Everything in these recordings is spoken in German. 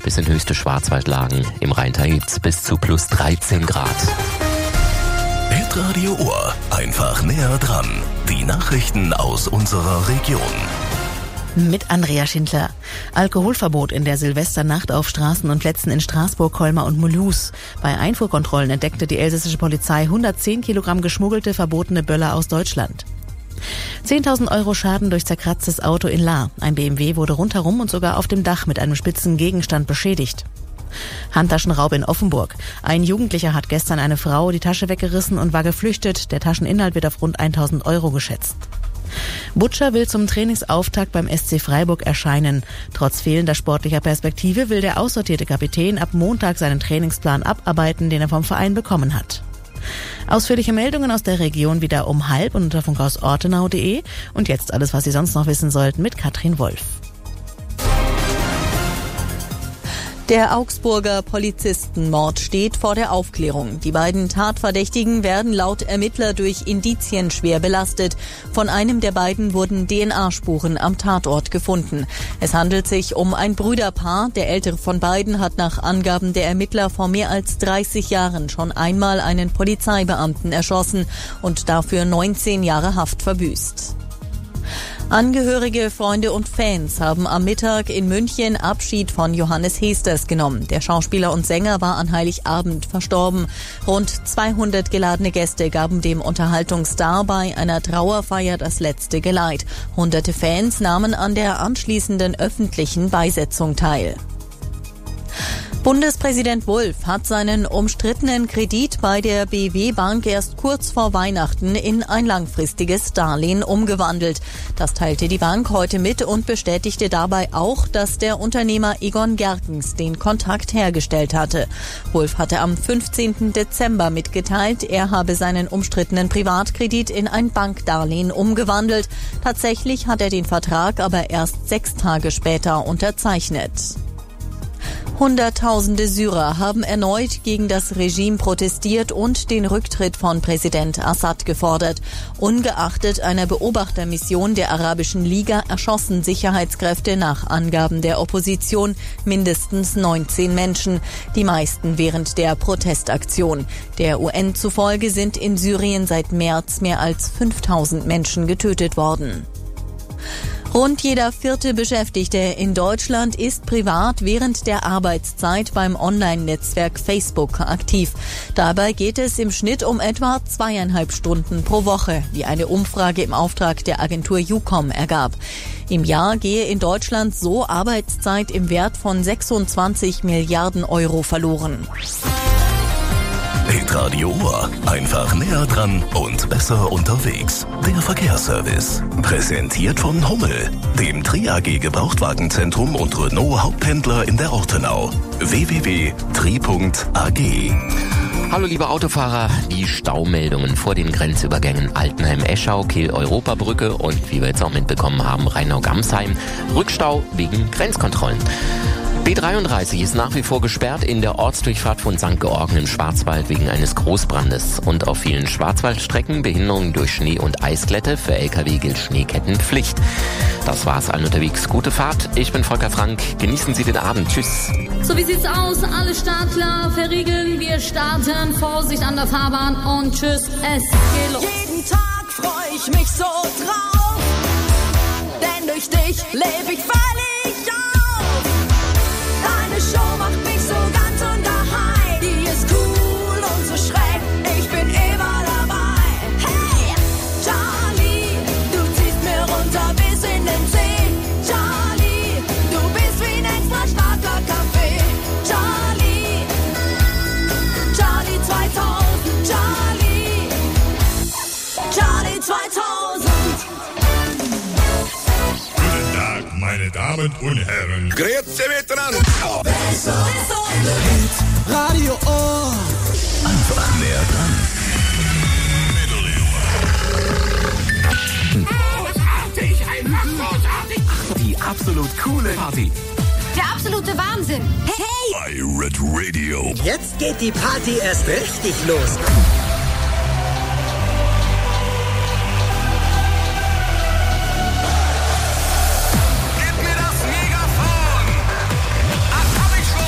bis in höchste Schwarzwaldlagen. Im Rheintal gibt's bis zu plus 13 Grad. Hitradio Ohr, einfach näher dran. Die Nachrichten aus unserer Region. Mit Andrea Schindler. Alkoholverbot in der Silvesternacht auf Straßen und Plätzen in Straßburg, Colmar und Mulhouse. Bei Einfuhrkontrollen entdeckte die elsässische Polizei 110 Kilogramm geschmuggelte, verbotene Böller aus Deutschland. 10.000 Euro Schaden durch zerkratztes Auto in Lahr. Ein BMW wurde rundherum und sogar auf dem Dach mit einem spitzen Gegenstand beschädigt. Handtaschenraub in Offenburg. Ein Jugendlicher hat gestern eine Frau die Tasche weggerissen und war geflüchtet. Der Tascheninhalt wird auf rund 1.000 Euro geschätzt. Butcher will zum Trainingsauftakt beim SC Freiburg erscheinen. Trotz fehlender sportlicher Perspektive will der aussortierte Kapitän ab Montag seinen Trainingsplan abarbeiten, den er vom Verein bekommen hat. Ausführliche Meldungen aus der Region wieder um 12:30 und unter funkausOrtenau.de. Und jetzt alles, was Sie sonst noch wissen sollten, mit Katrin Wolf. Der Augsburger Polizistenmord steht vor der Aufklärung. Die beiden Tatverdächtigen werden laut Ermittler durch Indizien schwer belastet. Von einem der beiden wurden DNA-Spuren am Tatort gefunden. Es handelt sich um ein Brüderpaar. Der ältere von beiden hat nach Angaben der Ermittler vor mehr als 30 Jahren schon einmal einen Polizeibeamten erschossen und dafür 19 Jahre Haft verbüßt. Angehörige, Freunde und Fans haben am Mittag in München Abschied von Johannes Heesters genommen. Der Schauspieler und Sänger war an Heiligabend verstorben. Rund 200 geladene Gäste gaben dem Unterhaltungsstar bei einer Trauerfeier das letzte Geleit. Hunderte Fans nahmen an der anschließenden öffentlichen Beisetzung teil. Bundespräsident Wulff hat seinen umstrittenen Kredit bei der BW Bank erst kurz vor Weihnachten in ein langfristiges Darlehen umgewandelt. Das teilte die Bank heute mit und bestätigte dabei auch, dass der Unternehmer Egon Gerkens den Kontakt hergestellt hatte. Wulff hatte am 15. Dezember mitgeteilt, er habe seinen umstrittenen Privatkredit in ein Bankdarlehen umgewandelt. Tatsächlich hat er den Vertrag aber erst 6 Tage später unterzeichnet. Hunderttausende Syrer haben erneut gegen das Regime protestiert und den Rücktritt von Präsident Assad gefordert. Ungeachtet einer Beobachtermission der Arabischen Liga erschossen Sicherheitskräfte nach Angaben der Opposition mindestens 19 Menschen, die meisten während der Protestaktion. Der UN zufolge sind in Syrien seit März mehr als 5.000 Menschen getötet worden. Rund jeder 4. Beschäftigte in Deutschland ist privat während der Arbeitszeit beim Online-Netzwerk Facebook aktiv. Dabei geht es im Schnitt um etwa 2,5 Stunden pro Woche, wie eine Umfrage im Auftrag der Agentur Ucom ergab. Im Jahr gehe in Deutschland so Arbeitszeit im Wert von 26 Milliarden Euro verloren. Hitradio Ohr, einfach näher dran und besser unterwegs. Der Verkehrsservice. Präsentiert von Hummel, dem Tri-AG Gebrauchtwagenzentrum und Renault Haupthändler in der Ortenau. www.tri.ag. Hallo liebe Autofahrer, die Staumeldungen vor den Grenzübergängen Altenheim-Eschau, Kehl-Europabrücke und wie wir jetzt auch mitbekommen haben, Rheinau-Gamsheim. Rückstau wegen Grenzkontrollen. B33 ist nach wie vor gesperrt in der Ortsdurchfahrt von St. Georgen im Schwarzwald wegen eines Großbrandes. Und auf vielen Schwarzwaldstrecken Behinderungen durch Schnee- und Eisglätte. Für Lkw gilt Schneekettenpflicht. Das war's allen unterwegs. Gute Fahrt. Ich bin Volker Frank. Genießen Sie den Abend. Tschüss. So, wie sieht's aus? Alle startklar, verriegeln. Wir starten. Vorsicht an der Fahrbahn und tschüss. Es geht los. Jeden Tag freu ich mich so drauf. Denn durch dich lebe ich völlig auf. Deine Show macht mich so ganz undaheim. Die ist cool und so schräg, ich bin immer dabei. Hey, Charlie, du ziehst mir runter bis in den See. Charlie, du bist wie ein extra starker Kaffee. Charlie, Charlie 2000, Charlie 2000. Guten Tag, meine Damen und Herren. Grüezi miteinander. Radio Ohr. Einfach näher dran. Großartig, einfach großartig. Die absolut coole Party. Der absolute Wahnsinn. Hey! Pirate Radio. Jetzt geht die Party erst richtig los. Gib mir das Megafon. Ach, komm ich schon.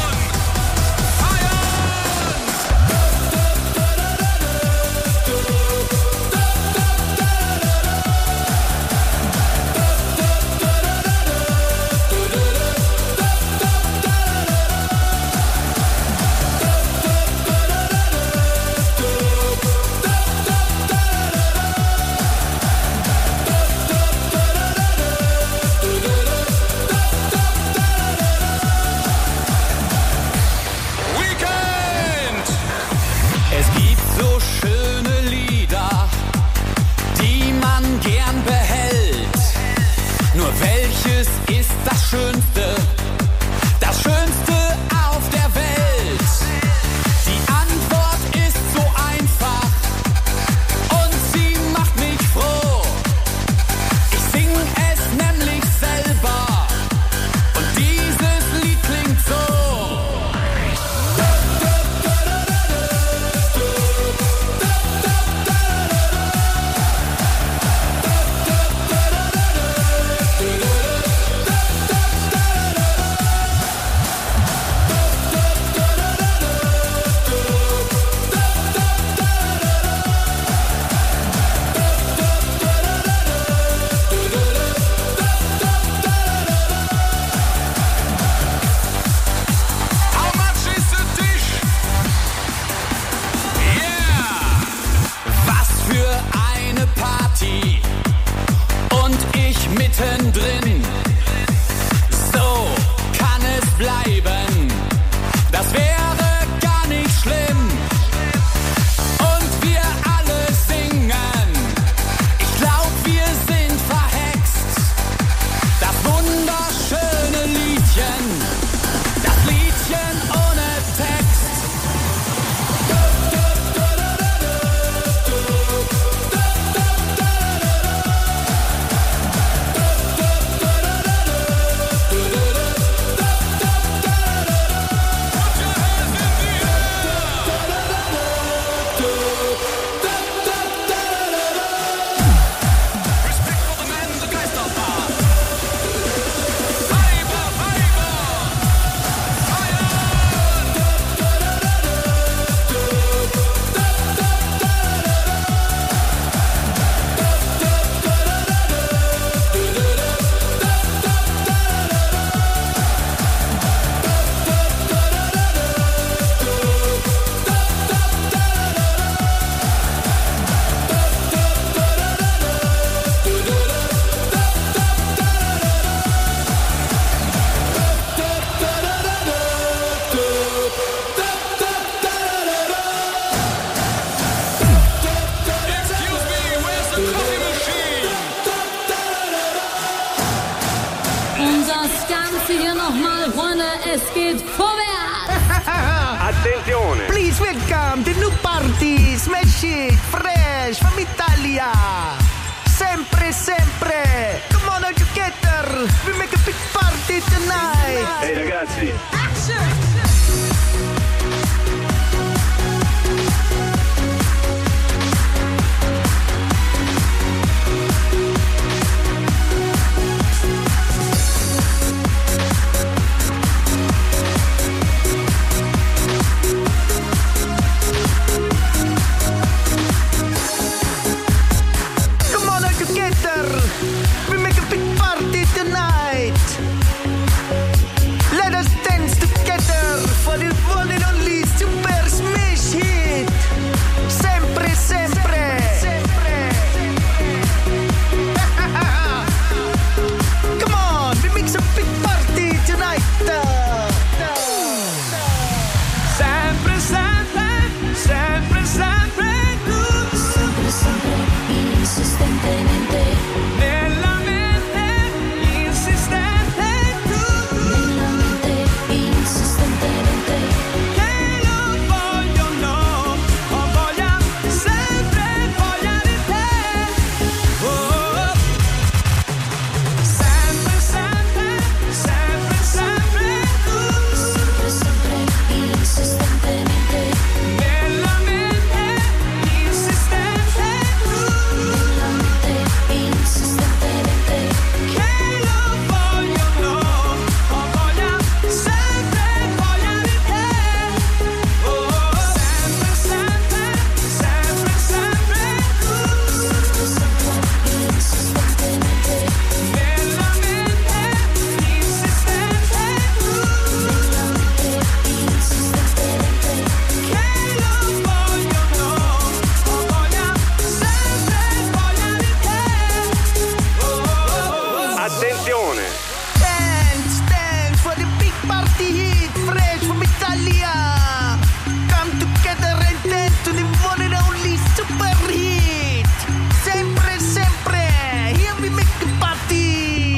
es geht vorwärts. Attenzione! Please welcome the new party, smash it, fresh from Italia. Sempre, sempre. Come on all together, we make a big party tonight. Ehi ragazzi! Action! We make a big party tonight. Let us dance together for the one and only super smash hit. Sempre, sempre. Come on, we make some big party tonight. Sempre, sempre, sempre, sempre. Sempre, sempre, insistentemente. Nella mente insistente tu. Nella mente insistentemente. Che lo voglio, no, ho voglia, sempre voglia di te. Oh, sempre, sempre, sempre, sempre tu. Sempre, sempre, insistentemente. Nella mente insistente tu. Nella mente insistentemente. Che lo voglio, no, ho voglia, sempre voglia di te. Oh, sempre, sempre, sempre, sempre tu. Sempre, insistentemente. Nella mente insistente tu. Nella mente insistentemente. Che lo voglio, no, ho voglia, sempre voglia di te. Oh, Attenzione! dance, dance for the big party hit, fresh from Italia. Come together and dance to the one and only super hit. Sempre, sempre, here we make a party.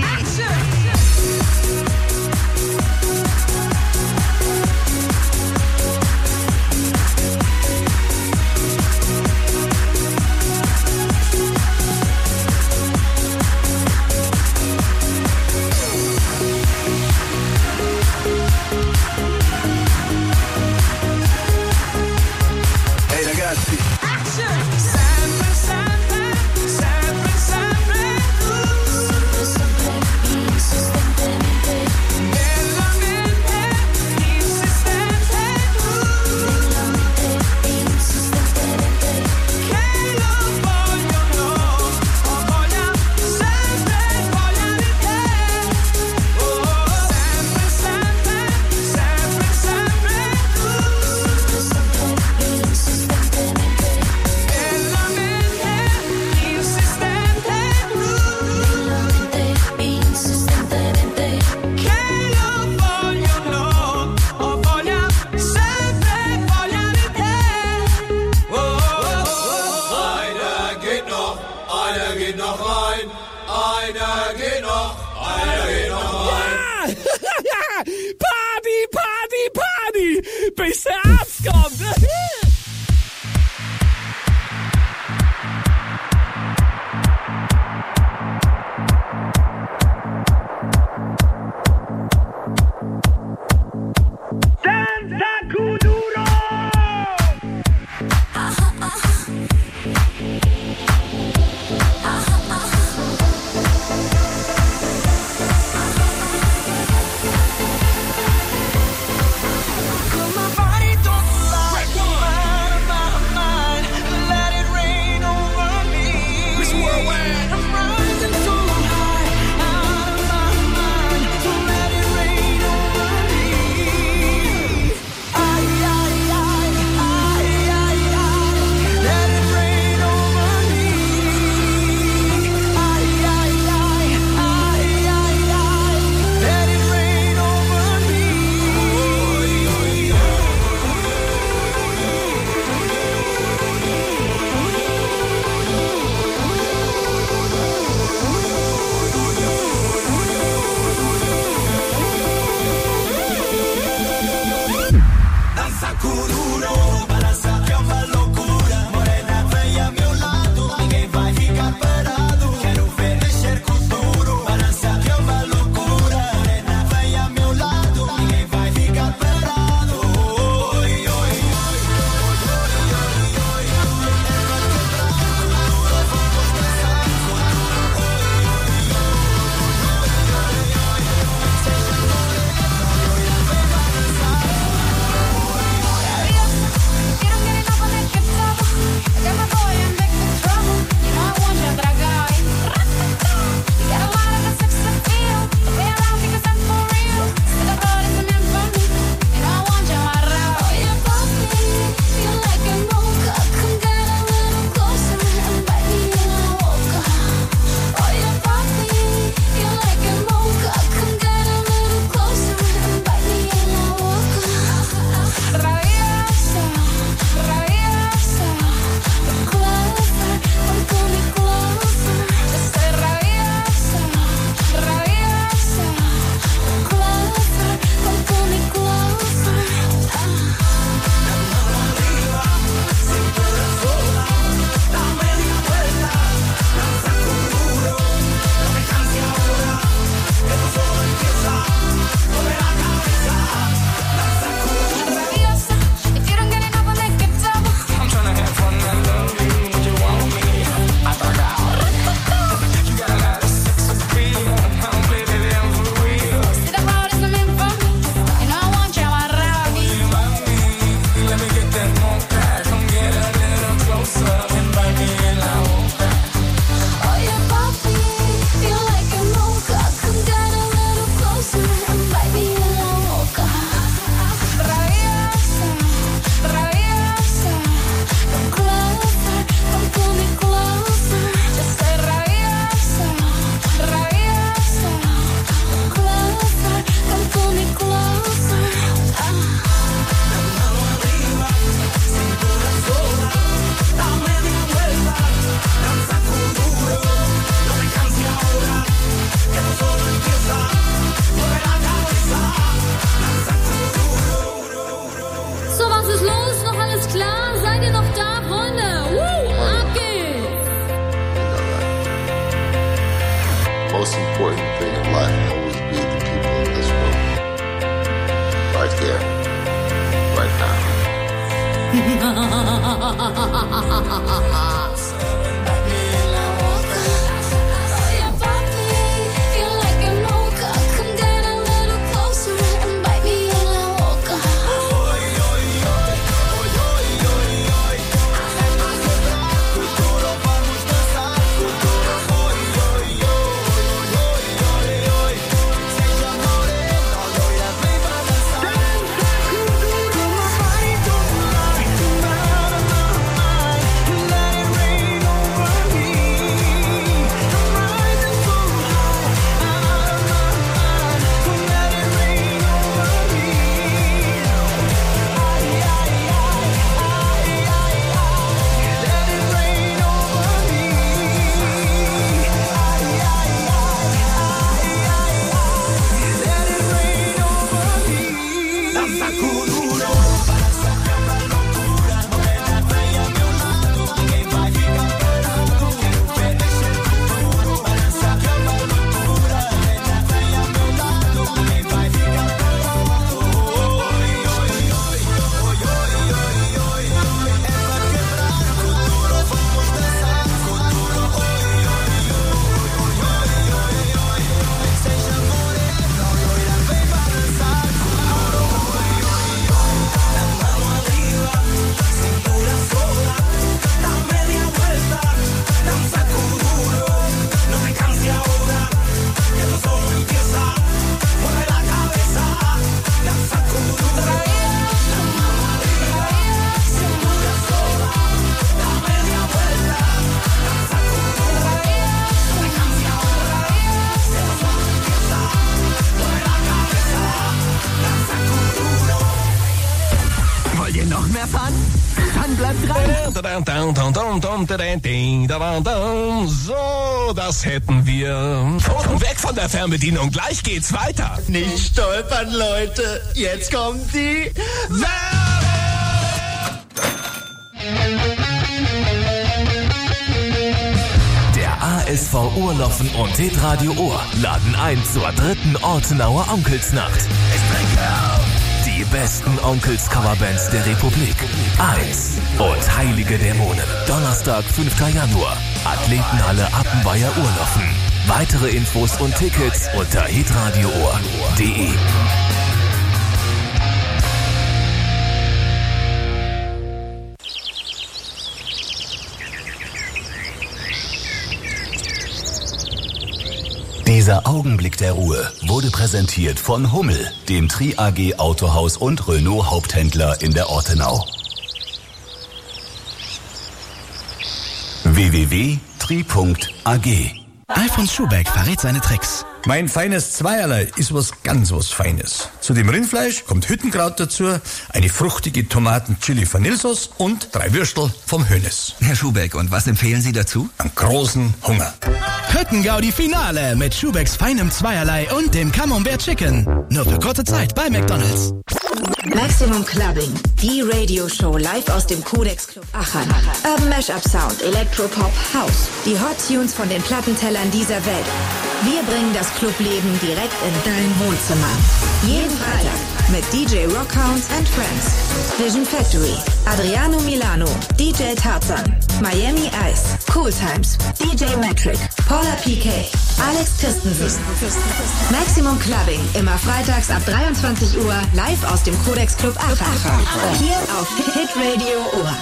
Ehi ragazzi! Sempre, sempre, sempre, sempre tu. Sempre, sempre, insistentemente. Nella mente insistente tu. Nella mente insistentemente. Che lo voglio, no, ho voglia, sempre voglia di te. Oh, sempre, sempre, sempre, sempre tu. Sempre, insistentemente. Nella mente insistente tu. Nella mente insistentemente. Che lo voglio, no, ho voglia, sempre voglia di te. Einer geht noch, einer geht noch rein. Einer geht noch, einer geht noch rein. Party, Party, Party! Bis der Arzt kommt! Put my body most important thing in life will always be the people in this room. Right here. Right now. Noch mehr Fun? Dann bleibt dran. So, das hätten wir. Und weg von der Fernbedienung, gleich geht's weiter. Nicht stolpern, Leute. Jetzt kommt die Werbung! Der ASV Ohrloffen und Hitradio Ohr laden ein zur 3. Ortenauer Onkelsnacht. Die besten Onkels-Coverbands der Republik. 1 und Heilige Dämonen. Donnerstag, 5. Januar. Athletenhalle Appenweier Ohrloffen. Weitere Infos und Tickets unter hitradioohr.de. Dieser Augenblick der Ruhe wurde präsentiert von Hummel, dem Tri AG Autohaus und Renault Haupthändler in der Ortenau. www.tri.ag. Alfons Schubeck verrät seine Tricks. Mein feines Zweierlei ist was Feines. Zu dem Rindfleisch kommt Hüttenkraut dazu, eine fruchtige Tomaten-Chili-Vanillesauce und 3 Würstel vom Hönes. Herr Schubeck, und was empfehlen Sie dazu? Einen großen Hunger. Hüttengaudi Finale mit Schubecks feinem Zweierlei und dem Camembert Chicken. Nur für kurze Zeit bei McDonald's. Maximum Clubbing, die Radioshow live aus dem Codex Club Aachen. Urban Mashup Sound, Electropop, House. Die Hot Tunes von den Plattentellern dieser Welt. Wir bringen das Clubleben direkt in dein Wohnzimmer. Jeden Freitag mit DJ Rockhounds and Friends, Vision Factory, Adriano Milano, DJ Tarzan, Miami Ice, Cool Times, DJ Metric, Paula PK, Alex Christensen. Maximum Clubbing, immer freitags ab 23 Uhr, live aus dem Codex Club Aachen. Hier auf Hitradio Ohr.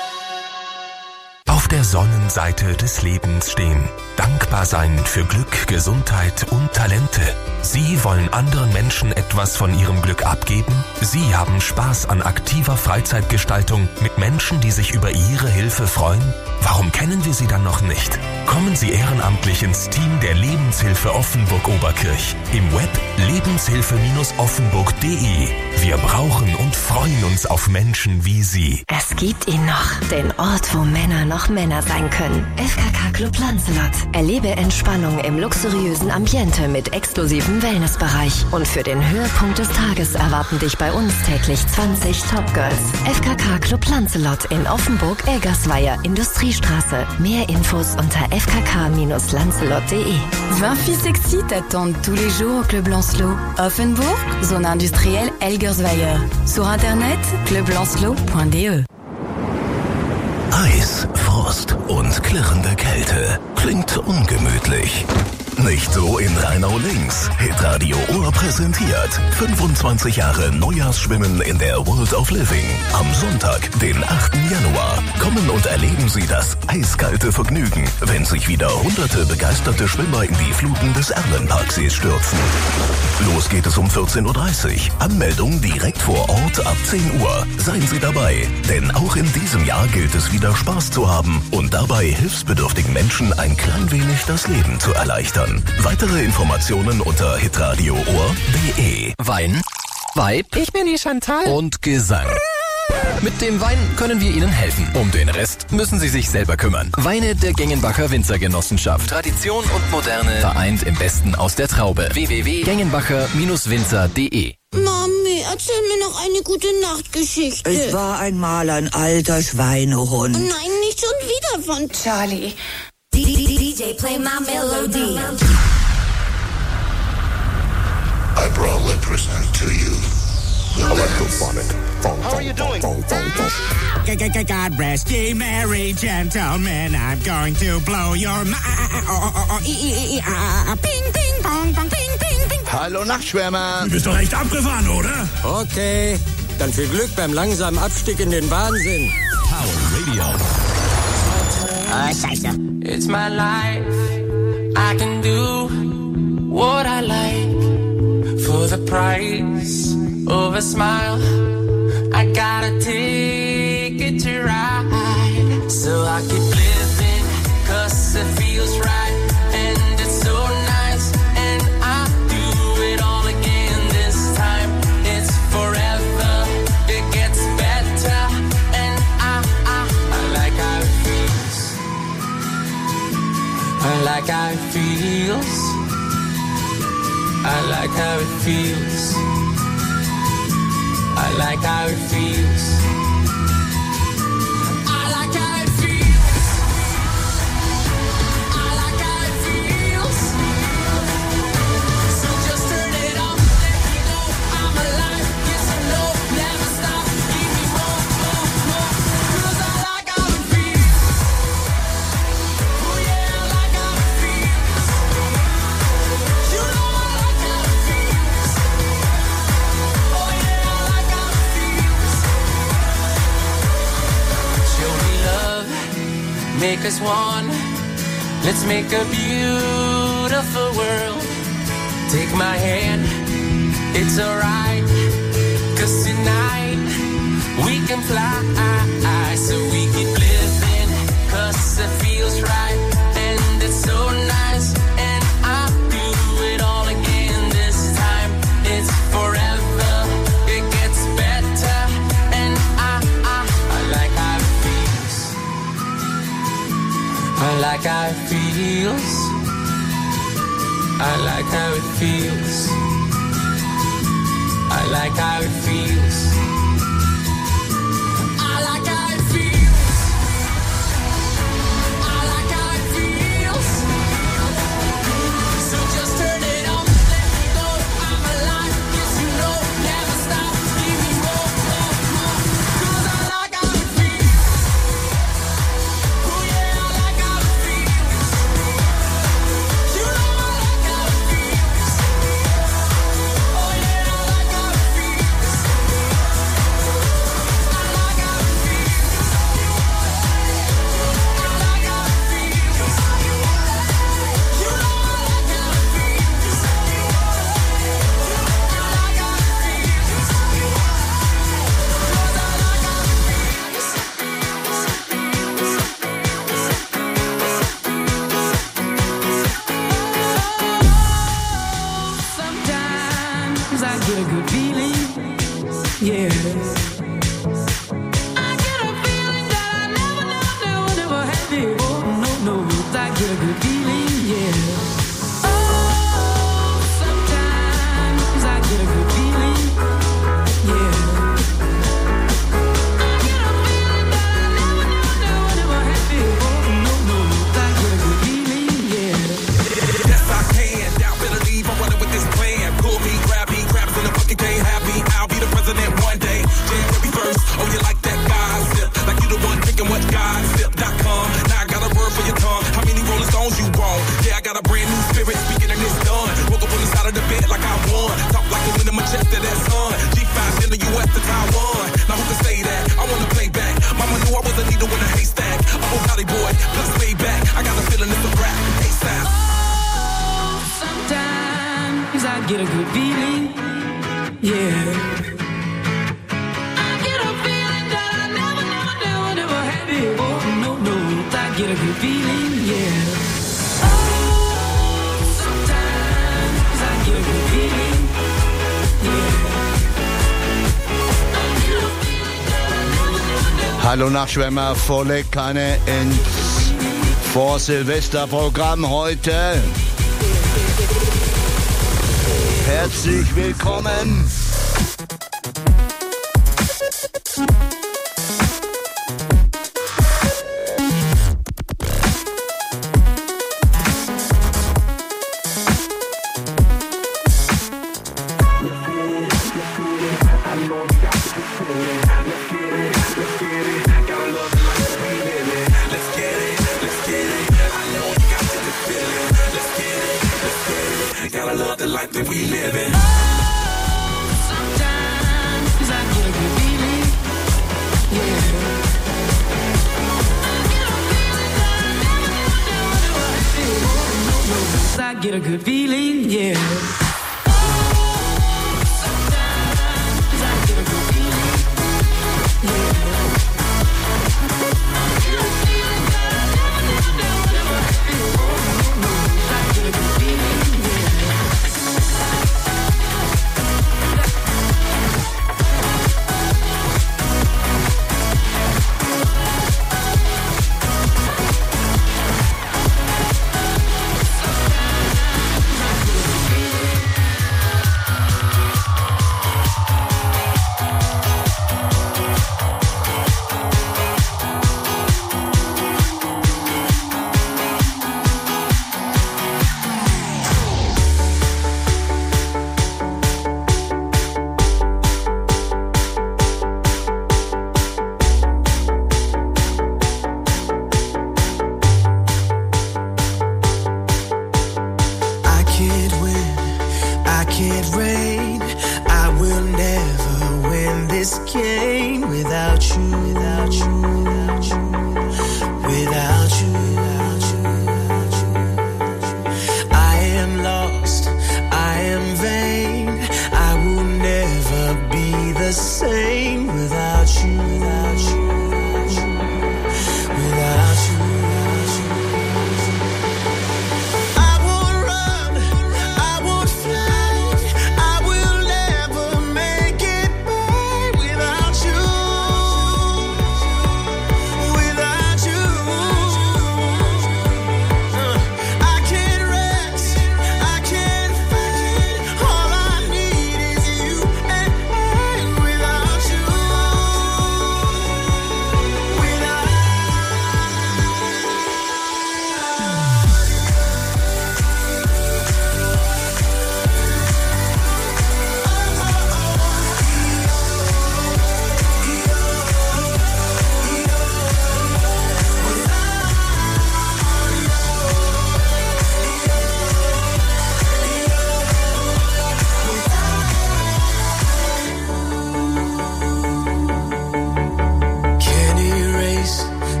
Auf der Sonnenseite des Lebens stehen. Dankbar sein für Glück, Gesundheit und Talente. Sie wollen anderen Menschen etwas von ihrem Glück abgeben? Sie haben Spaß an aktiver Freizeitgestaltung mit Menschen, die sich über Ihre Hilfe freuen? Warum kennen wir Sie dann noch nicht? Kommen Sie ehrenamtlich ins Team der Lebenshilfe Offenburg-Oberkirch. Im Web lebenshilfe-offenburg.de. Wir brauchen und freuen uns auf Menschen wie Sie. Es gibt ihn noch, den Ort, wo Männer noch Männer sein können. FKK Club Lancelot. Erlebe Entspannung im luxuriösen Ambiente mit exklusivem Wellnessbereich. Und für den Höhepunkt des Tages erwarten dich bei uns täglich 20 Topgirls. FKK Club Lancelot in Offenburg-Elgersweier, Industriestraße. Mehr Infos unter fkk-lancelot.de. 20 filles sexy t'attendent tous les jours au Club Lancelot. Offenburg, zone industrielle Elgersweier. Sur internet, clublancelot.de. Eis, Frost und klirrende Kälte. Klingt ungemütlich. Nicht so in Rheinau links. Hitradio Ohr präsentiert 25 Jahre Neujahrsschwimmen in der World of Living. Am Sonntag, den 8. Januar. Kommen und erleben Sie das eiskalte Vergnügen, wenn sich wieder hunderte begeisterte Schwimmer in die Fluten des Erlenparksees stürzen. Los geht es um 14.30 Uhr. Anmeldung direkt vor Ort ab 10 Uhr. Seien Sie dabei, denn auch in diesem Jahr gilt es wieder Spaß zu haben und dabei hilfsbedürftigen Menschen ein klein wenig das Leben zu erleichtern. Weitere Informationen unter hitradioohr.de. Wein, Vibe, ich bin die Chantal und Gesang. Mit dem Wein können wir Ihnen helfen. Um den Rest müssen Sie sich selber kümmern. Weine der Gengenbacher Winzergenossenschaft. Tradition und Moderne vereint im Besten aus der Traube. www.gengenbacher-winzer.de. Mami, erzähl mir noch eine gute Nachtgeschichte. Es war einmal ein alter Schweinehund. Nein, nicht schon wieder von Charlie. DJ, play my melody. I proudly present to you the electrophonic. How are you doing? God rest ye merry gentlemen, I'm going to blow your mind. Ping, ping, pong, pong, ping, ping, ping. Hallo Nachtschwärmer. Du bist doch echt abgefahren, oder? Okay, dann viel Glück beim langsamen Abstieg in den Wahnsinn. Power Radio. Oh, scheiße. It's my life. I can do what I like for the price of a smile. I got a ticket to ride, so I keep living 'cause it feels right and it's so nice, and I do it all again this time. It's forever, it gets better, and I like how it feels. I like how it feels. I like how it feels. I like how it feels. I make us one. Let's make a beautiful world. Take my hand, it's alright. 'Cause tonight we can fly, so we keep living. 'Cause it feels right, and it's so nice. And I'll do it all again this time. It's forever, it gets better. And I like how it feels. I like how it feels. I like how it feels. I like how it feels. I like how it feels. I like how it feels. So just turn it on, let me go. I'm alive, yes you know. Never stop, give me more. 'Cause I like how it feels. Oh yeah, I like how it feels. You know I like how it feels. Oh yeah, I like how it feels. I like how it feels. I like how it feels. You know I like how it feels. I like how it feels. 'Cause I like how it feels. Sometimes I get a good feeling, yeah. I get a feeling that I never had before. No, I get a good feeling, yeah. Oh, sometimes I get a good feeling, yeah. I get a feeling that I never had before. No, I get a good feeling, yeah. Yes, I can. Doubt better leave. I'm running with this plan. Pull me, grab me, crabs in the bucket can't have me. I'll be the president one day. January 1st. Oh, you like that gossip? Like you the one thinking what gossip.com. Now I got a word for your tongue. How many Rolling Stones you want? Yeah, I got a brand new spirit speaking and it's done. Woke up on the side of the bed like I won. Talk like the wind in my chest to that sun. G5 in the US to Taiwan. Now who can say that? I wanna play back. Mama knew I was a needle in a haystack. I'm a Valley boy, plus way back. I got a feeling it's a rap. ASAP. Sometimes I get a good feeling, yeah. I get a feeling that I never had before. No, I get a good feeling, yeah. Oh, sometimes I get a good feeling, yeah. Hallo Nachtschwärmer, volle Kanne ins Vor-Silvester-Programm heute. Herzlich willkommen. Gotta love the life that we live in. Sometimes I get a good feeling, yeah. I get a good feeling, yeah. Sometimes I get a good feeling, yeah. I get a good feeling, yeah. can't reign. I will never win this game without you, without you, without you, without you.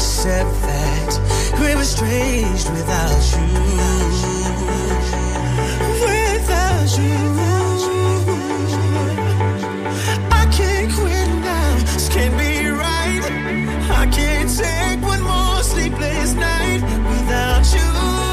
accept that we're estranged without you. Without you. I can't quit now, this can't be right. I can't take one more sleepless night without you.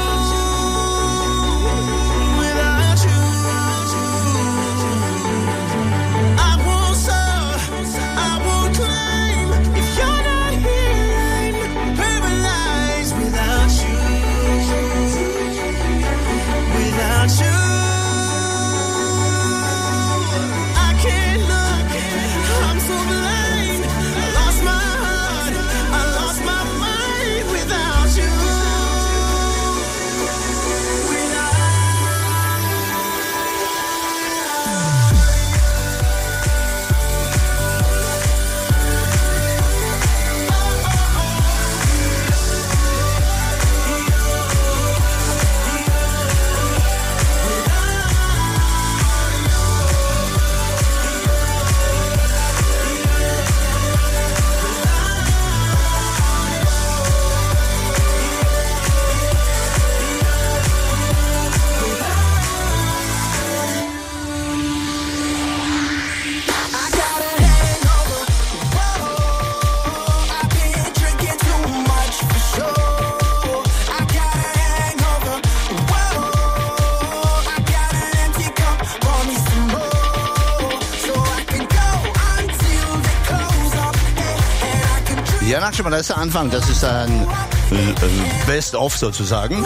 Ja, schon mal, das ist der Anfang. Das ist ein Best-of sozusagen.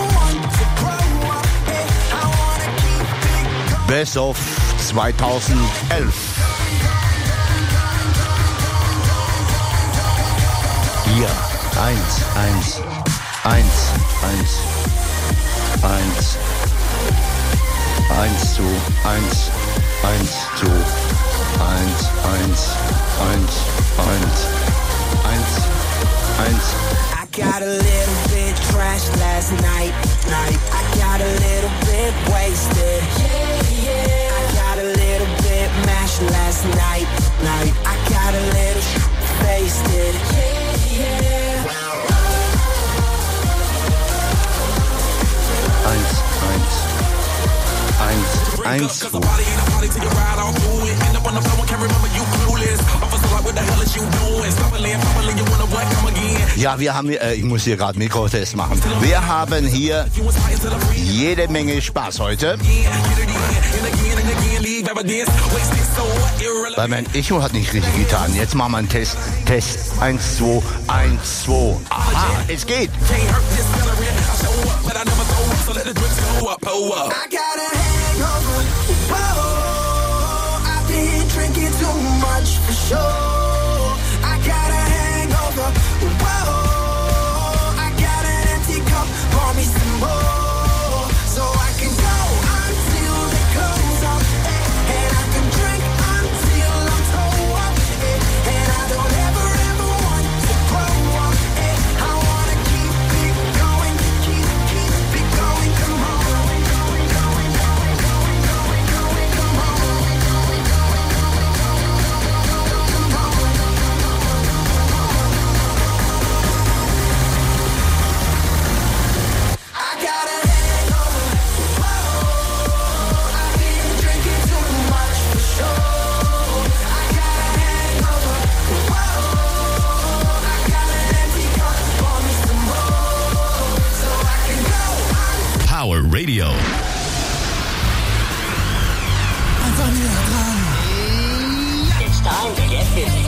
Best-of 2011. Hier, 1 zu 1. I got a little bit trashed last night. I got a little bit wasted. I got a little bit mashed last night. I got a little wasted. 1. Ja, wir haben, ich muss hier gerade Mikrotest machen. Wir haben hier jede Menge Spaß heute. Weil mein Echo hat nicht richtig getan. Jetzt machen wir einen Test. Test 1, 2, 1, 2. Aha, es geht. I've been drinking too much for sure. I got a hangover. Whoa, I got an empty cup. Pour me some more, so I can go until the close up, and I can drink until I'm toe up, and I don't ever want to grow up. I wanna keep it going, keep it going. Come on. Power Radio. Einfach näher dran. It's time to get busy.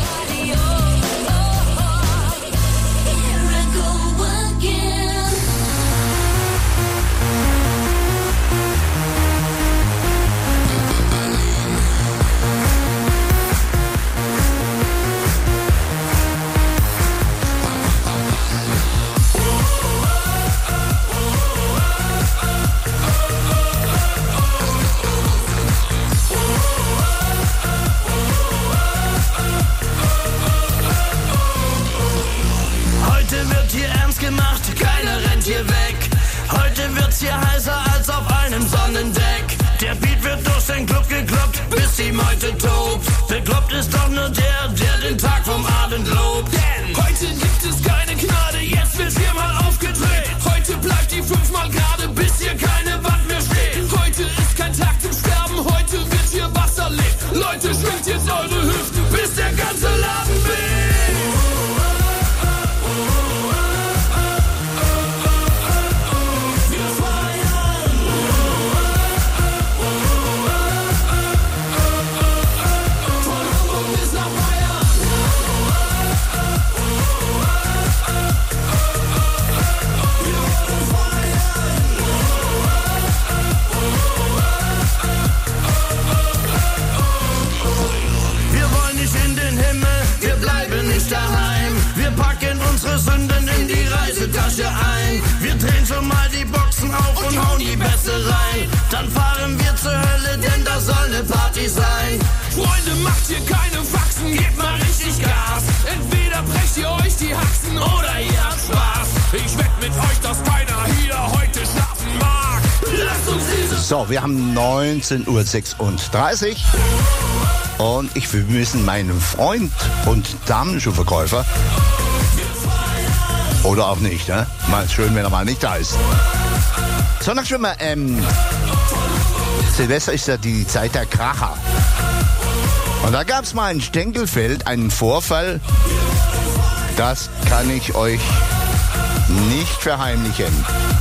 die Meute tobt. Bekloppt ist doch nur der den Tag vom Abend lobt. Denn heute gibt es keine Gnade. Leute, schwingt jetzt eure Hüften, bis der ganze Laden bebt. Daheim. Wir packen unsere Sünden in die Reisetasche ein. Wir drehen schon mal die Boxen auf und hauen die Bässe rein. Dann fahren wir zur Hölle, denn da soll eine Party sein. Freunde, macht hier keine Faxen, gebt mal richtig Gas. Entweder brecht ihr euch die Haxen oder ihr habt Spaß. Ich wett mit euch, dass keiner hier heute schlafen mag. Lasst uns diese... So, wir haben 19:36 Uhr. Und ich vermisse meinen Freund und Damenschuhverkäufer. Oder auch nicht, ne? Mal schön, wenn er mal nicht da ist. So, noch schon mal, Silvester ist ja die Zeit der Kracher. Und da gab es mal in Stenkelfeld einen Vorfall, das kann ich euch nicht verheimlichen.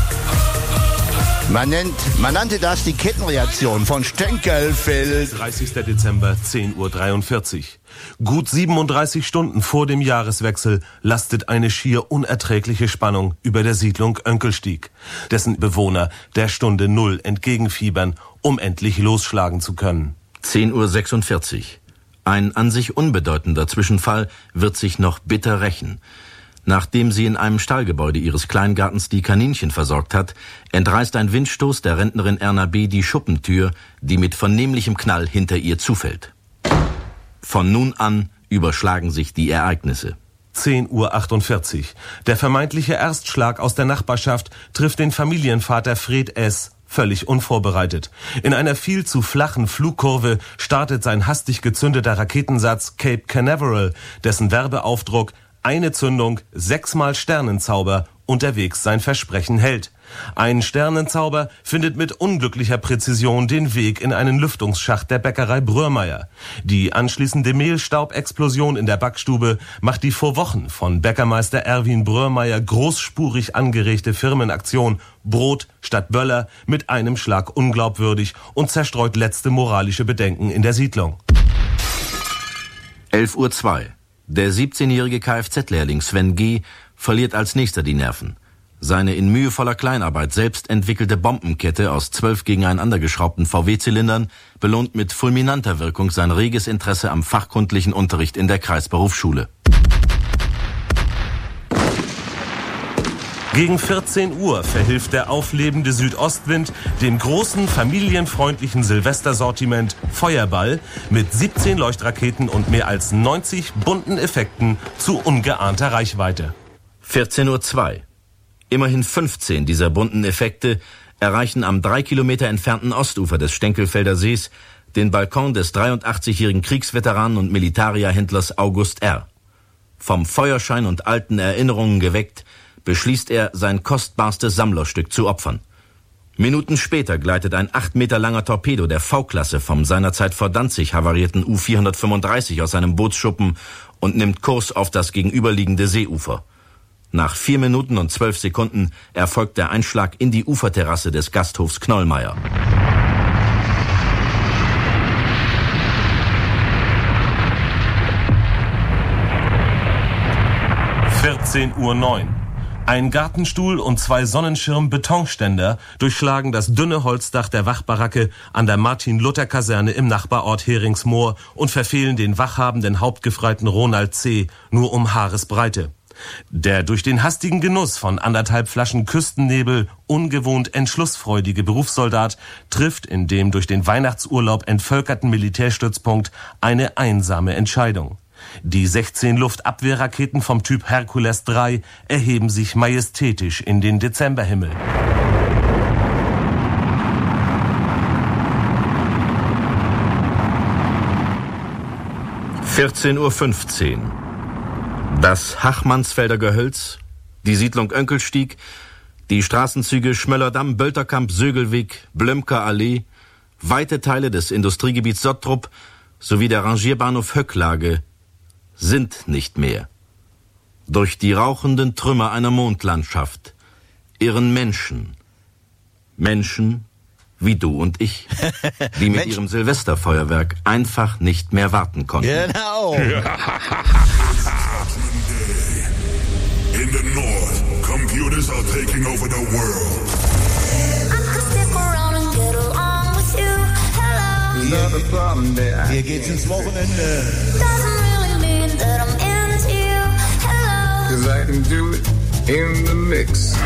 Man nannte das die Kettenreaktion von Stenkelfeld. 30. Dezember, 10:43 Uhr. Gut 37 Stunden vor dem Jahreswechsel lastet eine schier unerträgliche Spannung über der Siedlung Önkelstieg, dessen Bewohner der Stunde Null entgegenfiebern, um endlich losschlagen zu können. 10:46 Uhr. Ein an sich unbedeutender Zwischenfall wird sich noch bitter rächen. Nachdem sie in einem Stallgebäude ihres Kleingartens die Kaninchen versorgt hat, entreißt ein Windstoß der Rentnerin Erna B. die Schuppentür, die mit vernehmlichem Knall hinter ihr zufällt. Von nun an überschlagen sich die Ereignisse. 10:48 Uhr. Der vermeintliche Erstschlag aus der Nachbarschaft trifft den Familienvater Fred S. völlig unvorbereitet. In einer viel zu flachen Flugkurve startet sein hastig gezündeter Raketensatz Cape Canaveral, dessen Werbeaufdruck eine Zündung, 6-mal Sternenzauber unterwegs sein Versprechen hält. Ein Sternenzauber findet mit unglücklicher Präzision den Weg in einen Lüftungsschacht der Bäckerei Bröhrmeier. Die anschließende Mehlstaubexplosion in der Backstube macht die vor Wochen von Bäckermeister Erwin Bröhrmeier großspurig angeregte Firmenaktion Brot statt Böller mit einem Schlag unglaubwürdig und zerstreut letzte moralische Bedenken in der Siedlung. 11:02 Uhr. Der 17-jährige Kfz-Lehrling Sven G. verliert als nächster die Nerven. Seine in mühevoller Kleinarbeit selbst entwickelte Bombenkette aus 12 gegeneinander geschraubten VW-Zylindern belohnt mit fulminanter Wirkung sein reges Interesse am fachkundlichen Unterricht in der Kreisberufsschule. Gegen 14 Uhr verhilft der auflebende Südostwind dem großen, familienfreundlichen Silvestersortiment Feuerball mit 17 Leuchtraketen und mehr als 90 bunten Effekten zu ungeahnter Reichweite. 14:02 Uhr. Immerhin 15 dieser bunten Effekte erreichen am 3 Kilometer entfernten Ostufer des Stenkelfelder Sees den Balkon des 83-jährigen Kriegsveteranen und Militaria-Händlers August R. Vom Feuerschein und alten Erinnerungen geweckt, beschließt er, sein kostbarstes Sammlerstück zu opfern. Minuten später gleitet ein 8 Meter langer Torpedo der V-Klasse vom seinerzeit vor Danzig havarierten U-435 aus seinem Bootsschuppen und nimmt Kurs auf das gegenüberliegende Seeufer. Nach 4 Minuten und 12 Sekunden erfolgt der Einschlag in die Uferterrasse des Gasthofs Knollmeier. (14:09 Uhr). Ein Gartenstuhl und 2 Sonnenschirm-Betonständer durchschlagen das dünne Holzdach der Wachbaracke an der Martin-Luther-Kaserne im Nachbarort Heringsmoor und verfehlen den wachhabenden Hauptgefreiten Ronald C. nur um Haaresbreite. Der durch den hastigen Genuss von 1,5 Flaschen Küstennebel ungewohnt entschlussfreudige Berufssoldat trifft in dem durch den Weihnachtsurlaub entvölkerten Militärstützpunkt eine einsame Entscheidung. Die 16 Luftabwehrraketen vom Typ Herkules 3 erheben sich majestätisch in den Dezemberhimmel. (14:15 Uhr). Das Hachmannsfelder Gehölz, die Siedlung Önkelstieg, die Straßenzüge Schmöllerdamm, Bölterkamp, Sögelweg, Blömker Allee, weite Teile des Industriegebiets Sottrup sowie der Rangierbahnhof Höcklage sind nicht mehr. Durch die rauchenden Trümmer einer Mondlandschaft irren Menschen. Menschen wie du und ich, die mit ihrem Silvesterfeuerwerk einfach nicht mehr warten konnten. Genau. In the north, computers are taking over the world. Hier geht's ins Wochenende. Cause I can do it in the mix.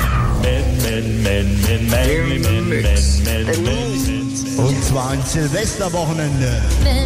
In the mix. Und zwar ein Silvesterwochenende.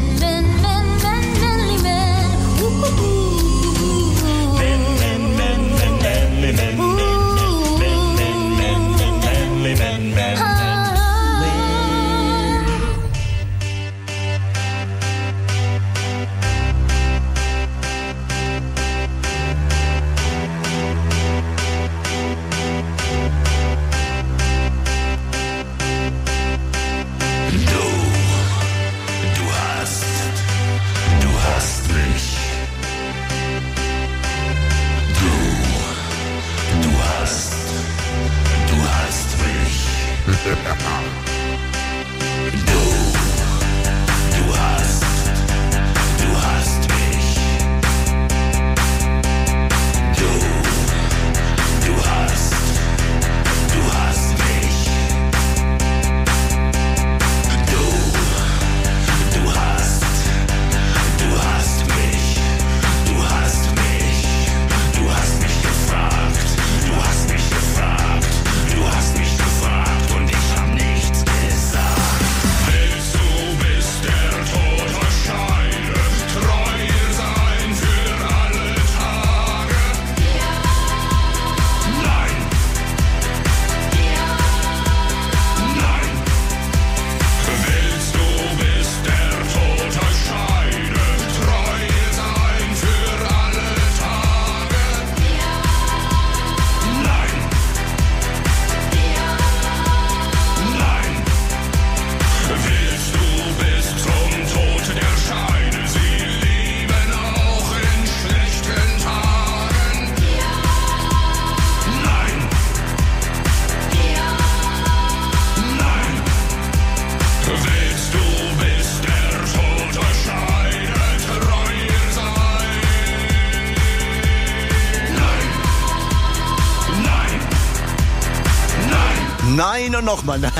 Nein und nochmal nein.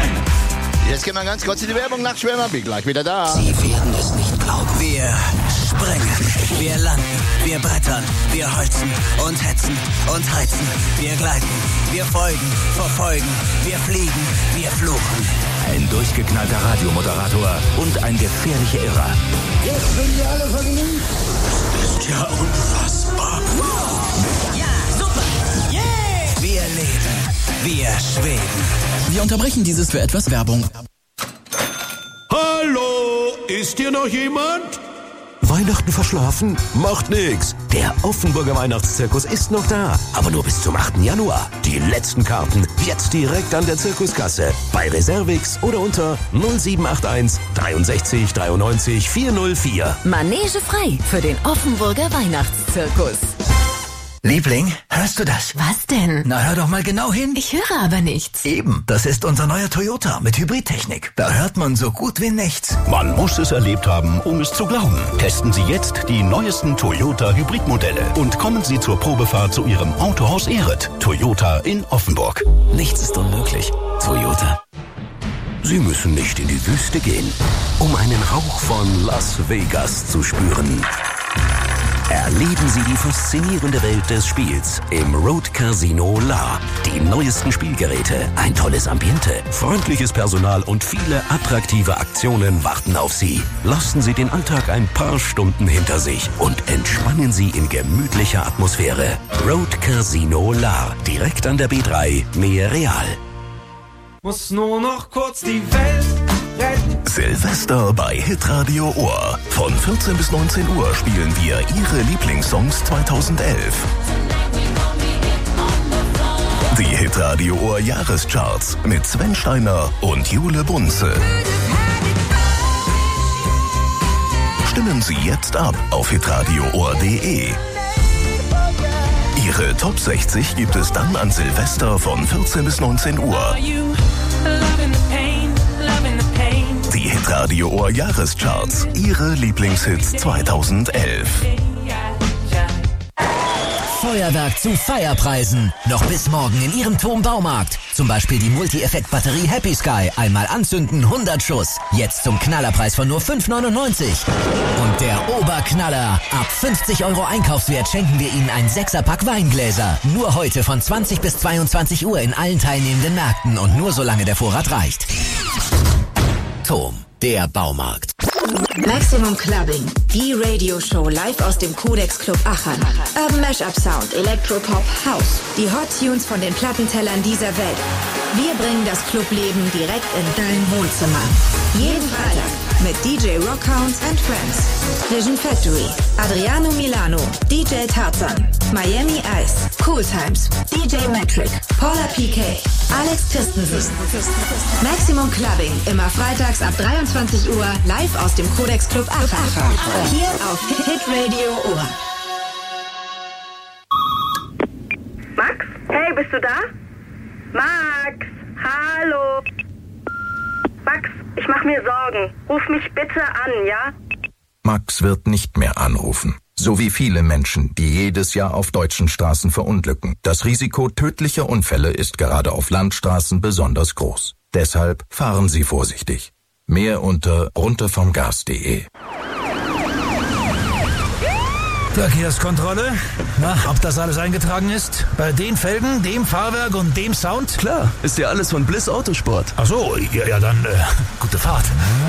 Jetzt gehen wir ganz kurz in die Werbung nach Schwärmer. Bin gleich wieder da. Sie werden es nicht glauben. Wir sprengen, wir landen, wir brettern, wir holzen und hetzen und heizen. Wir gleiten, wir folgen, verfolgen, wir fliegen, wir fluchen. Ein durchgeknallter Radiomoderator und ein gefährlicher Irrer. Jetzt sind wir alle vergnügt. Das ist ja unfassbar. Ja, super. Yeah. Wir leben, wir schweben. Wir unterbrechen dieses für etwas Werbung. Hallo, ist hier noch jemand? Weihnachten verschlafen? Macht nix. Der Offenburger Weihnachtszirkus ist noch da. Aber nur bis zum 8. Januar. Die letzten Karten jetzt direkt an der Zirkuskasse. Bei Reservix oder unter 0781 63 93 404. Manege frei für den Offenburger Weihnachtszirkus. Liebling, hörst du das? Was denn? Na, hör doch mal genau hin. Ich höre aber nichts. Eben, das ist unser neuer Toyota mit Hybridtechnik. Da hört man so gut wie nichts. Man muss es erlebt haben, um es zu glauben. Testen Sie jetzt die neuesten Toyota Hybridmodelle und kommen Sie zur Probefahrt zu Ihrem Autohaus Ehret. Toyota in Offenburg. Nichts ist unmöglich. Toyota. Sie müssen nicht in die Wüste gehen, um einen Hauch von Las Vegas zu spüren. Erleben Sie die faszinierende Welt des Spiels im Road Casino La. Die neuesten Spielgeräte, ein tolles Ambiente, freundliches Personal und viele attraktive Aktionen warten auf Sie. Lassen Sie den Alltag ein paar Stunden hinter sich und entspannen Sie in gemütlicher Atmosphäre. Road Casino La, direkt an der B3, Nähe Real. Muss nur noch kurz die Welt retten. Silvester bei Hitradio Ohr. Von 14 bis 19 Uhr spielen wir Ihre Lieblingssongs 2011. Die Hitradio Ohr Jahrescharts mit Sven Steiner und Jule Bunze. Stimmen Sie jetzt ab auf hitradioohr.de. Ihre Top 60 gibt es dann an Silvester von 14 bis 19 Uhr. Die Hitradio Ohr Jahrescharts. Ihre Lieblingshits 2011. Feuerwerk zu Feierpreisen. Noch bis morgen in Ihrem TOM Baumarkt. Zum Beispiel die Multi-Effekt-Batterie Happy Sky. Einmal anzünden, 100 Schuss. Jetzt zum Knallerpreis von nur 5,99. Und der Oberknaller. Ab 50 € Einkaufswert schenken wir Ihnen ein 6er-Pack Weingläser. Nur heute von 20 bis 22 Uhr in allen teilnehmenden Märkten und nur solange der Vorrat reicht. TOM, der Baumarkt. Maximum Clubbing, die Radioshow live aus dem Codex Club Aachen. Urban Mashup Sound, Electropop, House. Die Hot Tunes von den Plattentellern dieser Welt. Wir bringen das Clubleben direkt in dein Wohnzimmer. Jeden Freitag mit DJ Rockhounds and Friends, Vision Factory, Adriano Milano, DJ Tarzan, Miami Ice, Cool Times, DJ Metric, Paula PK, Alex Christensen. Maximum Clubbing, immer freitags ab 23 Uhr, live aus dem Codex Club Aachen. Hier auf Hit Radio Ohr. Max? Hey, bist du da? Max, hallo. Max, ich mach mir Sorgen. Ruf mich bitte an, ja? Max wird nicht mehr anrufen. So wie viele Menschen, die jedes Jahr auf deutschen Straßen verunglücken. Das Risiko tödlicher Unfälle ist gerade auf Landstraßen besonders groß. Deshalb fahren Sie vorsichtig. Mehr unter runtervomgas.de. Verkehrskontrolle? Na, ob das alles eingetragen ist? Bei den Felgen, dem Fahrwerk und dem Sound? Klar, ist ja alles von Bliss Autosport. Ach so, ja dann, gute Fahrt.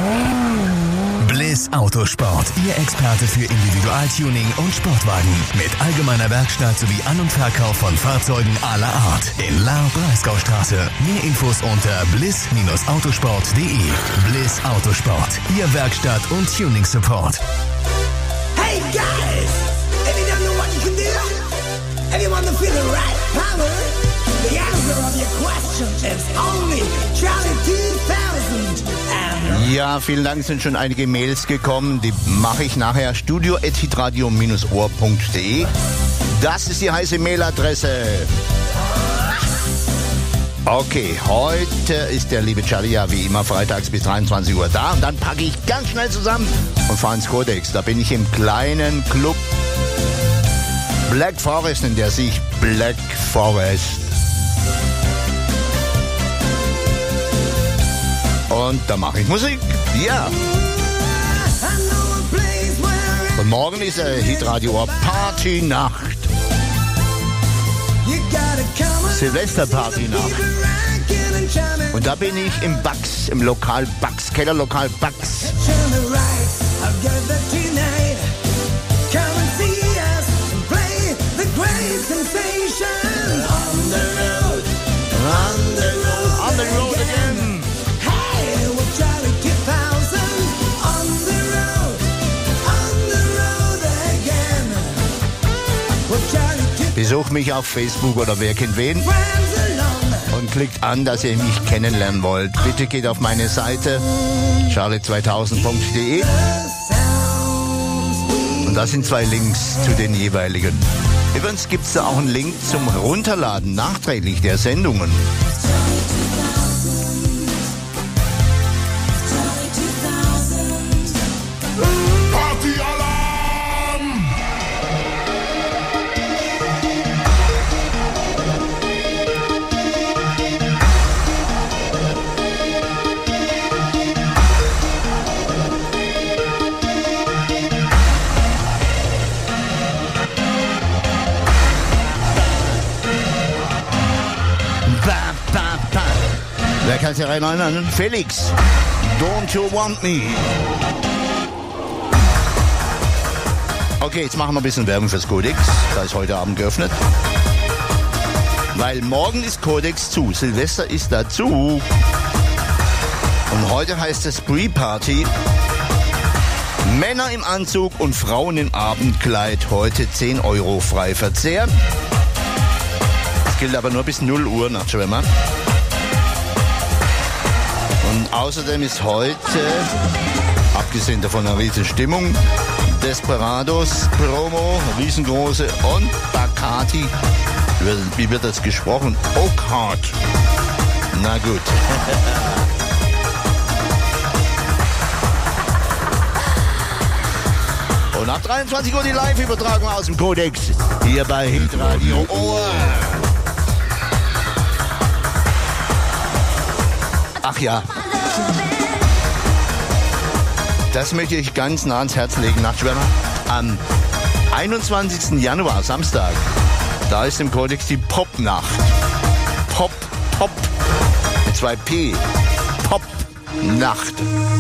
Bliss Autosport, Ihr Experte für Individualtuning und Sportwagen. Mit allgemeiner Werkstatt sowie An- und Verkauf von Fahrzeugen aller Art. In La Breisgaustraße. Mehr Infos unter bliss-autosport.de. Bliss Autosport, Ihr Werkstatt- und Tuning-Support. Hey guys! If you don't know what you can do, if you want to feel the right power, the answer of your question is only Charlie 2000. Ja, vielen Dank, es sind schon einige Mails gekommen. Die mache ich nachher. studio@hitradio-ohr.de. Das ist die heiße Mailadresse. Okay, heute ist der liebe Charlie ja wie immer freitags bis 23 Uhr da. Und dann packe ich ganz schnell zusammen und fahre ins Codex. Da bin ich im kleinen Club Black Forest, nennt er sich Black Forest. Und da mache ich Musik. Ja. Und morgen ist Hitradio Ohr Party-Nacht. Silvesterparty-Nacht. Und da bin ich im Bugs, im Lokal Bugs, Kellerlokal Bugs. On the road again. Besucht mich auf Facebook oder wer kennt wen und klickt an, dass ihr mich kennenlernen wollt. Bitte geht auf meine Seite charlie2000.de und da sind 2 Links zu den jeweiligen. Übrigens gibt es da auch einen Link zum Runterladen nachträglich der Sendungen. Wer kann sich erinnern? Felix, Don't You Want Me? Okay, jetzt machen wir ein bisschen Werbung fürs Codex. Da ist heute Abend geöffnet. Weil morgen ist Codex zu, Silvester ist dazu. Und heute heißt es Pre-Party. Männer im Anzug und Frauen im Abendkleid. Heute 10 € frei Verzehr. Das gilt aber nur bis 0 Uhr nach Schwimmer. Und außerdem ist heute Abgesehen davon eine riesen Stimmung. Desperados, Promo, riesengroße und Bacardi. Wie wird das gesprochen? Oakhart. Na gut. Und ab 23 Uhr die Live-Übertragung aus dem Codex. Hier bei Hitradio Ohr. Ach ja. Das möchte ich ganz nah ans Herz legen, Nachtschwärmer. Am 21. Januar, Samstag, da ist im Codex die Popnacht. Pop, mit 2 P. Popnacht.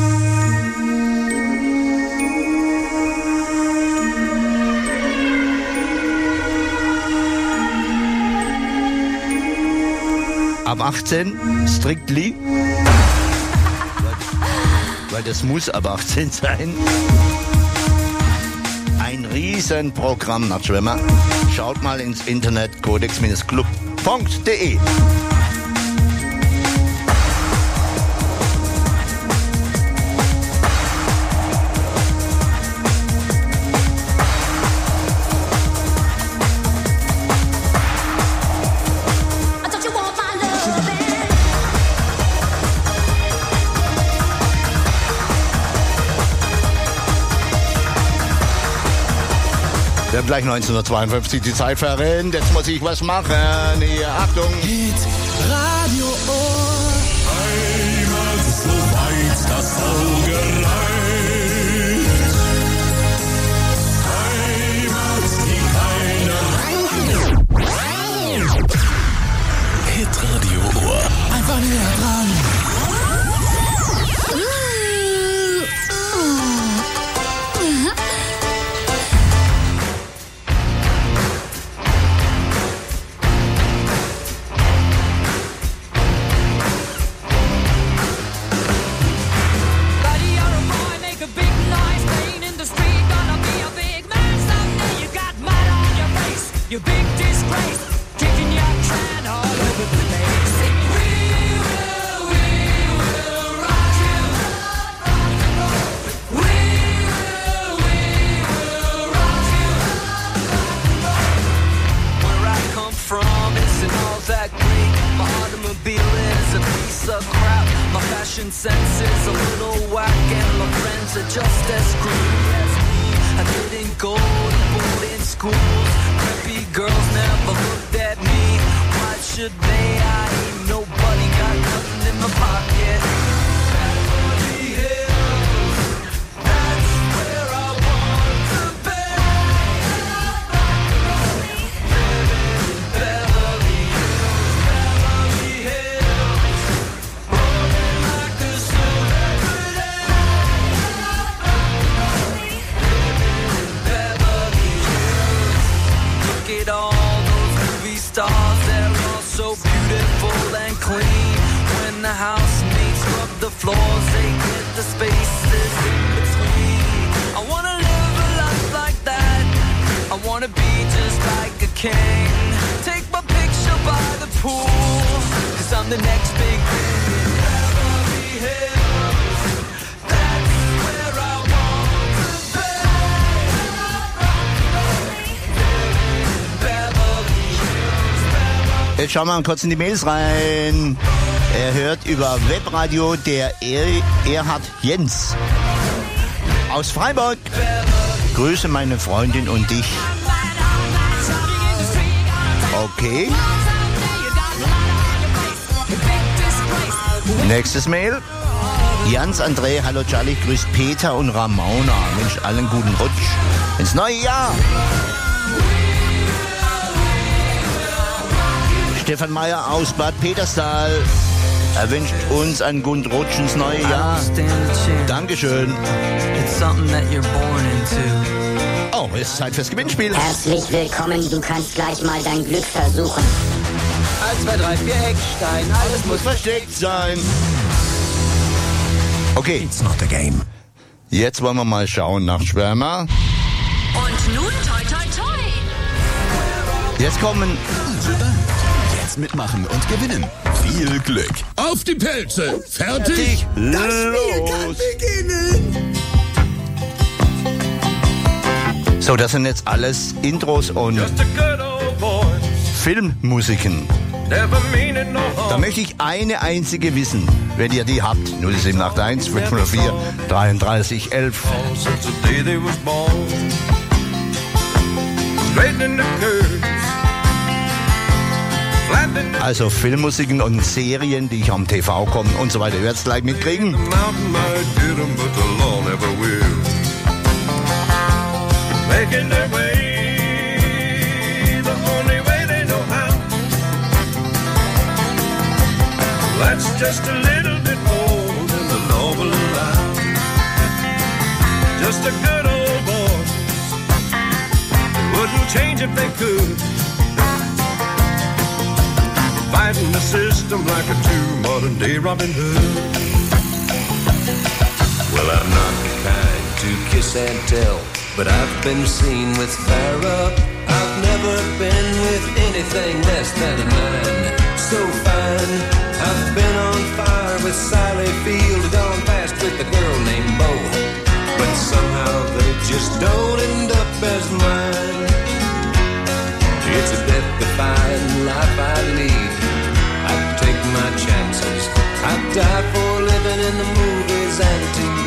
Ab 18, Strictly. Weil das muss ab 18 sein. Ein Riesenprogramm, Nachtschwärmer. Schaut mal ins Internet, codex-club.de. Wir haben gleich 1952 die Zeit verrennt. Jetzt muss ich was machen. Hier, Achtung. Hit Radio Ohr. Heimat so weit das Auge reicht. Heimat, die keiner. Hit Radio Ohr. Einfach näher dran. You big disgrace, kicking your can all over the place. We will rock you. We will rock you. Where I come from isn't all that great. My automobile is a piece of crap. My fashion sense is a little whack, and my friends are just as screwed as me. I didn't go to boarding schools. Preppy girls never looked at me. Why should they? I ain't nobody, got nothing in my pocket. Beverly Hills, that's where I want to be. Beverly Hills, rolling like a celebrity. Look at all those movie stars, they're all so beautiful and clean. When the housemates scrub the floors, they get the spaces in between. I wanna live a life like that. I wanna be just like a king. Take my picture by the pool, 'cause I'm the next big thing in Beverly Hills. That's where I want to be. Jetzt schauen wir mal kurz in die Mails rein. Er hört über Webradio der Erhard Jens aus Freiburg. Grüße meine Freundin und dich. Okay. Nächstes Mail. Jans André, hallo Charlie, grüßt Peter und Ramona. Mensch, allen guten Rutsch ins neue Jahr. Stefan Meyer aus Bad Peterstal. Er wünscht uns einen guten Rutsch ins neue Jahr. Dankeschön. Oh, es ist Zeit fürs Gewinnspiel. Herzlich willkommen, du kannst gleich mal dein Glück versuchen. 1, 2, 3, 4 Eckstein, alles muss versteckt sein. Okay. It's not a game. Jetzt wollen wir mal schauen nach Schwärmer. Und nun toi toi toi. Jetzt kommen Jetzt mitmachen und gewinnen. Viel Glück. Auf die Pelze. Fertig? Das Spiel kann beginnen. So, das sind jetzt alles Intros und Filmmusiken. Da möchte ich eine einzige wissen, wenn ihr die habt. 0781 504 33 11. Also Filmmusiken und Serien, die ich am TV kommen und so weiter. Ihr werdet es gleich mitkriegen. Making their way the only way they know how. That's just a little bit more than the law will allow. Just a good old boy. They wouldn't change if they could. Fighting the system like a true modern day Robin Hood. Well, I'm not the kind to kiss and tell, but I've been seen with Farrah. I've never been with anything less than a 9. So fine, I've been on fire with Sally Field, gone past with a girl named Bo. But somehow they just don't end up as mine. It's a death-defying life I lead. I take my chances. I die for living in the movies and TV.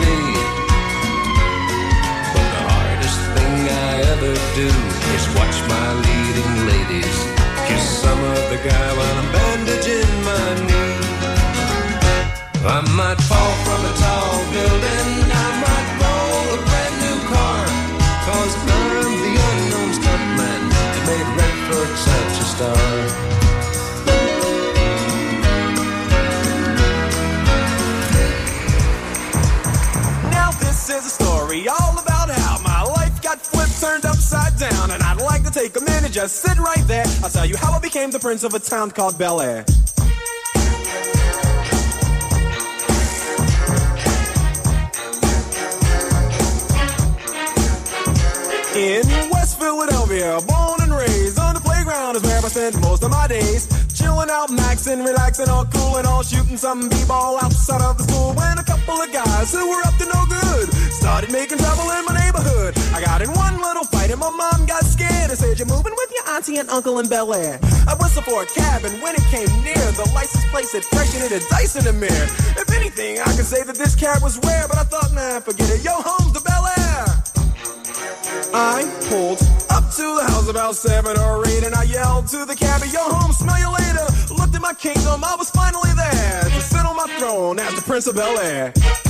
I ever do is watch my leading ladies kiss some other guy while I'm bandaging my knee. I might fall from a tall building, I might roll a brand new car, 'cause I'm the unknown stuntman that made Redford such a star. Now this is a story all about how my life got flipped, turned upside down, and I'd like to take a minute, just sit right there. I'll tell you how I became the prince of a town called Bel Air. In West Philadelphia, born and raised, on the playground is where I spent most of my days. Chilling out, maxing, relaxing, all cool and all, shooting some b-ball outside of the school. When a couple of guys who were up to no good started making trouble in my neighborhood. I got in one little fight and my mom got scared and said, "You're moving with your auntie and uncle in Bel Air." I whistled for a cab, and when it came near, the license plate said fresh and it had dice in the mirror. If anything, I could say that this cab was rare, but I thought, nah, forget it. Yo, home's to Bel Air. I pulled up to the house about 7 or 8, and I yelled to the cabbie, "Yo, home, smell you later." Looked at my kingdom, I was finally there to sit on my throne as the Prince of Bel Air.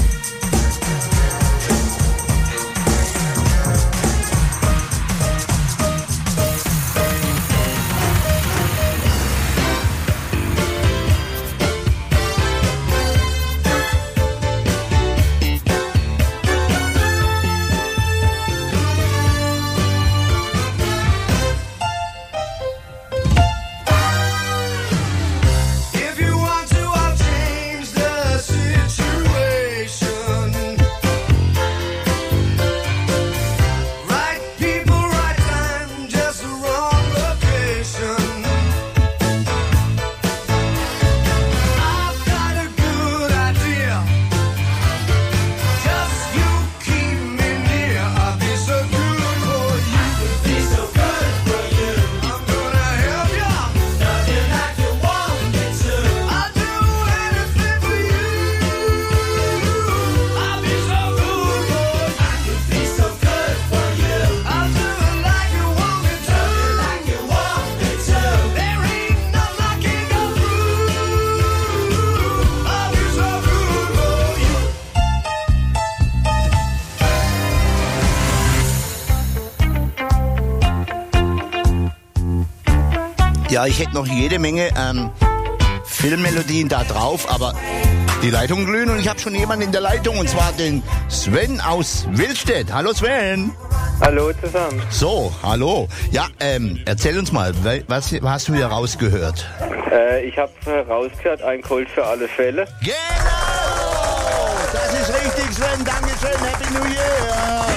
Ja, ich hätte noch jede Menge Filmmelodien da drauf, aber die Leitungen glühen und ich habe schon jemanden in der Leitung, und zwar den Sven aus Willstedt. Hallo Sven. Hallo zusammen. So, hallo. Ja, erzähl uns mal, was hast du hier rausgehört? Ich habe rausgehört, ein Colt für alle Fälle. Genau! Das ist richtig, Sven. Dankeschön. Happy New Year.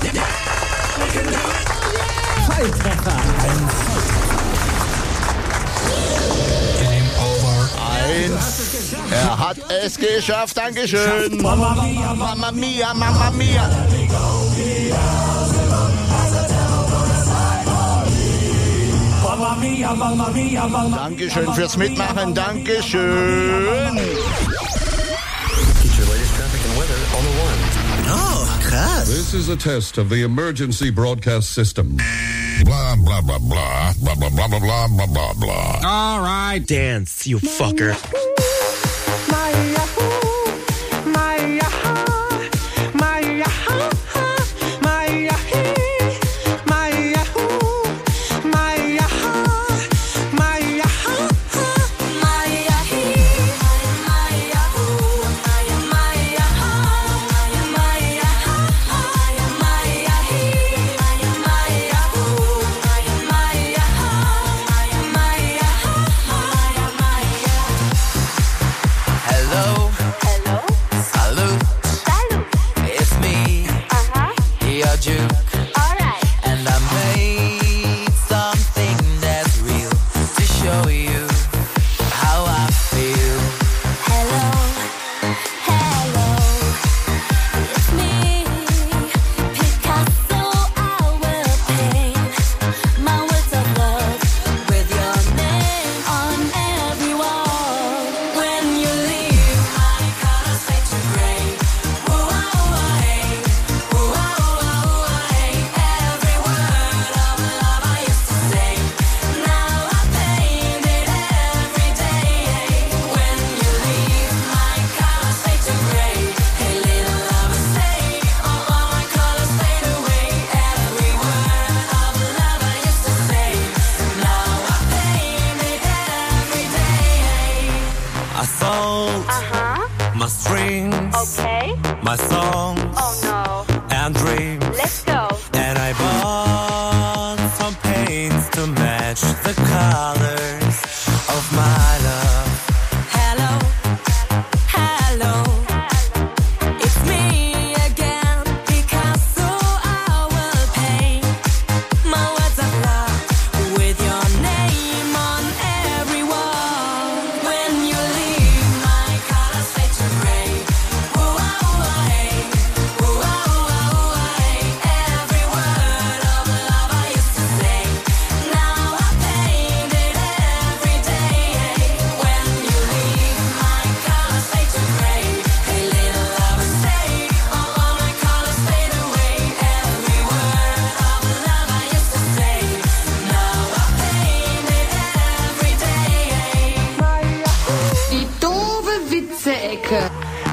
Volltreffer. Er hat es geschafft, Dankeschön. Mamma mia, Mamma mia, Mamma mia. Dankeschön fürs Mitmachen, Dankeschön. Oh, krass. This is a test of the emergency broadcast system. Blah, blah, blah, blah, blah, blah, blah, blah, blah, blah, blah, blah. All right, dance, you fucker. My songs and dreams. Let's go. And I bought some paints to match the colors of my love. Hello, hello. It's me again, Picasso. I will paint my words of love with your name on every wall. When you leave, my colors fade to gray. Every word of love I used to say. Now I paint it every day. When you leave, my colors fade to gray. Hey, little lover, stay. All my colors fade away. Every word of love I used to say. Now I paint it every day. Die doofe Witze-Ecke.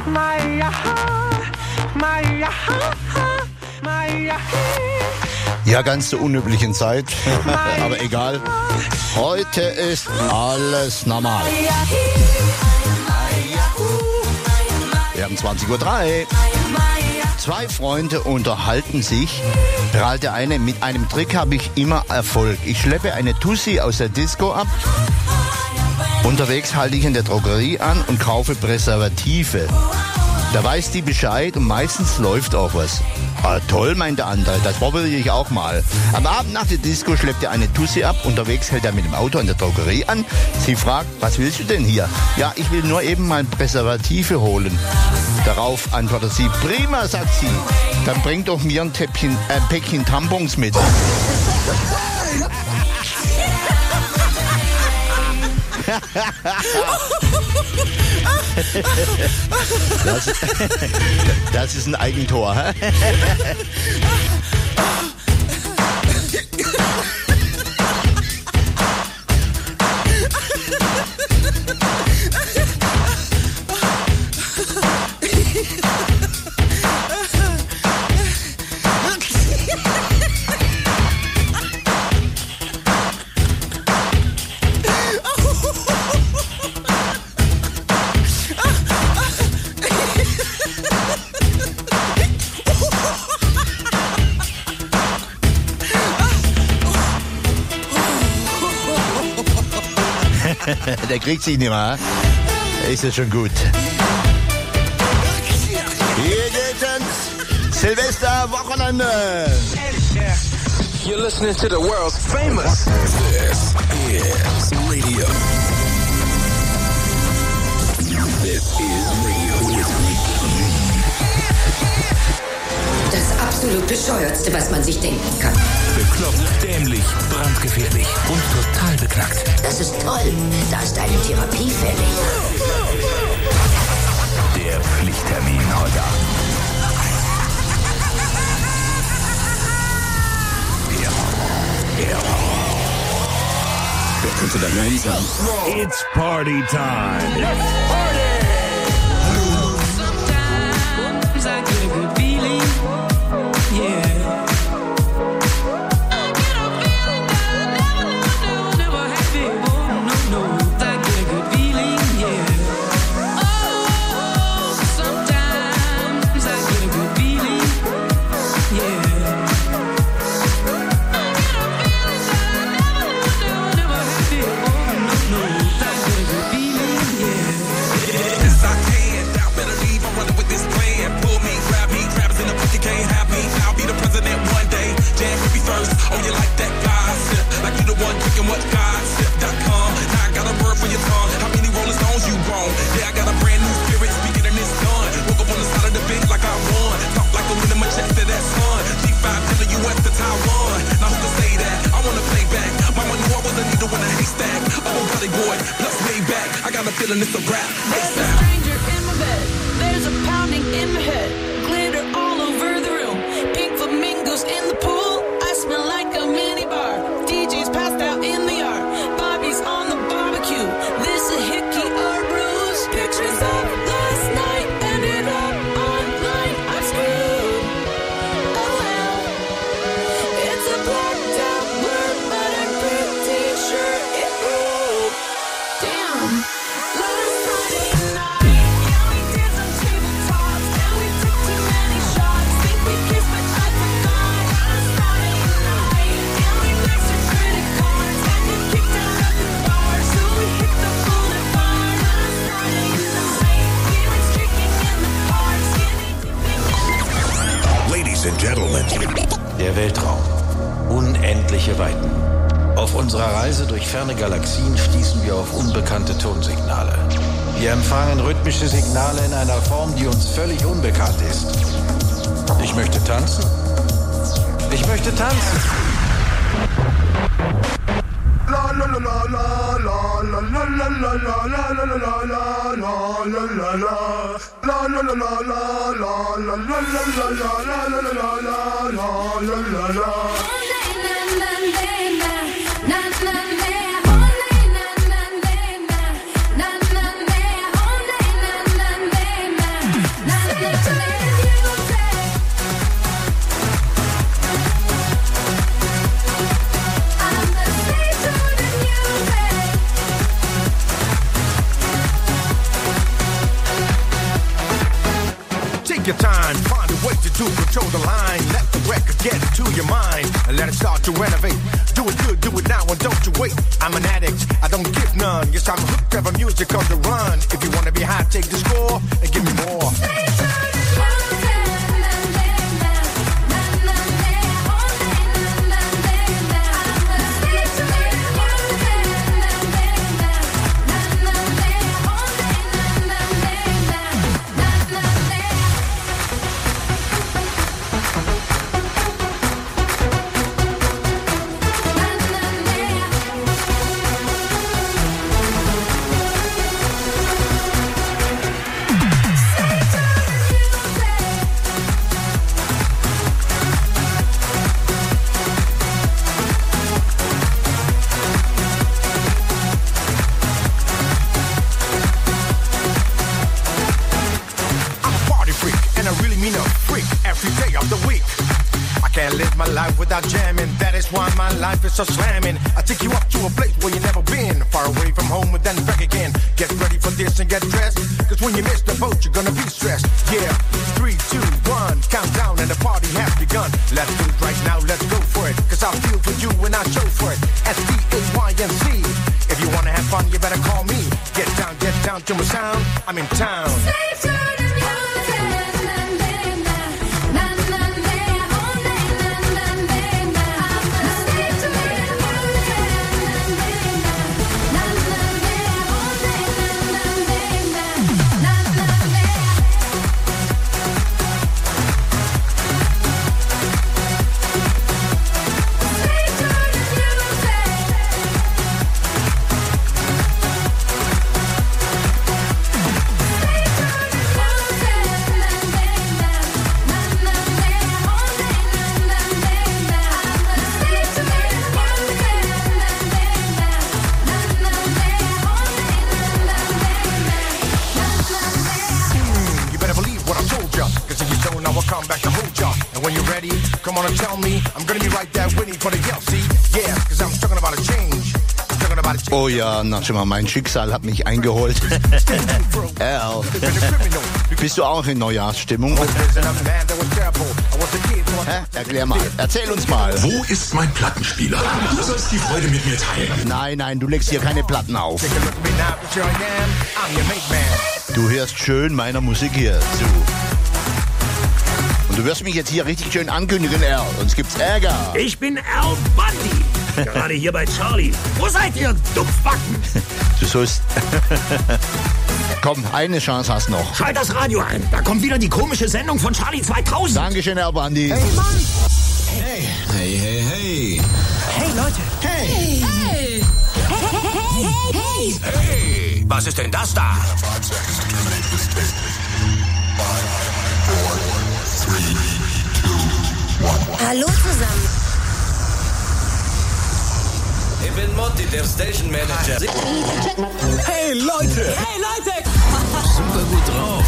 Ja, ganz zur unüblichen Zeit, aber egal. Heute ist alles normal. Wir haben 20:03 Uhr. Zwei Freunde unterhalten sich. Prahlt der eine, mit einem Trick habe ich immer Erfolg. Ich schleppe eine Tussi aus der Disco ab. Unterwegs halte ich in der Drogerie an und kaufe Präservative. Da weiß die Bescheid und meistens läuft auch was. Ah, toll, meint der andere, das probiere ich auch mal. Am Abend nach der Disco schleppt er eine Tussi ab. Unterwegs hält er mit dem Auto an der Drogerie an. Sie fragt, was willst du denn hier? Ja, ich will nur eben mal Präservative holen. Darauf antwortet sie, prima, sagt sie. Dann bring doch mir ein Päckchen Tampons mit. Das ist ein Eigentor. Der kriegt sich nicht mehr. Ist ja schon gut. Hier geht's ins Silvester-Wochenende. You're listening to the world's famous. This is Radio Das absolut bescheuertste, was man sich denken kann. Bekloppt, dämlich, brandgefährlich und total beknackt. Das ist toll. Da ist eine Therapie fällig. Der Pflichttermin heute Abend. Der Horror. Wer könnte da Nein sagen? It's party time. Let's party! Sometimes I get a good feeling, yeah. Oh, you like that gossip? Like you the one cooking what gossip.com. Now I got a word for your tongue. How many Rolling Stones you grown? Yeah, I got a brand new spirit speaking and it's done. Woke up on the side of the bed like I won. Talk like a win in my chest to that sun. G5 to the US to Taiwan. Now who can say that? I wanna play back. Mama knew I was a needle in a haystack. Oh, Valley Boy, plus way back. I got a feeling it's a rap. There's a stranger in my bed. There's a pounding in my head. Glitter all over the room. Pink flamingos in the pool. Smell like a minibar. DJ's passed out in the yard. Bobby's on the barbecue. This a hickey or bruise. Pictures of last night ended up online. I'm screwed. Oh well. It's a blacked out word, but I'm pretty sure it broke. Damn. Last Friday night. Yeah, we did some tabletops. And we took too many shots. Think we kissed, but I forgot. Last Friday. Ladies and Gentlemen. Der Weltraum. Unendliche Weiten. Auf unserer Reise durch ferne Galaxien stießen wir auf unbekannte Tonsignale. Wir empfangen rhythmische Signale in einer Form, die uns völlig unbekannt ist. Ich möchte tanzen. Ich möchte tanzen. La la la la la la la la la la la la la la la. Your time, find a way to control the line. Let the record get into your mind and let it start to renovate. Do it good, do it now, and don't you wait. I'm an addict, I don't give none. Yes, I'm hooked up on music on the run. If you wanna be high, take the score and give me more. Without jamming, that is why my life is so slamming. I take you up to a place where you never been, far away from home and then back again. Get ready for this and get dressed, cause when you miss the boat, you're gonna be stressed. Yeah, 3, 2, 1, countdown and the party has begun. Let's do it right now, let's go for it, cause I feel for you and I show for it. SDAYNC. If you wanna have fun, you better call me. Get down to my sound, I'm in town. Na come on and tell me I'm gonna be right there waiting for the yell, see? Yeah, cause I'm talking about a change. Oh ja, Nachschema, mein Schicksal hat mich eingeholt. Al, bist du auch in Neujahrsstimmung? Hä? Erklär mal, erzähl uns mal. Wo ist mein Plattenspieler? Du sollst die Freude mit mir teilen. Nein, du legst hier keine Platten auf. Du hörst schön meiner Musik hier zu. Und du wirst mich jetzt hier richtig schön ankündigen, Al, sonst gibt's Ärger. Ich bin Al Bundy. Gerade hier bei Charlie. Wo seid ihr, Dumpfbacken? Du sollst... Komm, eine Chance hast noch. Schalt das Radio ein. Da kommt wieder die komische Sendung von Charlie 2000. Dankeschön, Herr Bundy. Hey, Mann. Hey. Hey, Leute. Hey. Hey. Hey. Was ist denn das da? Hallo zusammen. Ich bin Monty, der Station Manager. Hey Leute! Super gut drauf.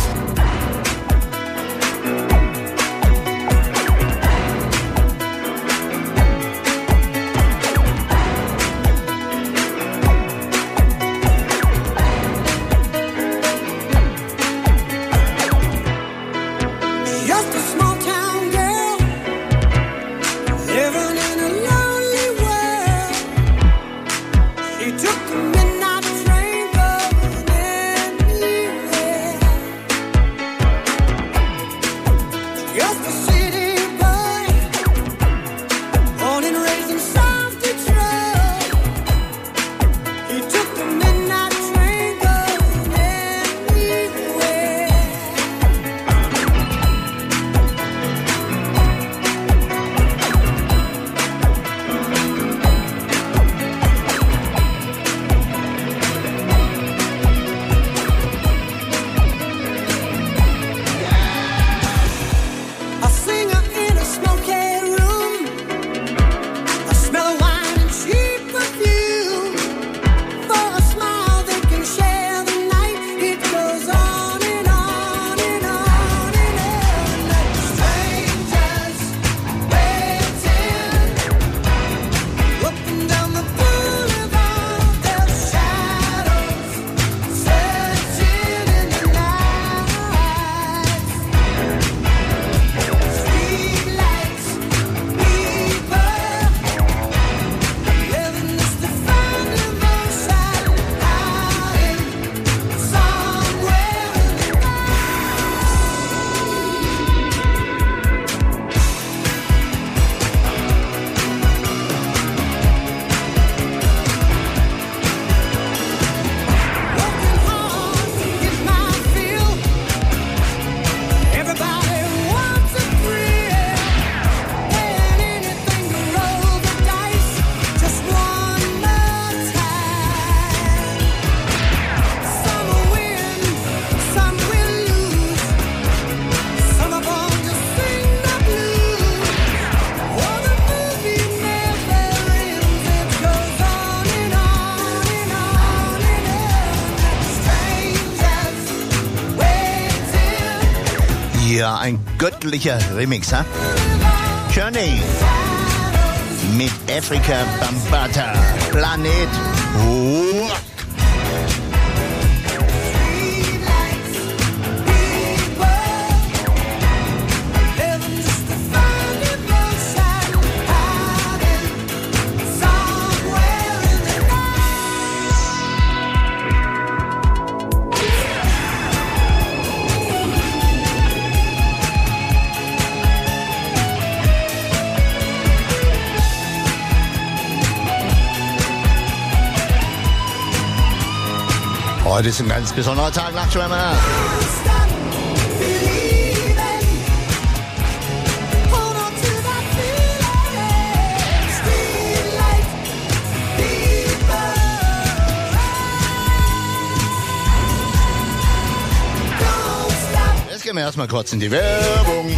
Just a small town girl living in a lonely world. She took the midnight train going anywhere. Just a city boy, born and raised in South Detroit. He took the midnight train going anywhere. A singer in a smoky room, a smell of wine and cheap perfume. For a smile they can share the night. It goes on and on and on and on. Strangers waiting, looking down the boulevard. Their shadows searching in the night. Streetlights, people, living this defined emotion, hiding somewhere in the working hard to get my feel. Everybody wants a thrill, paying anything to roll the dice just one more time. Some will win, some will lose. Some are born to sing the blues. Oh, the movie never ends. It goes on and on and on and on. Strangers waiting. Ja, ein göttlicher Remix, ha? Journey mit Afrika Bambaataa, Planet Rock. Living just to find emotion, hiding somewhere in the Heute ist ein ganz besonderer Tag, Nachtschwärmer. Jetzt gehen wir erstmal kurz in die Werbung.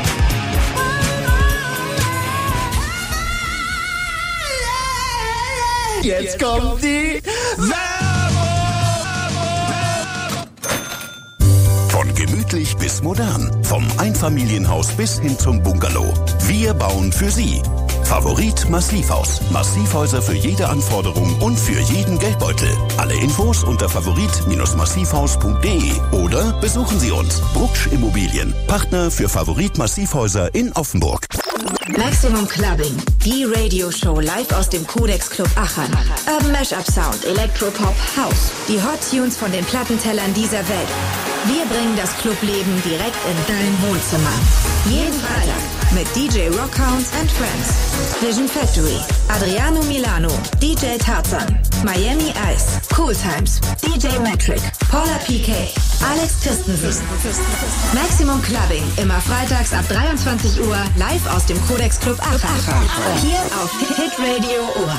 Jetzt kommt die Von gemütlich gemütlich bis modern. Vom Einfamilienhaus bis hin zum Bungalow. Wir bauen für Sie. Favorit Massivhaus. Massivhäuser für jede Anforderung und für jeden Geldbeutel. Alle Infos unter favorit-massivhaus.de oder besuchen Sie uns. Brucksch Immobilien. Partner für Favorit Massivhäuser in Offenburg. Maximum Clubbing. Die Radioshow live aus dem Codex Club Aachen. Urban Mashup Sound, Electropop, House. Die Hot Tunes von den Plattentellern dieser Welt. Wir bringen das Clubleben direkt in dein Wohnzimmer. Jeden Freitag mit DJ Rockhounds and Friends. Vision Factory, Adriano Milano, DJ Tarzan, Miami Ice, Cool Times, DJ Metric, Paula PK, Alex Christensen. Maximum Clubbing, immer freitags ab 23 Uhr, live aus dem Codex Club Aachen. Hier auf Hit Radio Ohr.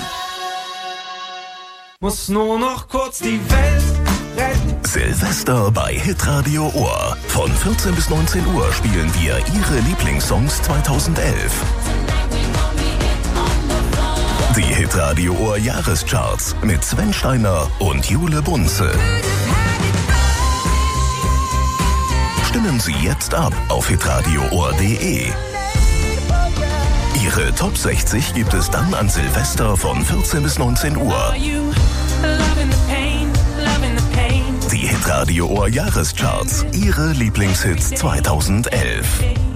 Muss nur noch kurz die Welt retten. Silvester bei Hitradio Ohr. Von 14 bis 19 Uhr spielen wir Ihre Lieblingssongs 2011. Die Hitradio Ohr Jahrescharts mit Sven Steiner und Jule Bunze. Stimmen Sie jetzt ab auf hitradioohr.de. Ihre Top 60 gibt es dann an Silvester von 14 bis 19 Uhr. Die Hitradio Ohr Jahrescharts. Ihre Lieblingshits 2011.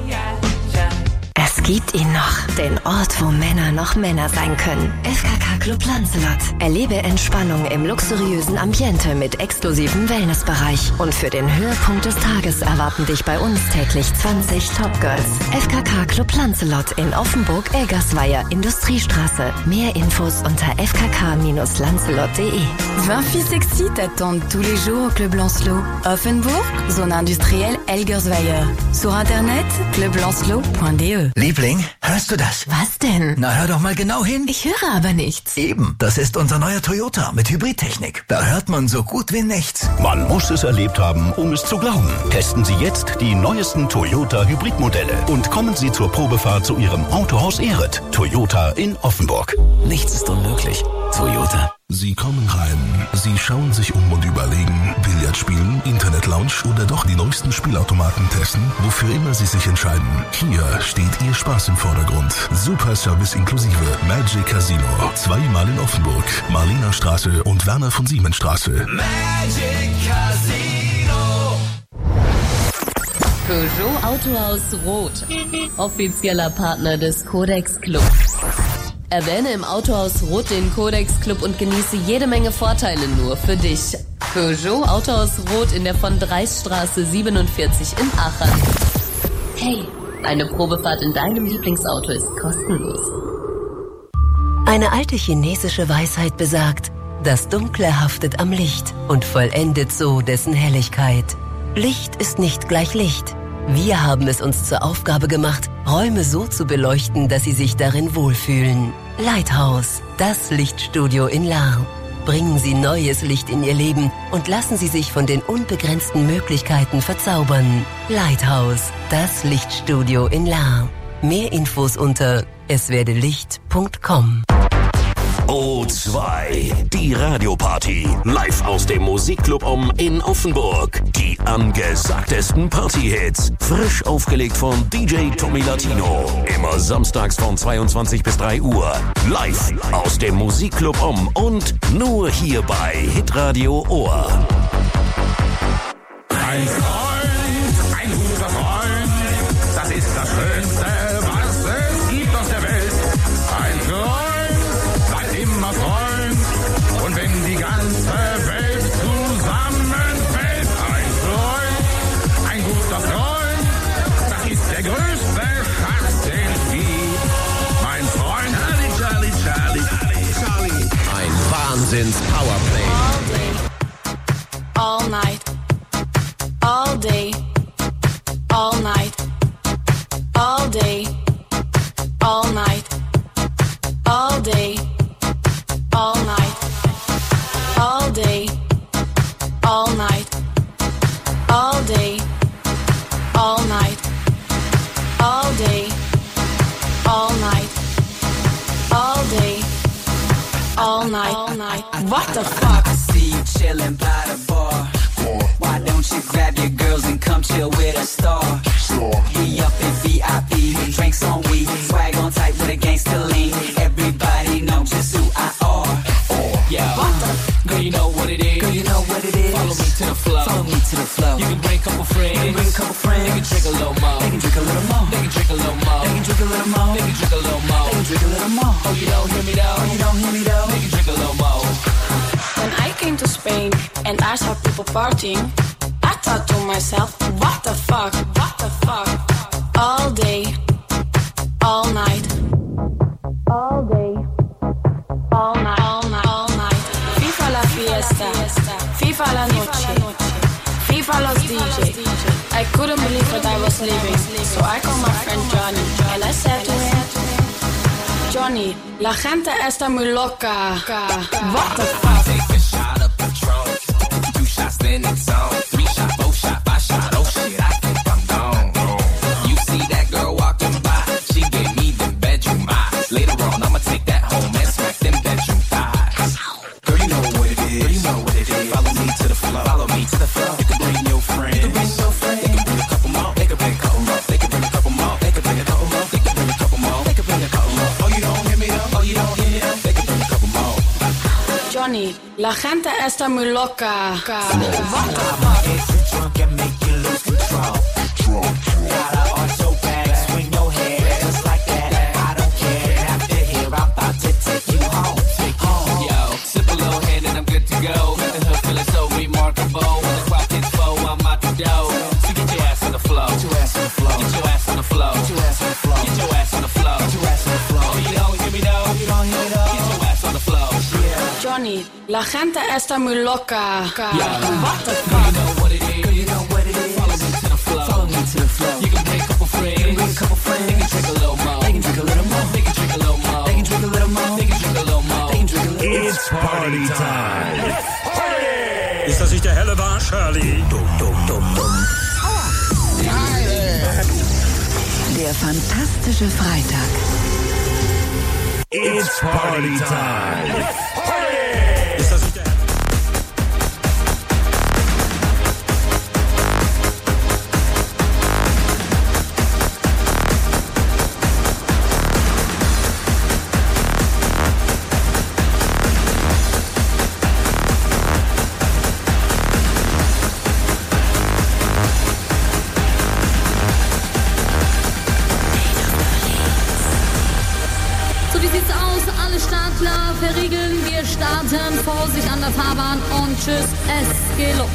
Es gibt ihn noch, den Ort, wo Männer noch Männer sein können. FKK Club Lancelot. Erlebe Entspannung im luxuriösen Ambiente mit exklusivem Wellnessbereich. Und für den Höhepunkt des Tages erwarten dich bei uns täglich 20 Topgirls. FKK Club Lancelot in Offenburg-Elgersweier, Industriestraße. Mehr Infos unter fkk-lancelot.de. 20 filles sexy t'attendent tous les jours au Club Lancelot. Offenburg, zone industrielle Elgersweier. Sur internet, clublancelot.de. Liebling, hörst du das? Was denn? Na, hör doch mal genau hin. Ich höre aber nichts. Eben, das ist unser neuer Toyota mit Hybridtechnik. Da hört man so gut wie nichts. Man muss es erlebt haben, um es zu glauben. Testen Sie jetzt die neuesten Toyota Hybridmodelle und kommen Sie zur Probefahrt zu Ihrem Autohaus Ehret. Toyota in Offenburg. Nichts ist unmöglich. Toyota. Sie kommen rein, Sie schauen sich um und überlegen, Billard spielen, Internet-Lounge oder doch die neuesten Spielautomaten testen, wofür immer Sie sich entscheiden. Hier steht Ihr Spaß im Vordergrund. Super Service inklusive Magic Casino. 2-mal in Offenburg, Marliner Straße und Werner von Siemens Straße. Magic Casino. Peugeot Autohaus Rot. Offizieller Partner des Codex Club. Erwähne im Autohaus Rot den Codex Club und genieße jede Menge Vorteile nur für dich. Peugeot Autohaus Rot in der von Dreisstraße 47 in Aachen. Hey, eine Probefahrt in deinem Lieblingsauto ist kostenlos. Eine alte chinesische Weisheit besagt, das Dunkle haftet am Licht und vollendet so dessen Helligkeit. Licht ist nicht gleich Licht. Wir haben es uns zur Aufgabe gemacht, Räume so zu beleuchten, dass Sie sich darin wohlfühlen. Lighthouse, das Lichtstudio in Lahr. Bringen Sie neues Licht in Ihr Leben und lassen Sie sich von den unbegrenzten Möglichkeiten verzaubern. Lighthouse, das Lichtstudio in Lahr. Mehr Infos unter eswerdelicht.com. O2, die Radioparty, live aus dem Musikclub in Offenburg. Die angesagtesten Partyhits, frisch aufgelegt von DJ Tommy Latino. Immer samstags von 22 bis 3 Uhr. Live aus dem Musikclub und nur hier bei Hitradio Ohr. Ein Freund, ein guter Freund, das ist das Schönste, was es gibt auf der Welt. Ein Freund, bleibt immer Freund, und wenn die ganze Welt zusammenfällt, ein Freund, ein guter Freund, das ist der größte Schatz, den es gibt. Mein Freund, Charlie. Ein Wahnsinns-Powerplay. All night, all day, all night, all day, all night, all day, all night, all day, all night, all day, all night, all day, all night, all day, all night, all night. What the fuck? I see you chillin' by the bar. Why don't you grab your girls and come chill with drink a little more. They can drink a little more. They can drink a little more. They can drink a little more. They can drink a little more. They can drink a little more. Oh, you don't hear me though. Oh, you don't hear me though. They can drink a little more. When I came to Spain and I saw people partying, I thought to myself, what the fuck? What the fuck? All day, all night, all day, all night, all night, all night. Viva la fiesta, viva la noche, viva los DJ. I couldn't believe that I was leaving, so I called my friend Johnny and I said to him, Johnny, la gente está muy loca. What the fuck? Take a shot of Patron, 2 shots then it's on, 3 shot, 4 shot, 5 shot. Oh shit, I think I'm gone. You see that girl walking by? She gave me them bedroom eyes. Later on, I'ma take that home and smack them bedroom thighs. Girl, you know what it is. Girl, you know what it is. Follow me to the floor. Follow me to the floor. You can bring your friends. You can bring your friends. They can bring a couple more. They can bring a couple more. They can bring a couple more. They can bring a couple more. They can bring a couple more. They can bring a couple more. Oh, you don't hear me though. Oh, you don't hear me though. They can bring a couple more. Johnny, la gente está muy loca. What the fuck? Get drunk and make you lose control. Got a auto bag, swing your head just like that. I don't care. After here, I'm about to take you home. Take you home. Yo, sip a little hand and I'm good to go. Got the hood feeling so remarkable. When the crowd gets full, I'm out the dough. So get your ass on the floor. Get your ass on the floor. Get your ass on the floor. Get your ass on the floor. Get your ass on the floor. Get your ass on the floor. Oh, you don't hear me though. You don't hear me though. Get your ass on the floor. Johnny, la gente está muy loca. What the fuck? You know what it is. Girl, you know what it is. Follow me to the floor. Follow me to the floor. You can bring a couple friends. You can bring a couple friends. They can drink a little more. They can drink a little more. They can drink a little more. They can drink a little more. They can drink a little more. They can drink a little more. It's party time. Party! Ist das nicht der helle Wahn, Shirley? Dumm, dumm, dumm, dumm. Der fantastische Freitag. It's party time. Party! Ist das nicht der verriegeln, wir starten, Vorsicht an der Fahrbahn und tschüss, es geht los.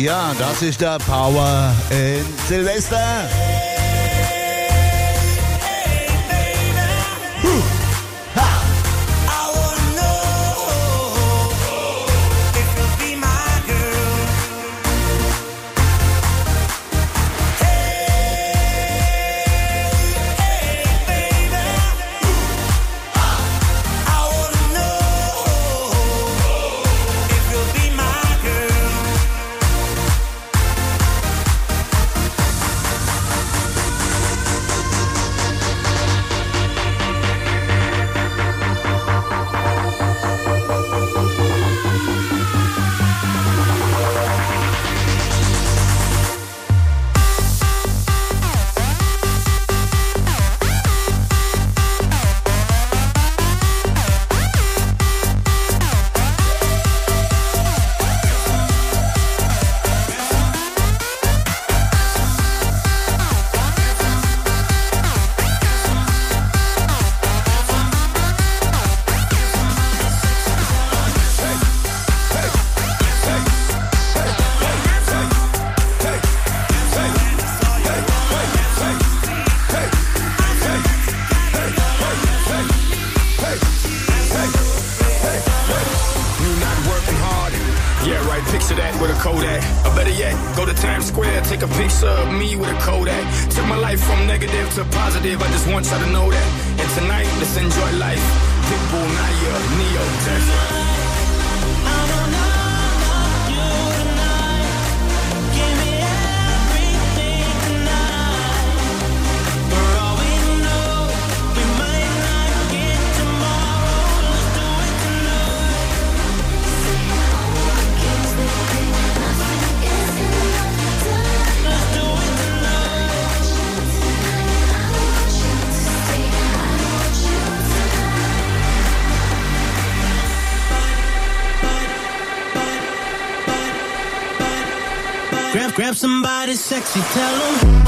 Ja, das ist der Power in Silvester. Grab somebody sexy, tell them.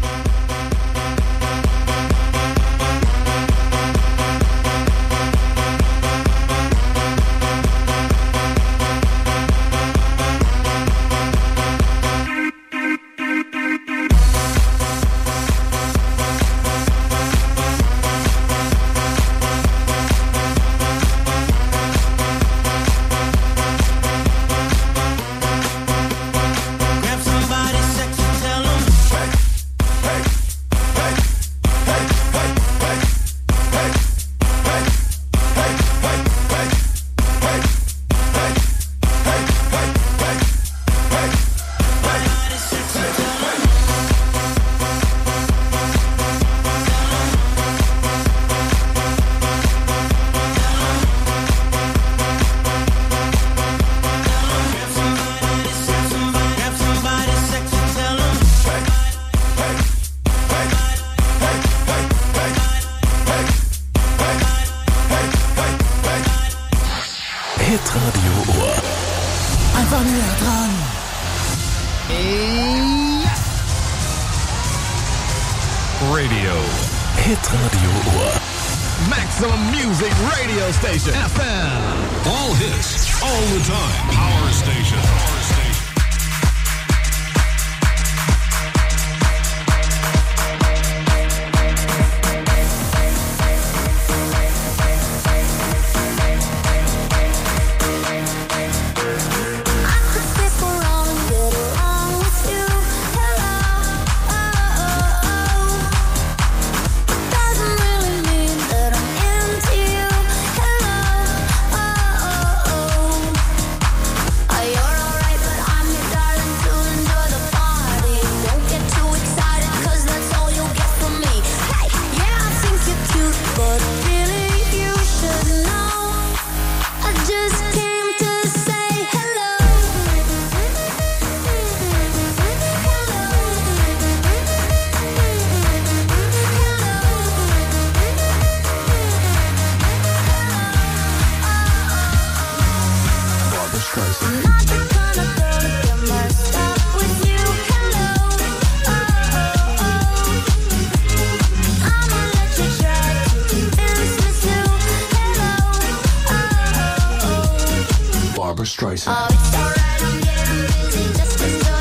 Hitradio Ohr. Einfach näher dran. Radio. Hitradio Ohr. Maximum Music Radio Station. FM. All hits, all the time. Power Station. Streisand. Oh, it's alright, I'm getting busy, just enjoy.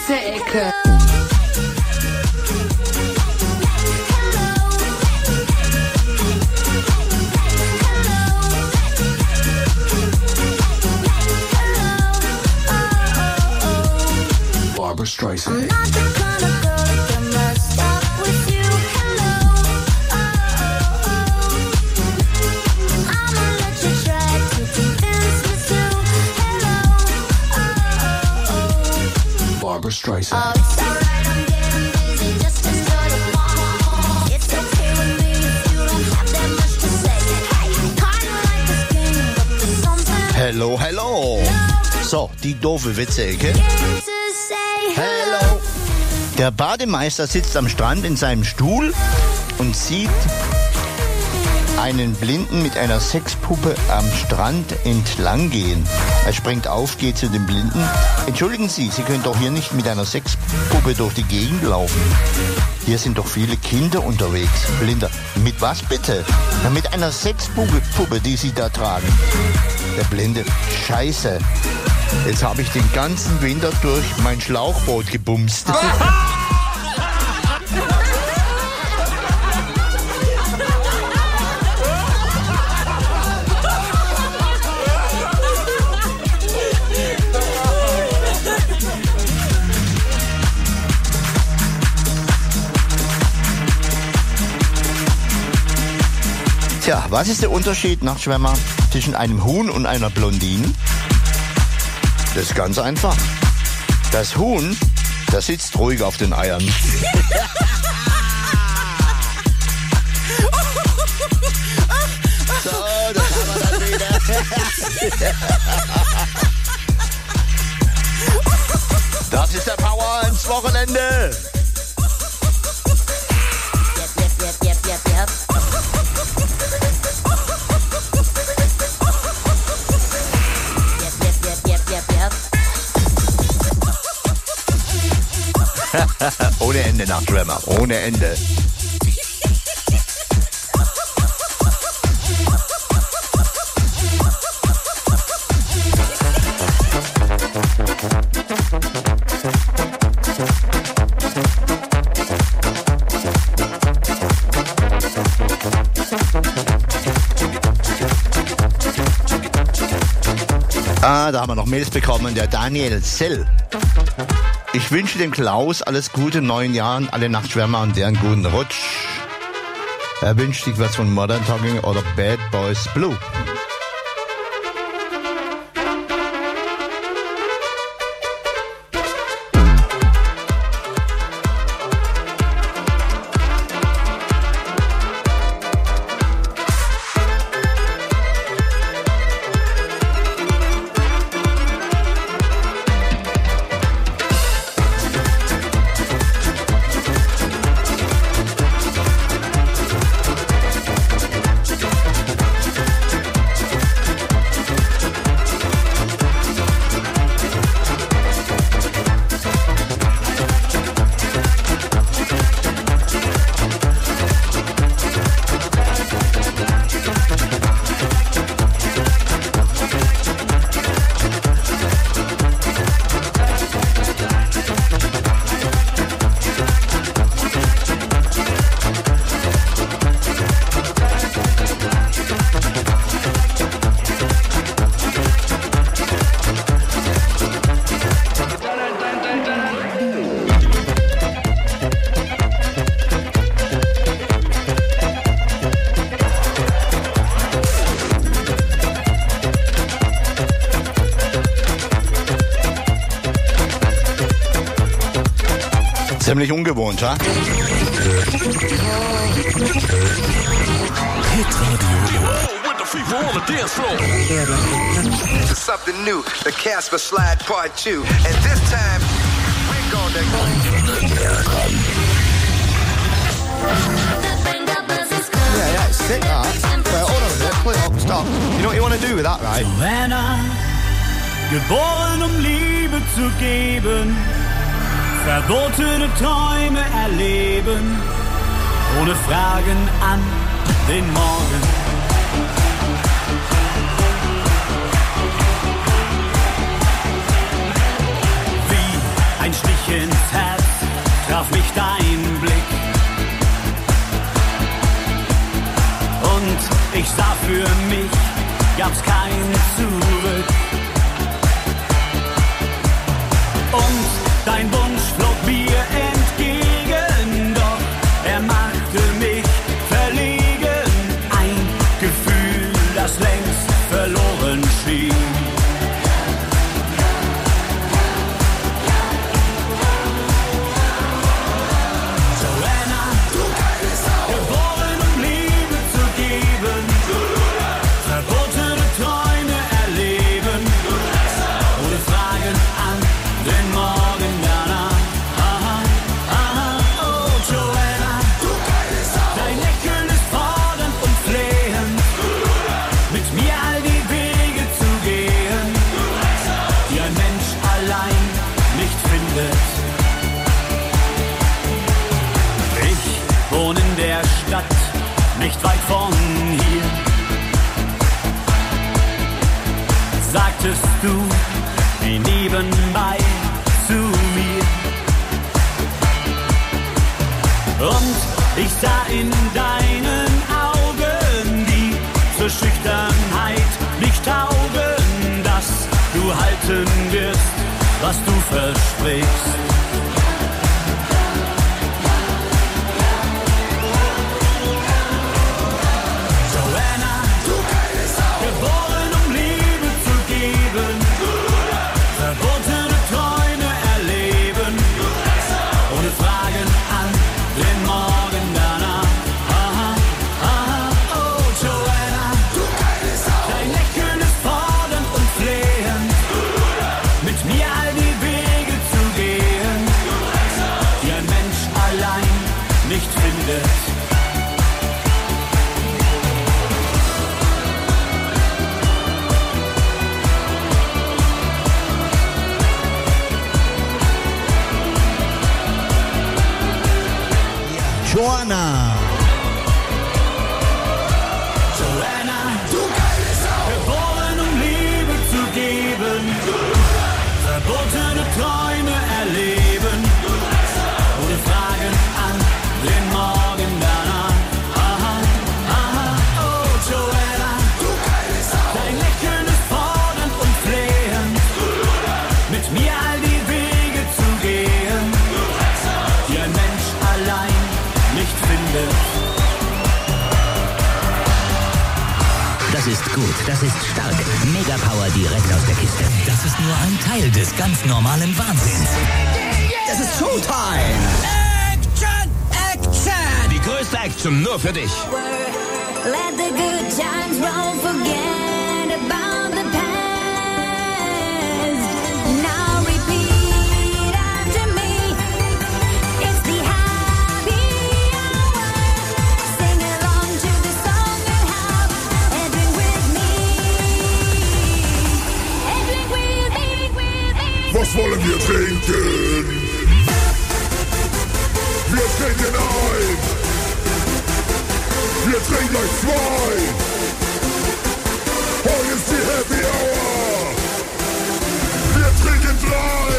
Witze-Ecke. Barbara Streisand. Barbara Streisand. Hello, hello. So, die doofe Witze-Ecke. Hello. Der Bademeister sitzt am Strand in seinem Stuhl und sieht einen Blinden mit einer Sexpuppe am Strand entlang gehen. Er springt auf, geht zu dem Blinden. Entschuldigen Sie, Sie können doch hier nicht mit einer Sexpuppe durch die Gegend laufen. Hier sind doch viele Kinder unterwegs. Blinder, mit was bitte? Ja, mit einer Sexpuppe, die Sie da tragen. Der Blinde, Scheiße. Jetzt habe ich den ganzen Winter durch mein Schlauchboot gebumst. Tja, was ist der Unterschied, Nachtschwärmer, zwischen einem Huhn und einer Blondine? Das ist ganz einfach. Das Huhn, das sitzt ruhig auf den Eiern. So, das haben wir dann wieder. Das ist der Power ins Wochenende. Ohne Ende, Nachtschwärmer, ohne Ende. Da haben wir noch Mails bekommen, der Daniel Sell. Ich wünsche dem Klaus alles Gute im neuen Jahr und alle Nachtschwärmer und deren guten Rutsch. Er wünscht sich was von Modern Talking oder Bad Boys Blue. Ziemlich ungewohnt, ha? Something new, the Casper Slide Part 2. And this time, we're gonna Yeah, it's sick, that. Well, hold on a minute, play it up, stop. You know what you want to do with that, right? Joanna, geboren Liebe zu geben, verbotene Träume erleben, ohne Fragen an den Morgen. Wie ein Stich ins Herz traf mich dein Blick. Und ich sah für mich, gab's kein Zurück. Und dein Wunsch flog mir entgegen, doch er machte mich verlegen. Ein Gefühl, das längst verloren schien. Nicht weit von hier, sagtest du nebenbei zu mir. Und ich sah in deinen Augen, die zur Schüchternheit nicht taugen, dass du halten wirst, was du versprichst. Joanna. Joanna, du geile Sau. Geboren, um Liebe zu geben. Verbotene Träume erleben. Ohne Fragen an den Morgen danach. Aha, aha, oh Joanna, du geile Sau. Dein Lächeln ist fordernd und flehend. Mit mir all die Wege zu gehen, die ein Mensch allein nicht findet. Das ist gut, das ist stark. Mega Power direkt aus der Kiste. Das ist nur ein Teil des ganz normalen Wahnsinns. Das ist Showtime! Action! Action! Die größte Action nur für dich. Let the good times roll, forget about the past. Now repeat after me. It's the happy hour. Sing along to the song and have a drink with me. A drink with me. Was wollen wir trinken? Wir trinken ein. Wir trinken gleich zwei. Heute ist die Happy Hour. Wir trinken drei.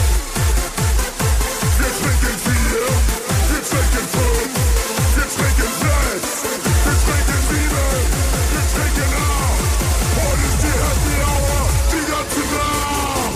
Wir trinken vier. Wir trinken fünf. Wir trinken sechs. Wir trinken sieben. Wir trinken acht. Heute ist die Happy Hour. Die ganze Nacht.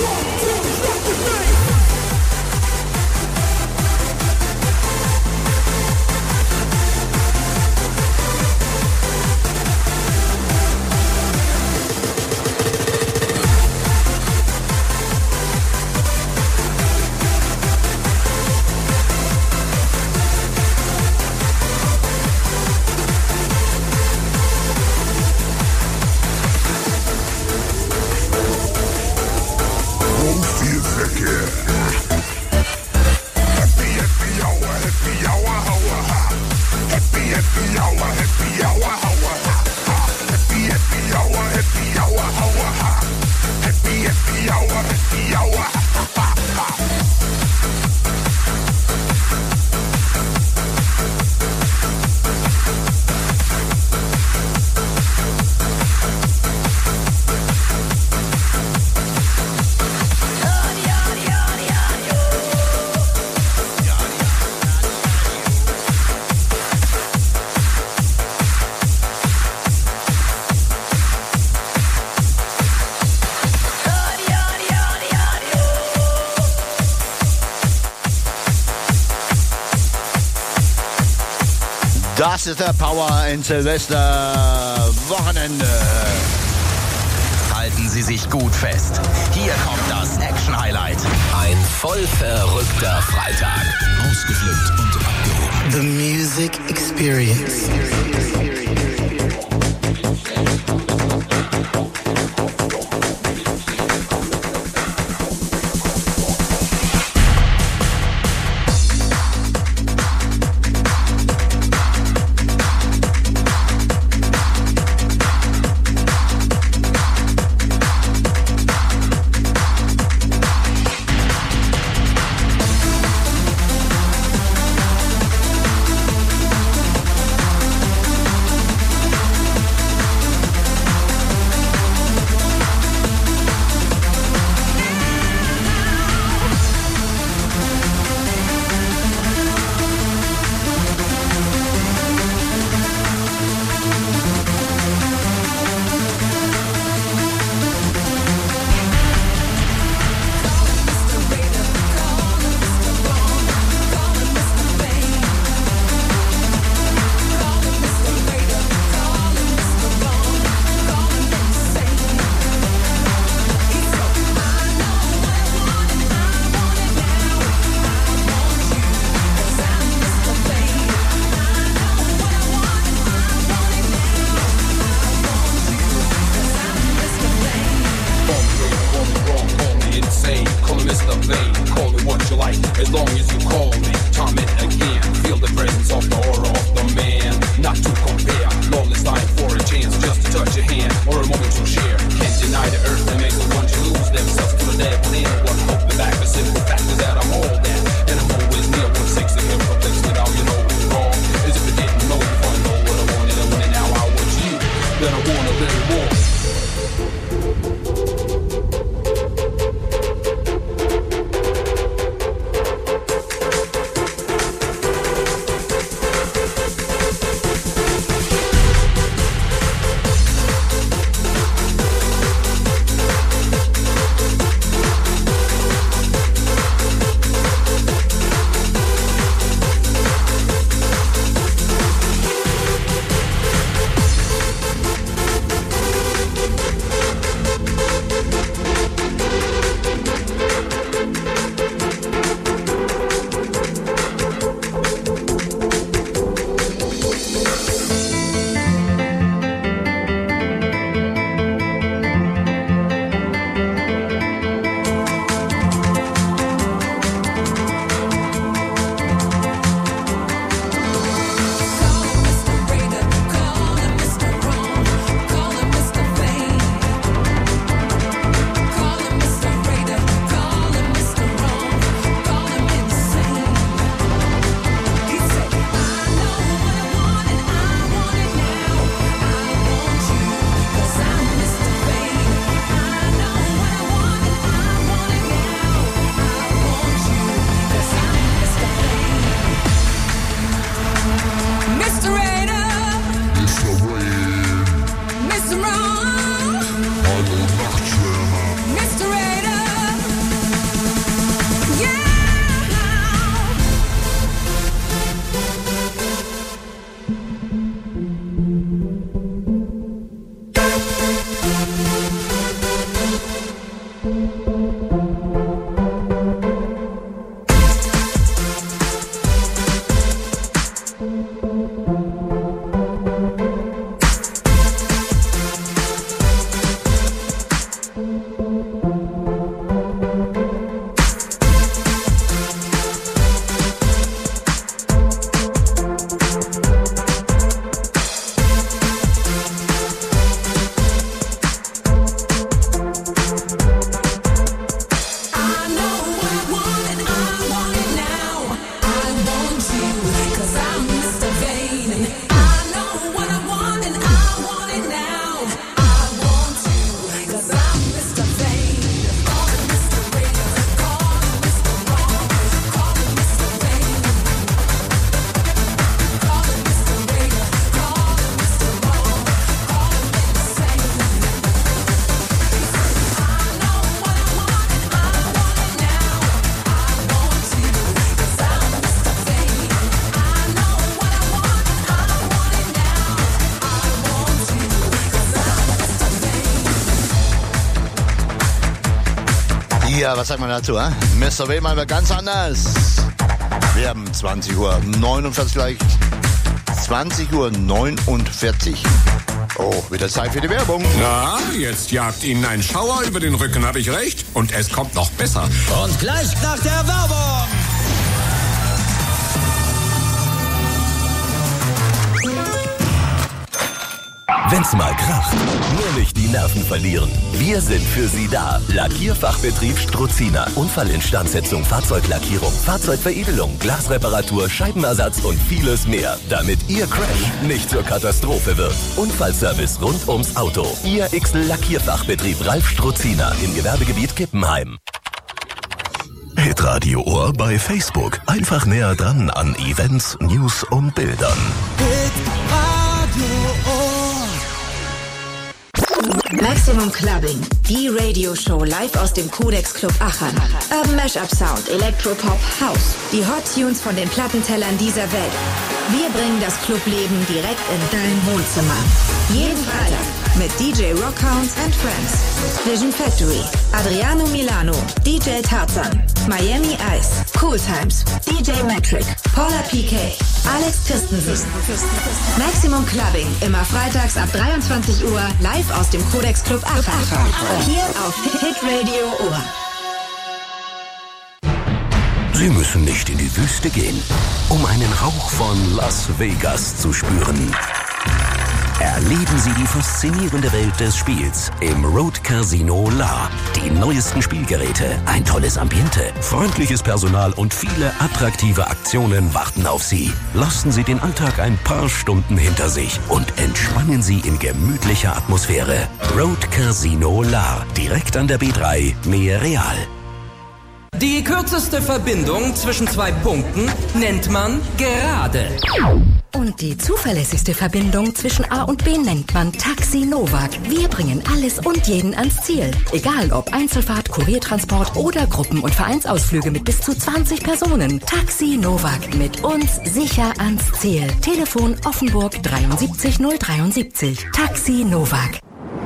Das ist der Power in Silvester Wochenende. Halten Sie sich gut fest. Hier kommt das Action-Highlight. Ein voll verrückter Freitag. Ausgeflippt und abgehoben. The Music Experience. Ja, was sagt man dazu? Mr. W mal ganz anders. Wir haben 20:49 Uhr gleich. 20:49 Uhr. Oh, wieder Zeit für die Werbung. Na, jetzt jagt Ihnen ein Schauer über den Rücken, habe ich recht? Und es kommt noch besser. Und gleich nach der Werbung. Wenn's mal kracht, nur nicht die Nerven verlieren. Wir sind für Sie da. Lackierfachbetrieb Struzina. Unfallinstandsetzung, Fahrzeuglackierung, Fahrzeugveredelung, Glasreparatur, Scheibenersatz und vieles mehr. Damit Ihr Crash nicht zur Katastrophe wird. Unfallservice rund ums Auto. Ihr XL Lackierfachbetrieb Ralf Struzina im Gewerbegebiet Kippenheim. Hitradio Ohr bei Facebook. Einfach näher dran an Events, News und Bildern. Maximum Clubbing, die Radioshow live aus dem Codex Club Aachen. Urban Mashup Sound, Electropop, House. Die Hot Tunes von den Plattentellern dieser Welt. Wir bringen das Clubleben direkt in dein Wohnzimmer. Jeden Freitag mit DJ Rockhounds and Friends, Vision Factory, Adriano Milano, DJ Tarzan, Miami Ice, Cool Times, DJ Metric, Paula PK, Alex Christensen. Maximum Clubbing, immer freitags ab 23 Uhr, live aus dem Codex Club Aachen. Hier auf Hitradio Ohr. Sie müssen nicht in die Wüste gehen, um einen Hauch von Las Vegas zu spüren. Erleben Sie die faszinierende Welt des Spiels im Road Casino La. Die neuesten Spielgeräte, ein tolles Ambiente, freundliches Personal und viele attraktive Aktionen warten auf Sie. Lassen Sie den Alltag ein paar Stunden hinter sich und entspannen Sie in gemütlicher Atmosphäre. Road Casino La, direkt an der B3, Nähe Real. Die kürzeste Verbindung zwischen zwei Punkten nennt man Gerade. Und die zuverlässigste Verbindung zwischen A und B nennt man Taxi Novak. Wir bringen alles und jeden ans Ziel. Egal ob Einzelfahrt, Kuriertransport oder Gruppen- und Vereinsausflüge mit bis zu 20 Personen. Taxi Novak, mit uns sicher ans Ziel. Telefon Offenburg 73 073. Taxi Novak.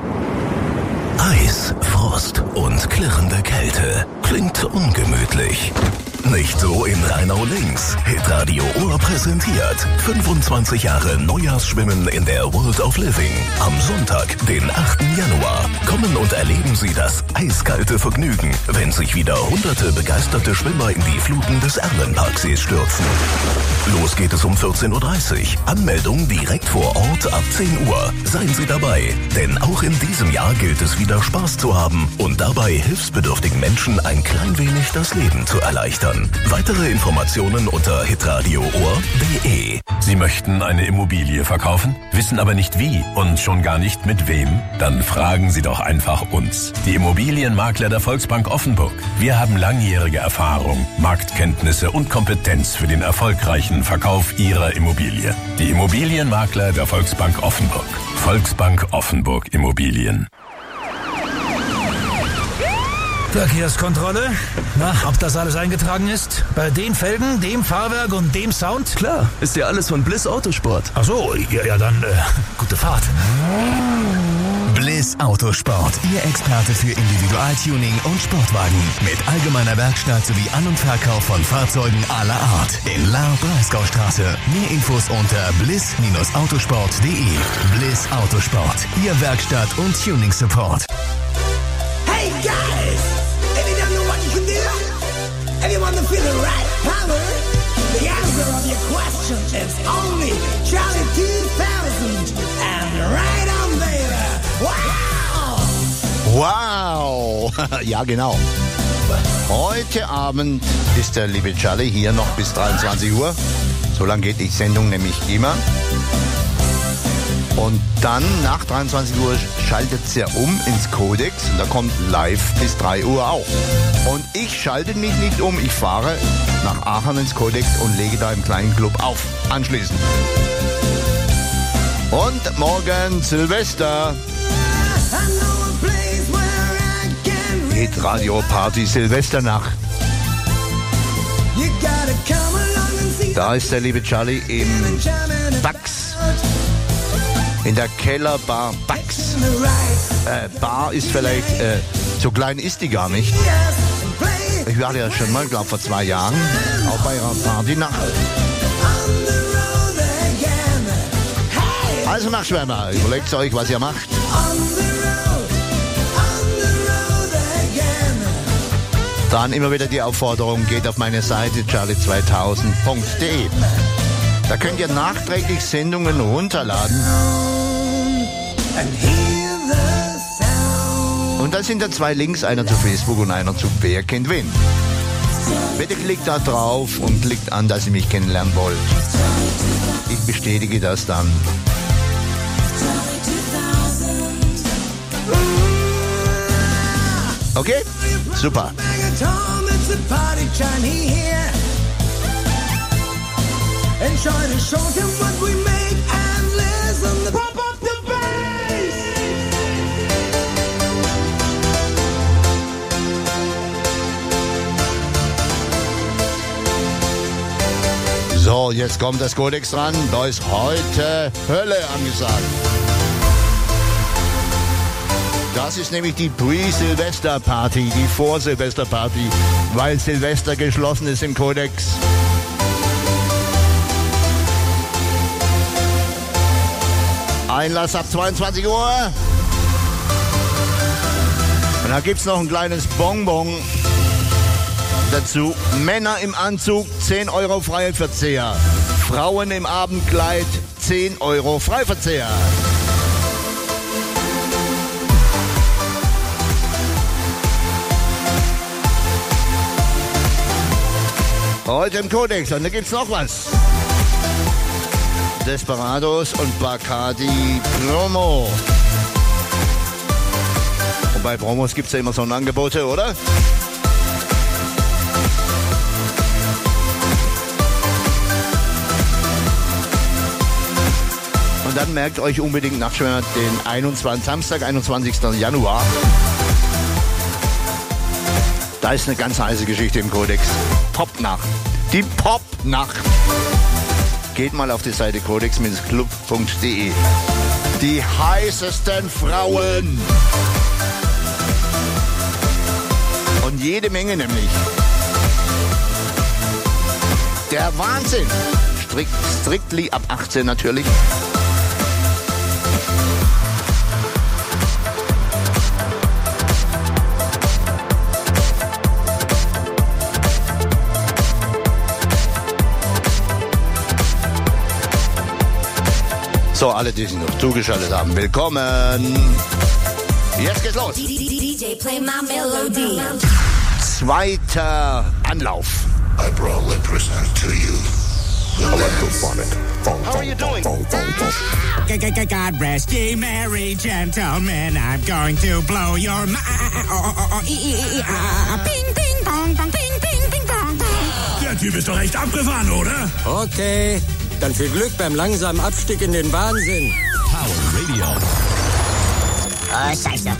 Eis, Frost und klirrende Kälte. Klingt ungemütlich. Nicht so in Rheinau-Links. Hitradio Ohr präsentiert 25 Jahre Neujahrsschwimmen in der World of Living. Am Sonntag, den 8. Januar. Kommen und erleben Sie das eiskalte Vergnügen, wenn sich wieder hunderte begeisterte Schwimmer in die Fluten des Erlenparksees stürzen. Los geht es um 14:30 Uhr. Anmeldung direkt vor Ort ab 10 Uhr. Seien Sie dabei, denn auch in diesem Jahr gilt es wieder Spaß zu haben und dabei hilfsbedürftigen Menschen ein klein wenig das Leben zu erleichtern. Weitere Informationen unter hitradioohr.de. Sie möchten eine Immobilie verkaufen, wissen aber nicht wie und schon gar nicht mit wem? Dann fragen Sie doch einfach uns. Die Immobilienmakler der Volksbank Offenburg. Wir haben langjährige Erfahrung, Marktkenntnisse und Kompetenz für den erfolgreichen Verkauf Ihrer Immobilie. Die Immobilienmakler der Volksbank Offenburg. Volksbank Offenburg Immobilien. Verkehrskontrolle? Na, ob das alles eingetragen ist? Bei den Felgen, dem Fahrwerk und dem Sound? Klar, ist ja alles von Bliss Autosport. Ach so, ja dann, gute Fahrt. Bliss Autosport, Ihr Experte für Individualtuning und Sportwagen. Mit allgemeiner Werkstatt sowie An- und Verkauf von Fahrzeugen aller Art. In La Breisgaustraße. Mehr Infos unter bliss-autosport.de. Bliss Autosport, Ihr Werkstatt- und Tuning-Support. Hey guys! If you don't know what you can do, if you want to feel the right power, the answer of your question is only Charlie 2000 and right on there. Wow! Wow! Ja, genau. Heute Abend ist der liebe Charlie hier noch bis 23 Uhr. So lange geht die Sendung nämlich immer. Und dann nach 23 Uhr schaltet es ja um ins Codex und da kommt live bis 3 Uhr auch. Und ich schalte mich nicht um, ich fahre nach Aachen ins Codex und lege da im kleinen Club auf. Anschließend. Und morgen Silvester. Geht Radio Party Silvesternacht. Da ist der liebe Charlie im Bugs. In der Kellerbar Bugs. Bar ist vielleicht, so klein ist die gar nicht. Ich war ja schon mal, glaube vor 2 Jahren, auch bei ihrer Partynacht. Also Nachtschwärmer, überlegt euch, was ihr macht. Dann immer wieder die Aufforderung, geht auf meine Seite charlie2000.de. Da könnt ihr nachträglich Sendungen runterladen. Und da sind da 2 Links, einer zu Facebook und einer zu Wer kennt wen. Bitte klickt da drauf und klickt an, dass ihr mich kennenlernen wollt. Ich bestätige das dann. Okay? Super. So, jetzt kommt das Codex dran. Da ist heute Hölle angesagt. Das ist nämlich die Pre-Silvester-Party, die Vor-Silvester-Party, weil Silvester geschlossen ist im Codex. Einlass ab 22 Uhr. Und da gibt's noch ein kleines Bonbon dazu. Männer im Anzug, 10 Euro Freiverzehr. Frauen im Abendkleid, 10 Euro Freiverzehr. Heute im Codex. Und da gibt's noch was. Desperados und Bacardi Promo. Und bei Promos gibt's ja immer so Angebote, oder? Und dann merkt euch unbedingt Nachtschwärmer den Samstag, 21. Januar. Da ist eine ganz heiße Geschichte im Codex. Popnacht. Die Popnacht. Geht mal auf die Seite codex-club.de. Die heißesten Frauen. Und jede Menge nämlich. Der Wahnsinn. Strictly ab 18 natürlich. So, alle, die sich noch zugeschaltet haben, willkommen. Jetzt geht's los. DJ, play my melody. Zweiter Anlauf. I proudly present to you the electrophonic. How are you doing? God rest ye merry gentlemen, I'm going to blow your mind. Ping, ping, pong, pong, ping, ping, ping, pong, pong. Der Typ ist doch echt abgefahren, oder? Okay, dann viel Glück beim langsamen Abstieg in den Wahnsinn. Power Radio. Oh, Scheiße.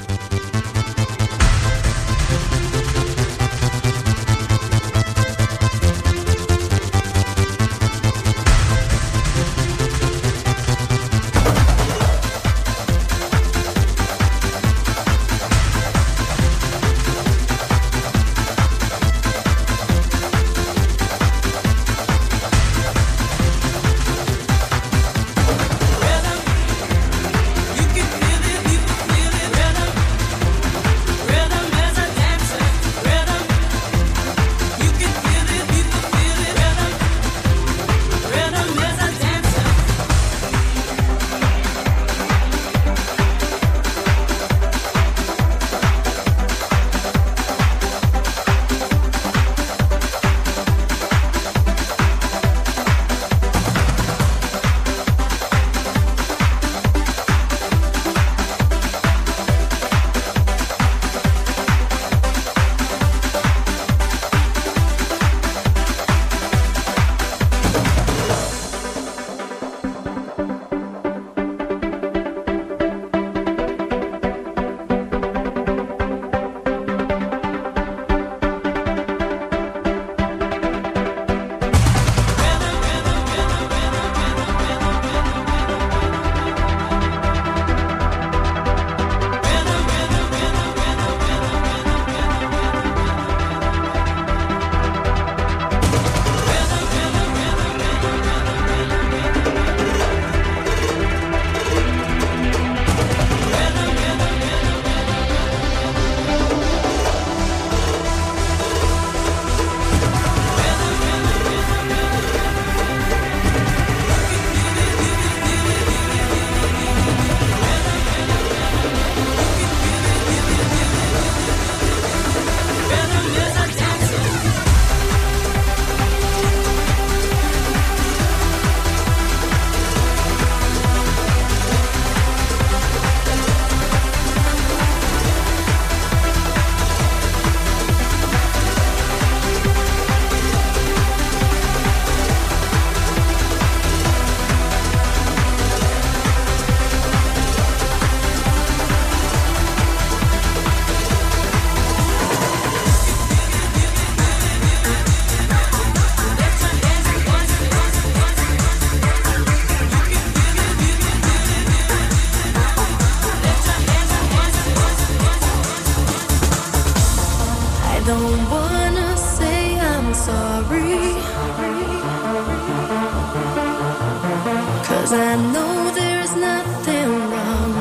'Cause I know there is nothing wrong.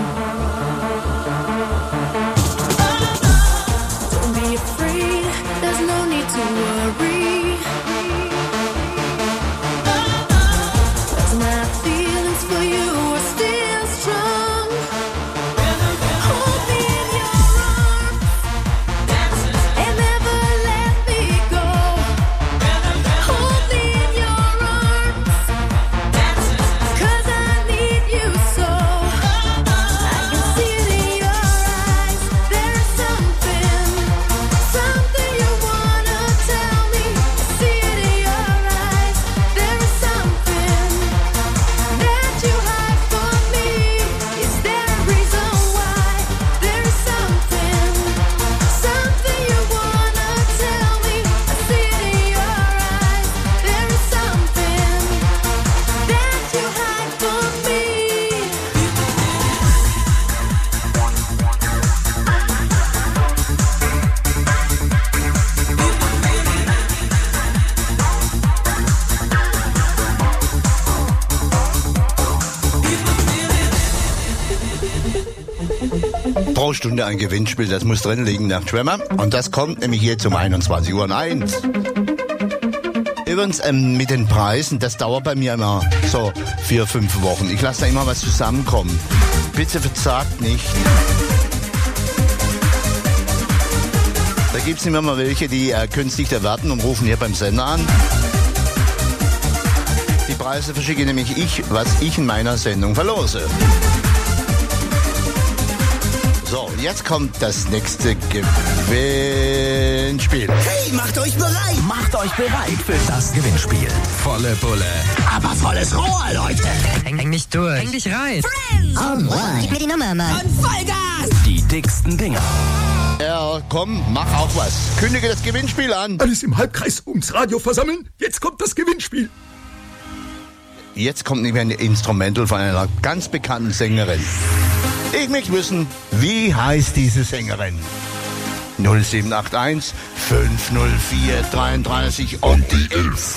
Don't be afraid, there's no need to worry. 'Cause my feelings for you are still strong. Hold me in your arms and never let me go. Hold me in your arms, 'cause I need you so. I can see it in your eyes, there's something you wanna tell me. I see it in your eyes, there is something that you hide from me. Is there a reason why? There is something you wanna tell me. I see it in your eyes, there is something that you hide from me. Pro Stunde ein Gewinnspiel, das muss drin liegen nach Tremor. Und das kommt nämlich hier zum 21:01 Uhr. Übrigens, mit den Preisen, das dauert bei mir immer so 4-5 Wochen. Ich lasse da immer was zusammenkommen. Bitte verzagt nicht. Da gibt es immer mal welche, die künstlich erwarten und rufen hier beim Sender an. Die Preise verschicke nämlich ich, was ich in meiner Sendung verlose. So, jetzt kommt das nächste Gewinnspiel. Hey, macht euch bereit! Macht euch bereit für das Gewinnspiel. Volle Pulle. Aber volles Rohr, Leute. Häng nicht durch. Häng dich rein. Gib mir die Nummer, Mann. Und Vollgas! Die dicksten Dinger. Ja, komm, mach auch was. Kündige das Gewinnspiel an. Alles im Halbkreis ums Radio versammeln. Jetzt kommt das Gewinnspiel. Jetzt kommt nämlich ein Instrumental von einer ganz bekannten Sängerin. Ich möchte wissen, wie heißt diese Sängerin? 0781 504 33 und die 1.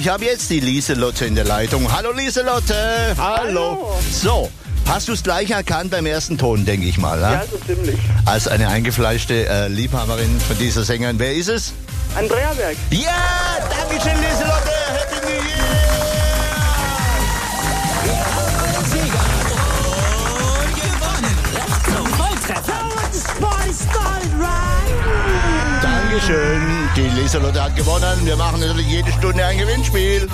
ich habe jetzt die Lieselotte in der Leitung. Hallo Lieselotte. Hallo. So, hast du es gleich erkannt beim ersten Ton, denke ich mal. Ja, so ziemlich. Als eine eingefleischte Liebhaberin von dieser Sängerin. Wer ist es? Andrea Berg. Ja, danke schön, Lieselotte. Happy New Year. Dankeschön. Die Lieselotte hat gewonnen. Wir machen natürlich jede Stunde ein Gewinnspiel.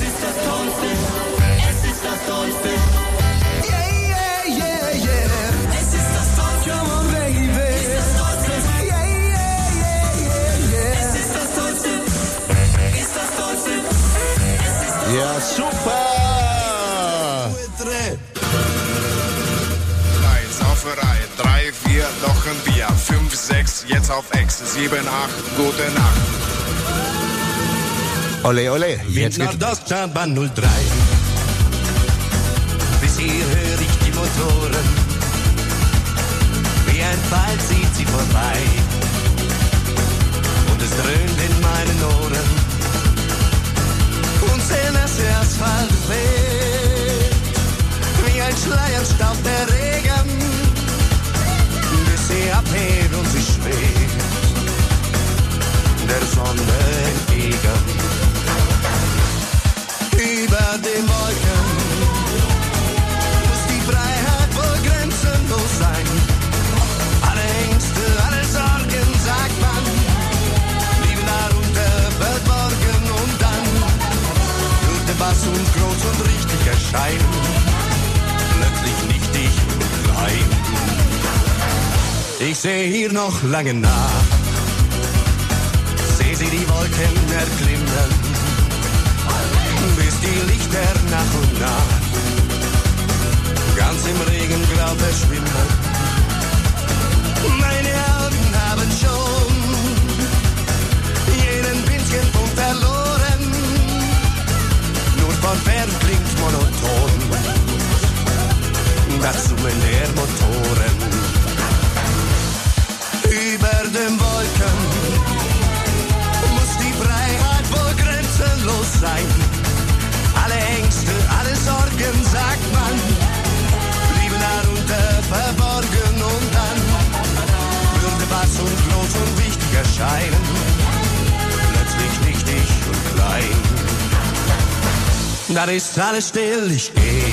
Ja, super! 1 auf Reihe, 3, 4, noch ein Bier, 5, 6, jetzt auf Ex, 7, 8, gute Nacht. Ole, ole, jetzt geht's. Nordostbahn 03. Bis hier höre ich die Motoren. Wie ein Pfeil zieht sie vorbei. Und es dröhnt in meinen Ohren. Und der nasse Asphalt weht, wie ein Schleierstaub der Regen, bis sie abhebt und sie schwebt, der Sonne entgegen. Über den Wolken muss die Freiheit wohl grenzenlos sein. Alle Ängste, alle Sorgen, sagt man, liegen darunter verborgen und dann Bass und groß und richtig erscheinen, plötzlich nichtig und klein. Ich sehe hier noch lange nach, sehe sie die Wolken erklimmen, bis die Lichter nach und nach ganz im Regengrau verschwimmen. Meine Augen haben schon jeden winzigen Punkt verloren. Von fern klingt monoton das Summen der Motoren. Über den Wolken muss die Freiheit wohl grenzenlos sein. Alle Ängste, alle Sorgen, sagt man, blieben darunter verborgen und dann würde was und groß und wichtig erscheinen, plötzlich nichtig und klein. Dann ist alles still, ich geh.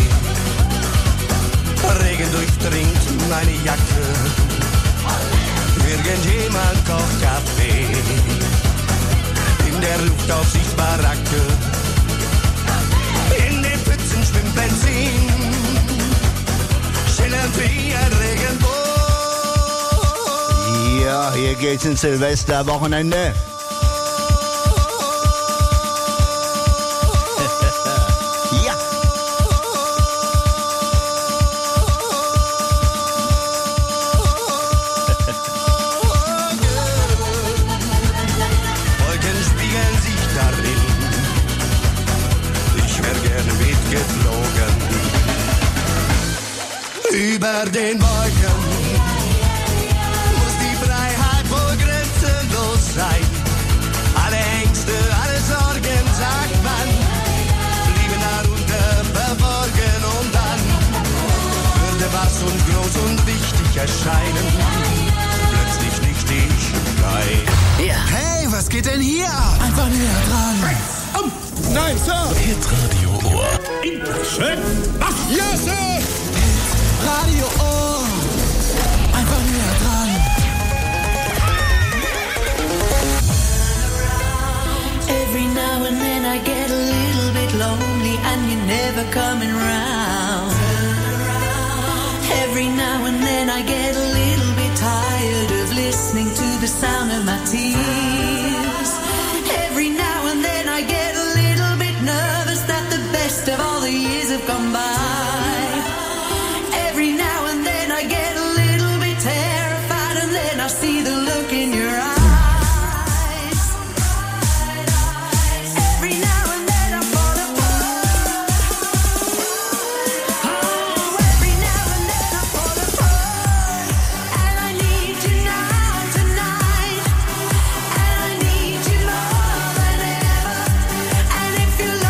Regen durchdringt meine Jacke. Irgendjemand kocht Kaffee. In der Luft Aufsicht Baracke. In den Pfützen schwimmt Benzin. Schillernd wie ein Regenbogen. Ja, hier geht's ins Silvesterwochenende. Über den Wolken muss die Freiheit wohl grenzenlos sein. Alle Ängste, alle Sorgen, sagt man, blieben darunter verborgen und dann würde was und groß und wichtig erscheinen, plötzlich nichtig und klein. Ja. Hey, was geht denn hier ab? Einfach näher dran. Nein, Sir! Hitradio Ohr. Schön! Ach, ja, Sir! Radio Ohr. Einfach näher dran. Every now and then I get a little bit lonely and you're never coming round. Every now and then I get a little bit tired of listening to the sound of my tears. Every now and then I get a little bit nervous that the best of all the years have gone by. Every now and then I get a little bit terrified and then I see the look in your eyes. Every now and then I fall apart. Oh, every now and then I fall apart. And I need you now tonight. And I need you more than ever. And if you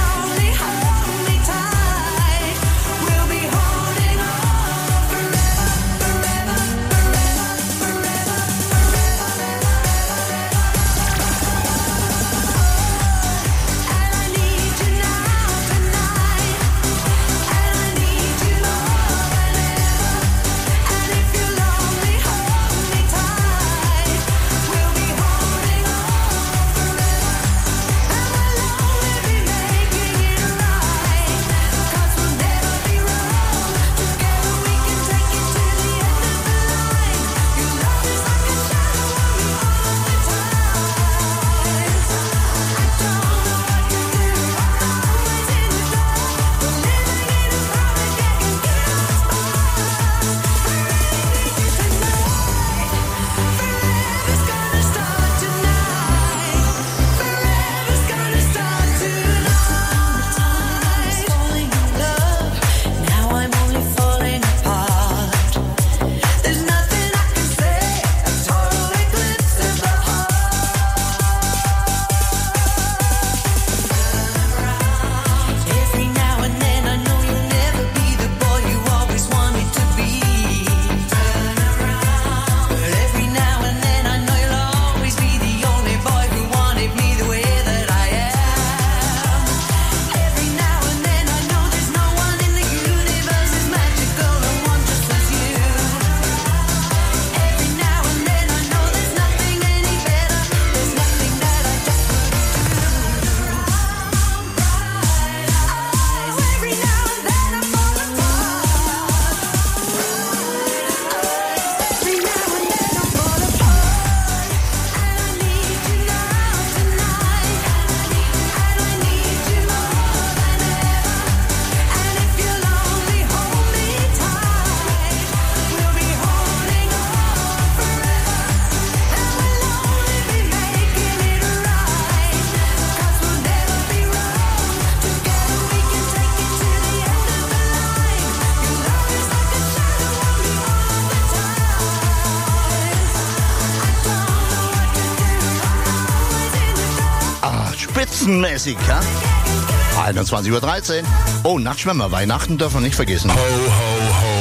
spitzenmäßig, ja? 21:13 Uhr. Oh, Nachtschwimmer, Weihnachten dürfen wir nicht vergessen. Ho, ho, ho.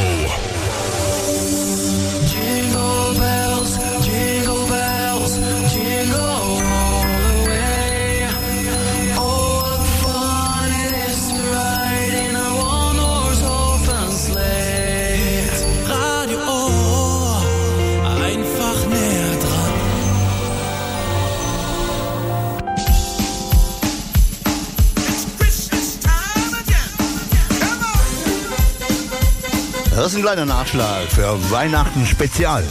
Jingle bells, jingle bells, jingle all the way. Oh, what fun it is to ride in a one-horse open sleigh. Radio, oh, einfach näher dran. Das ist ein kleiner Nachschlag für Weihnachten Spezial.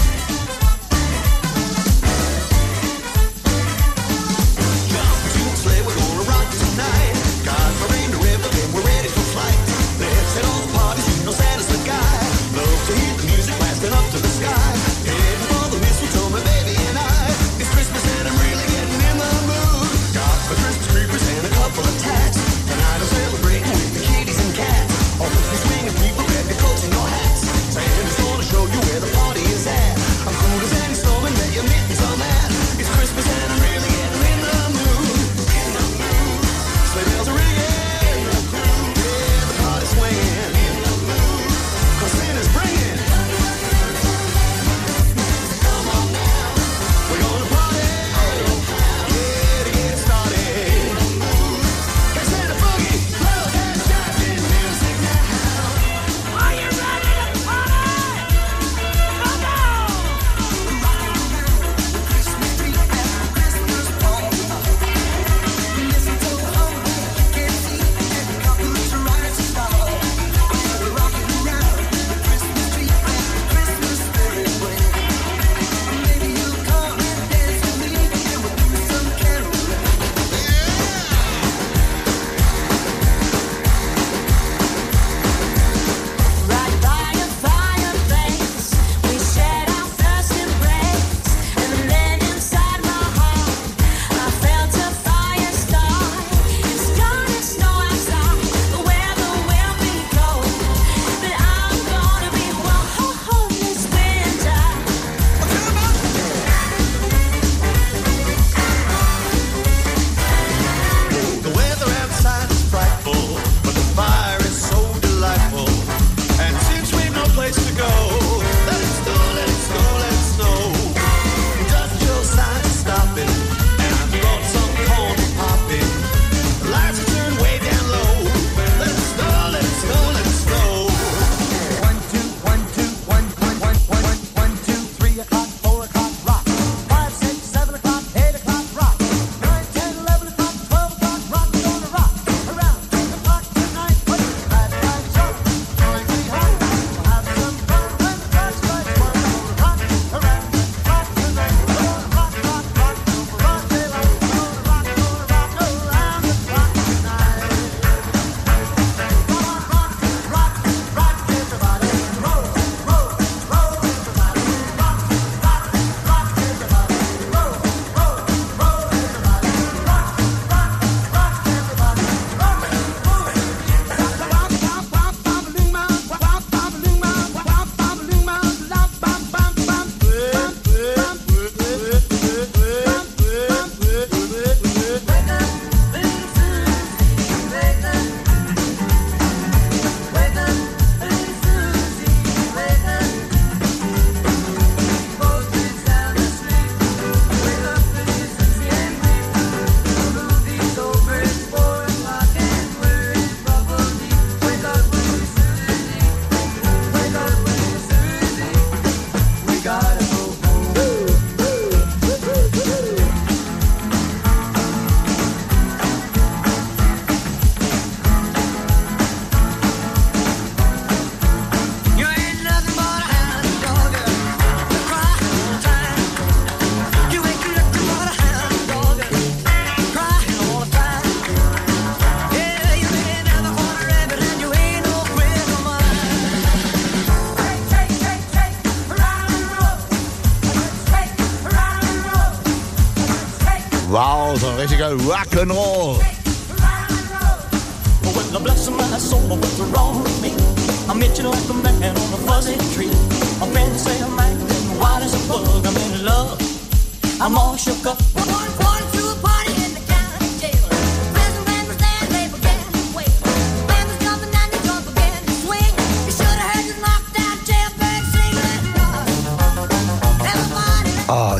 Wow, so ein richtiger Rock'n'Roll. When the bless of my soul, what's wrong with me? I'm itching like a man on a fuzzy tree. My friends say I'm acting wild as a bug. I'm in love. I'm all shook up. We're going to a party in the county jail.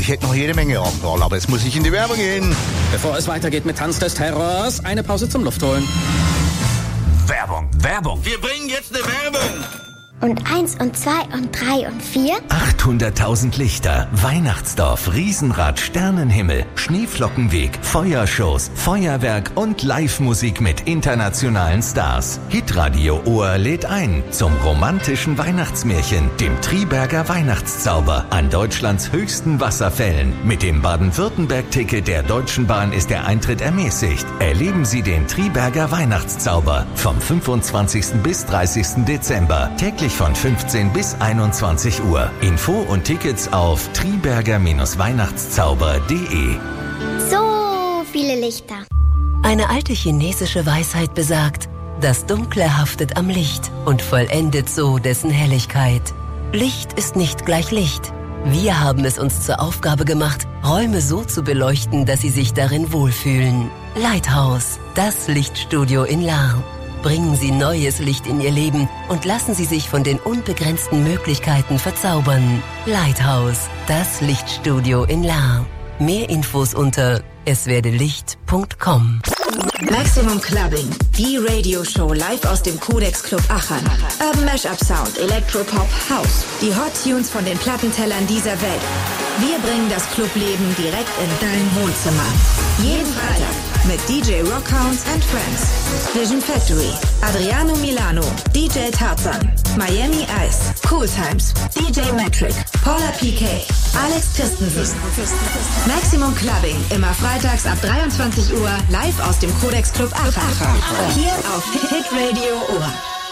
Ich hätte noch jede Menge Abendroll, aber jetzt muss ich in die Werbung gehen. Bevor es weitergeht mit Tanz des Terrors, eine Pause zum Luftholen. Werbung, Werbung. Wir bringen jetzt eine Werbung. Und 1 und 2 und 3 und 4? 800.000 Lichter, Weihnachtsdorf, Riesenrad, Sternenhimmel, Schneeflockenweg, Feuershows, Feuerwerk und Live-Musik mit internationalen Stars. Hitradio Ohr lädt ein zum romantischen Weihnachtsmärchen, dem Triberger Weihnachtszauber an Deutschlands höchsten Wasserfällen. Mit dem Baden-Württemberg-Ticket der Deutschen Bahn ist der Eintritt ermäßigt. Erleben Sie den Triberger Weihnachtszauber vom 25. bis 30. Dezember. Täglich von 15 bis 21 Uhr. Info und Tickets auf triberger-weihnachtszauber.de. So viele Lichter. Eine alte chinesische Weisheit besagt, das Dunkle haftet am Licht und vollendet so dessen Helligkeit. Licht ist nicht gleich Licht. Wir haben es uns zur Aufgabe gemacht, Räume so zu beleuchten, dass sie sich darin wohlfühlen. Lighthouse, das Lichtstudio in Lahr. Bringen Sie neues Licht in Ihr Leben und lassen Sie sich von den unbegrenzten Möglichkeiten verzaubern. Lighthouse, das Lichtstudio in Lahr. Mehr Infos unter eswerdelicht.com. Maximum Clubbing, die Radioshow live aus dem Codex Club Aachen. Urban Mashup Sound, Electropop, House. Die Hot Tunes von den Plattentellern dieser Welt. Wir bringen das Clubleben direkt in dein Wohnzimmer. Jeden Freitag mit DJ Rockhounds and Friends, Vision Factory, Adriano Milano, DJ Tarzan, Miami Ice, Cool Times, DJ Metric, Paula PK, Alex Christensen. Maximum Clubbing, immer freitags ab 23 Uhr, live aus dem Codex Club Aachen. Hier auf Hit Radio Ohr.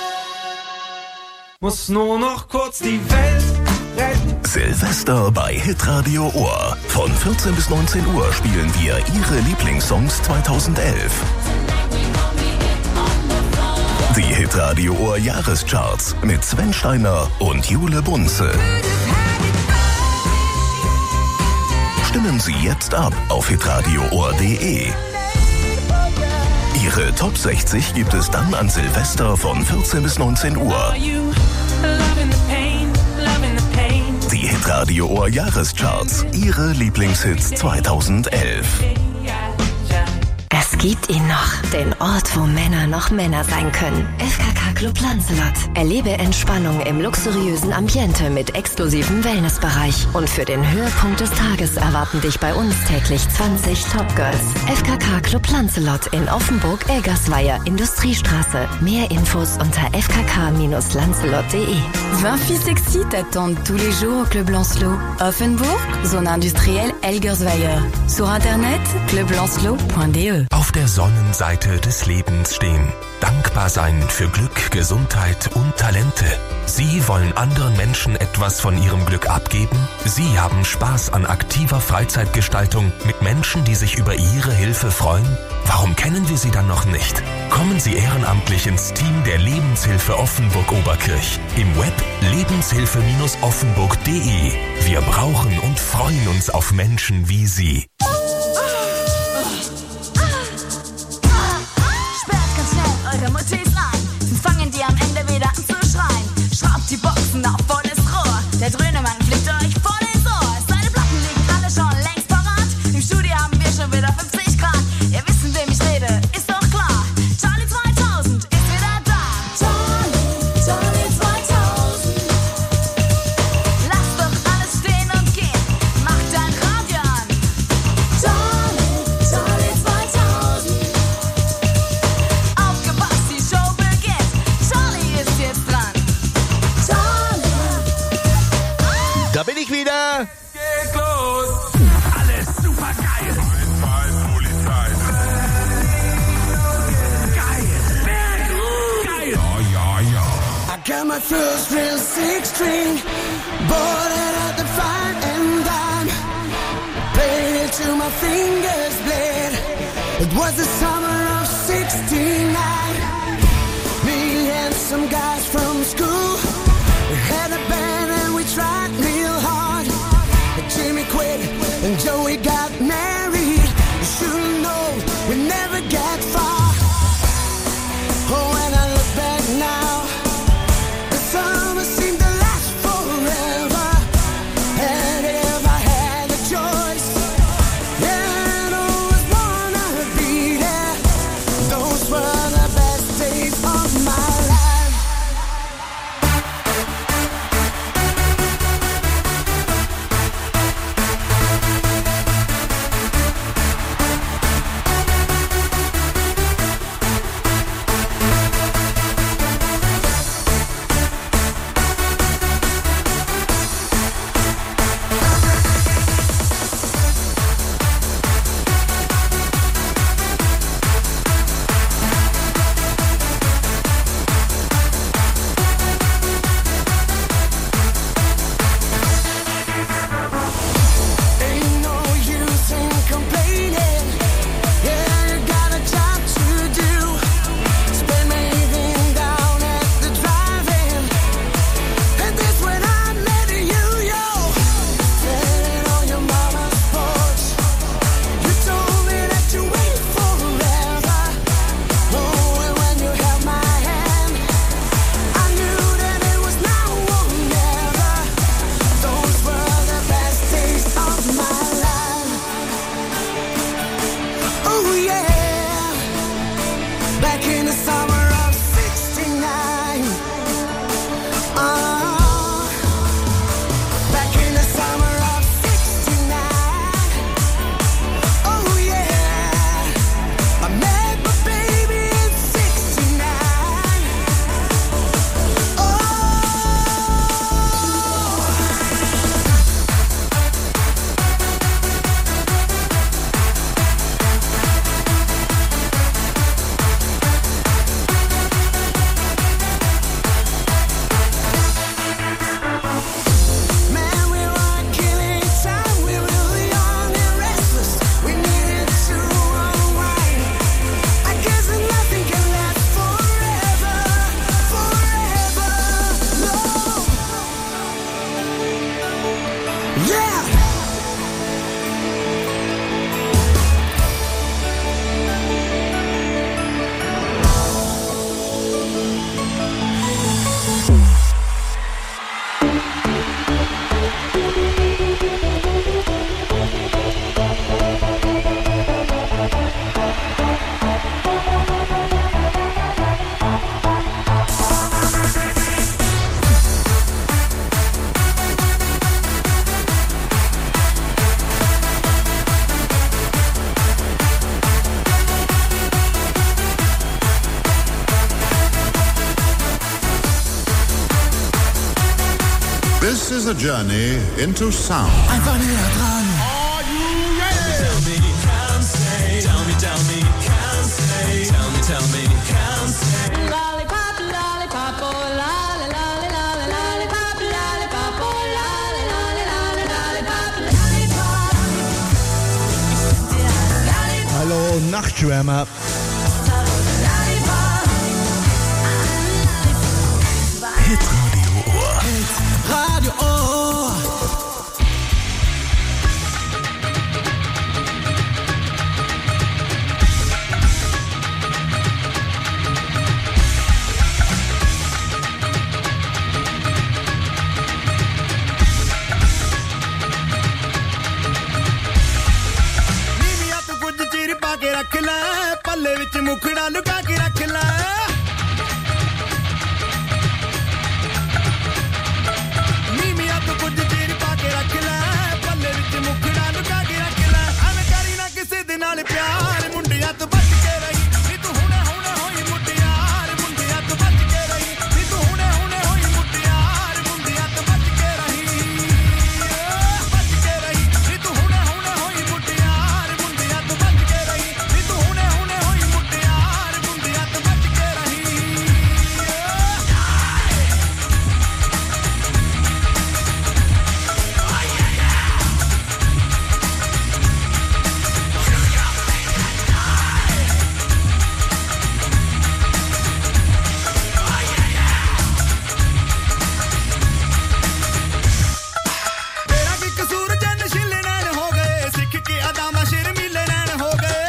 Muss nur noch kurz die Welt retten. Silvester bei Hitradio Ohr. Von 14 bis 19 Uhr spielen wir Ihre Lieblingssongs 2011. Die Hitradio Ohr Jahrescharts mit Sven Steiner und Jule Bunze. Stimmen Sie jetzt ab auf hitradioohr.de. Ihre Top 60 gibt es dann an Silvester von 14 bis 19 Uhr. Die Hitradio Ohr Jahrescharts, Ihre Lieblingshits 2011. Es gibt ihn noch, den Ort, wo Männer noch Männer sein können. FKK Club Lancelot. Erlebe Entspannung im luxuriösen Ambiente mit exklusivem Wellnessbereich. Und für den Höhepunkt des Tages erwarten dich bei uns täglich 20 Topgirls. FKK Club Lancelot in Offenburg-Elgersweier, Industriestraße. Mehr Infos unter fkk-lancelot.de. 20 filles sexy t'attendent tous les jours au Club Lancelot. Offenburg, zone industrielle Elgersweier. Sur internet, clublancelot.de. Auf der Sonnenseite des Lebens stehen. Dankbar sein für Glück, Gesundheit und Talente. Sie wollen anderen Menschen etwas von ihrem Glück abgeben? Sie haben Spaß an aktiver Freizeitgestaltung mit Menschen, die sich über Ihre Hilfe freuen? Warum kennen wir Sie dann noch nicht? Kommen Sie ehrenamtlich ins Team der Lebenshilfe Offenburg-Oberkirch. Im Web lebenshilfe-offenburg.de. Wir brauchen und freuen uns auf Menschen wie Sie. Eure Mutis rein, sonst fangen die am Ende wieder an zu schreien. Schraubt die Boxen auf volles Rohr, der Dröhnemann fliegt euch voll ins Ohr. Seine Platten liegen alle schon längst parat, im Studio haben wir schon wieder 50 Grad. Ihr wisst, wem ich rede, ist doch klar. Charlie 2000 ist wieder da. Charlie 2000. Lass doch alles stehen und gehen, mach dein Radio an. Charlie 2000. Aufgepasst, die Show beginnt. Charlie ist jetzt dran. Da bin ich wieder. Geht los. Alles super geil. I got my first real six-string, bought it at the fine and dime, played it till my fingers bled. It was the summer of '69. Me and some guys from school had a band and we tried real hard. Jimmy quit and Joey got married. You should've known we never got far. Oh, when I look back now, the summer seemed to last forever. And if I had the choice, This is a journey into sound. Einfach näher dran. Are you ready? Tell me, can't say. Tell me, can't say. Tell me, can't say. Lollipop, lollipop, oh lolly, lolly, lolly, lollipop, lollipop, oh lolly, lolly, lolly, lollipop, lollipop. Hallo Nachtschwärmer. Hitradio Ohr. Radio Ohr. ਨੀਵੀਆਂ ਤੂੰ ਕੁਝ ਚੀਰ ਪਾ ਕੇ ਰੱਖ ਲੈ ਪੱਲੇ ਵਿੱਚ ਮੁਖੜਾ ਲੁਕਾ ਕੇ ਰੱਖ ਲੈ ਨੀਵੀਆਂ ਤੂੰ ਕੁਝ ਚੀਰ ਪਾ ਕੇ ਰੱਖ ਲੈ ਪੱਲੇ ਵਿੱਚ ਮੁਖੜਾ ਲੁਕਾ ਕੇ ਰੱਖ ਲੈ ਐਵੇਂ ਕਰੀ ਨਾ ਕਿਸੇ ਦੇ ਨਾਲ ਪਿਆਰ ਮੁੰਡਿਆਂ ਤੋਂ ਬਚ ਕੇ ਰਹੀ ਨੀ ਤੂੰ ਹੁਣੇ ਹੁਣੇ ਹੋਈ ਮੁਟਿਆਰ ਮੁੰਡਿਆਂ ਤੋਂ ਬਚ ਕੇ ਰਹੀ ਨੀ ਤੂੰ ਹੁਣੇ ਹੁਣੇ ਹੋਈ ਮੁਟਿਆਰ ਮੁੰਡਿਆਂ ਤੋਂ ਬਚ ਕੇ ਰਹੀ ਬਚ ਕੇ ਰਹੀ ਨੀ ਤੂੰ ਹੁਣੇ ਹੁਣੇ ਹੋਈ ਮੁਟਿਆਰ ਮੁੰਡਿਆਂ ਤੋਂ ਬਚ ਕੇ ਰਹੀ ਨੀ ਤੂੰ ਹੁਣੇ ਹੁਣੇ ਹੋਈ ਮੁਟਿਆਰ ਮੁੰਡਿਆਂ ਤੋਂ ਬਚ ਕੇ ਰਹੀ ਤੇਰਾ ਕੀ ਕਸੂਰ ਜੇ ਨਸ਼ੀਲੇ ਨੈਣ ਹੋ ਗਏ ਸਿੱਖ ਕੇ ਅਦਾਮਾ ਸ਼ਰਮੀਲੇ ਨੈਣ ਹੋ ਗਏ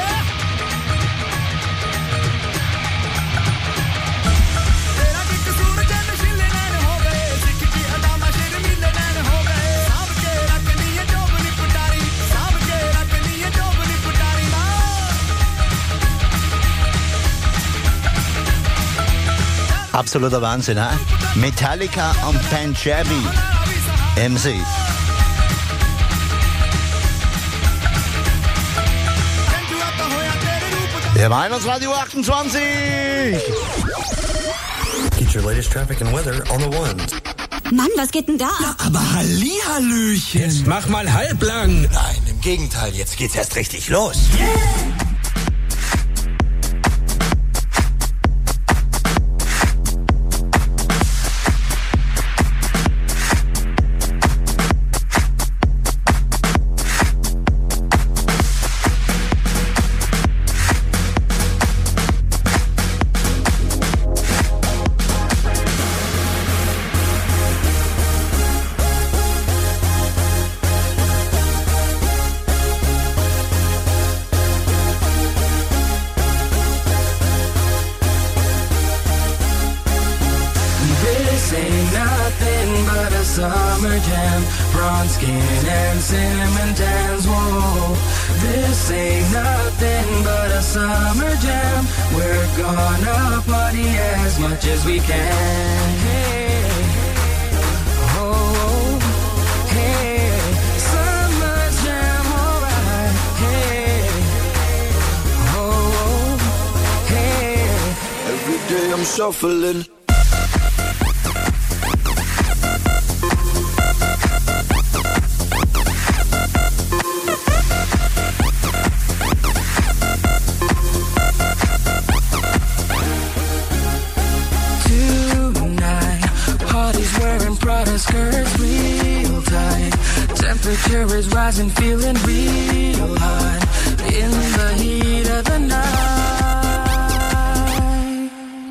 ਤੇਰਾ ਕੀ ਕਸੂਰ ਜੇ ਨਸ਼ੀਲੇ ਨੈਣ ਹੋ ਗਏ ਸਿੱਖ ਕੇ ਅਦਾਮਾ ਸ਼ਰਮੀਲੇ ਨੈਣ ਹੋ ਗਏ ਸਾਂਭ ਕੇ ਰੱਖਣੀ ਏ ਜੋਬ ਨੀ ਪਟਾਰੀ ਸਾਂਭ ਕੇ ਰੱਖਣੀ ਏ ਜੋਬ ਨੀ ਪਟਾਰੀ ਨਾ Absoluter Wahnsinn, ha? Metallica und Punjabi. MC. Der Weihnachtsradio 28. Get your latest traffic and weather on the ones. Mann, was geht denn da? Ja, aber Hallihallöchen. Jetzt mach mal halblang. Nein, im Gegenteil, jetzt geht's erst richtig los. This ain't nothing but a summer jam. Bronze skin and cinnamon tans. Whoa, this ain't nothing but a summer jam. We're gonna party as much as we can. Hey, oh, hey, summer jam, alright. Hey, oh, hey. Every day I'm shuffling. Tonight, parties wearing Prada skirts real tight. Temperature is rising, feeling real hot. In the heat of the night.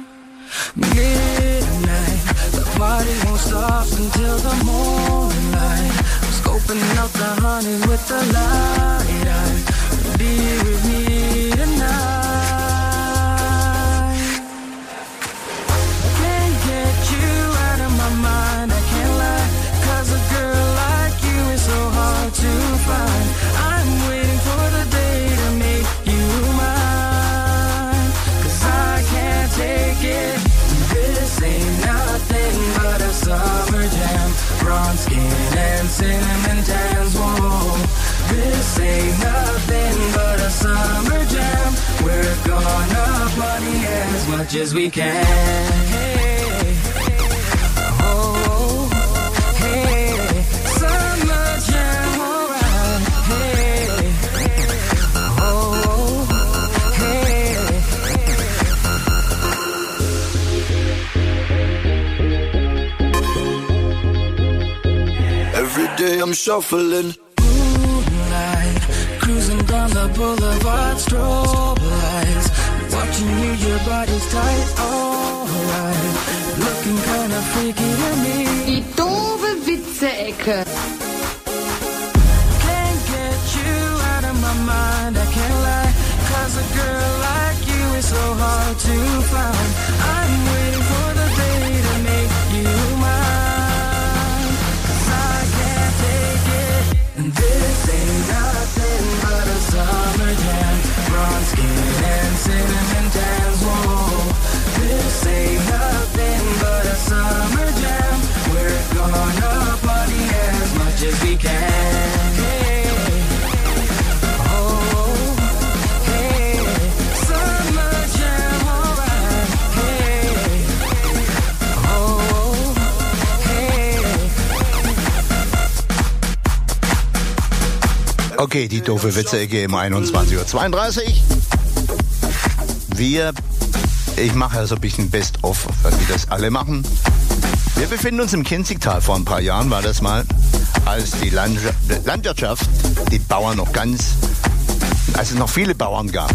Midnight, the party won't stop until the morning light. Scoping out the honey with the light eye. Be with me tonight. much as we can. Hey, oh, hey, summer jam, alright. Hey, oh, hey. Every day I'm shuffling. Moonlight, cruising down the boulevard, strobe lights. Watching you, your body's tight, alright. Looking kinda freaky to me. Die doofe Witze-Ecke. Can't get you out of my mind, I can't lie. 'Cause a girl like you is so hard to find. I'm waiting for the day to make you mine. 'Cause I can't take it. This ain't nothing but a summer jam. Bronze skin and cinnamon tans, whoa. This ain't nothing but a summer jam. We're gonna party as much as we can. Hey, oh, hey, summer jam, alright. Hey, oh, hey. Okay, die doofe Witze-Ecke um 21:32 Uhr. Ich mache ja so ein bisschen Best-of, wie das alle machen. Wir befinden uns im Kinzigtal. Vor ein paar Jahren war das mal, als die Landwirtschaft, die Bauern noch als es noch viele Bauern gab.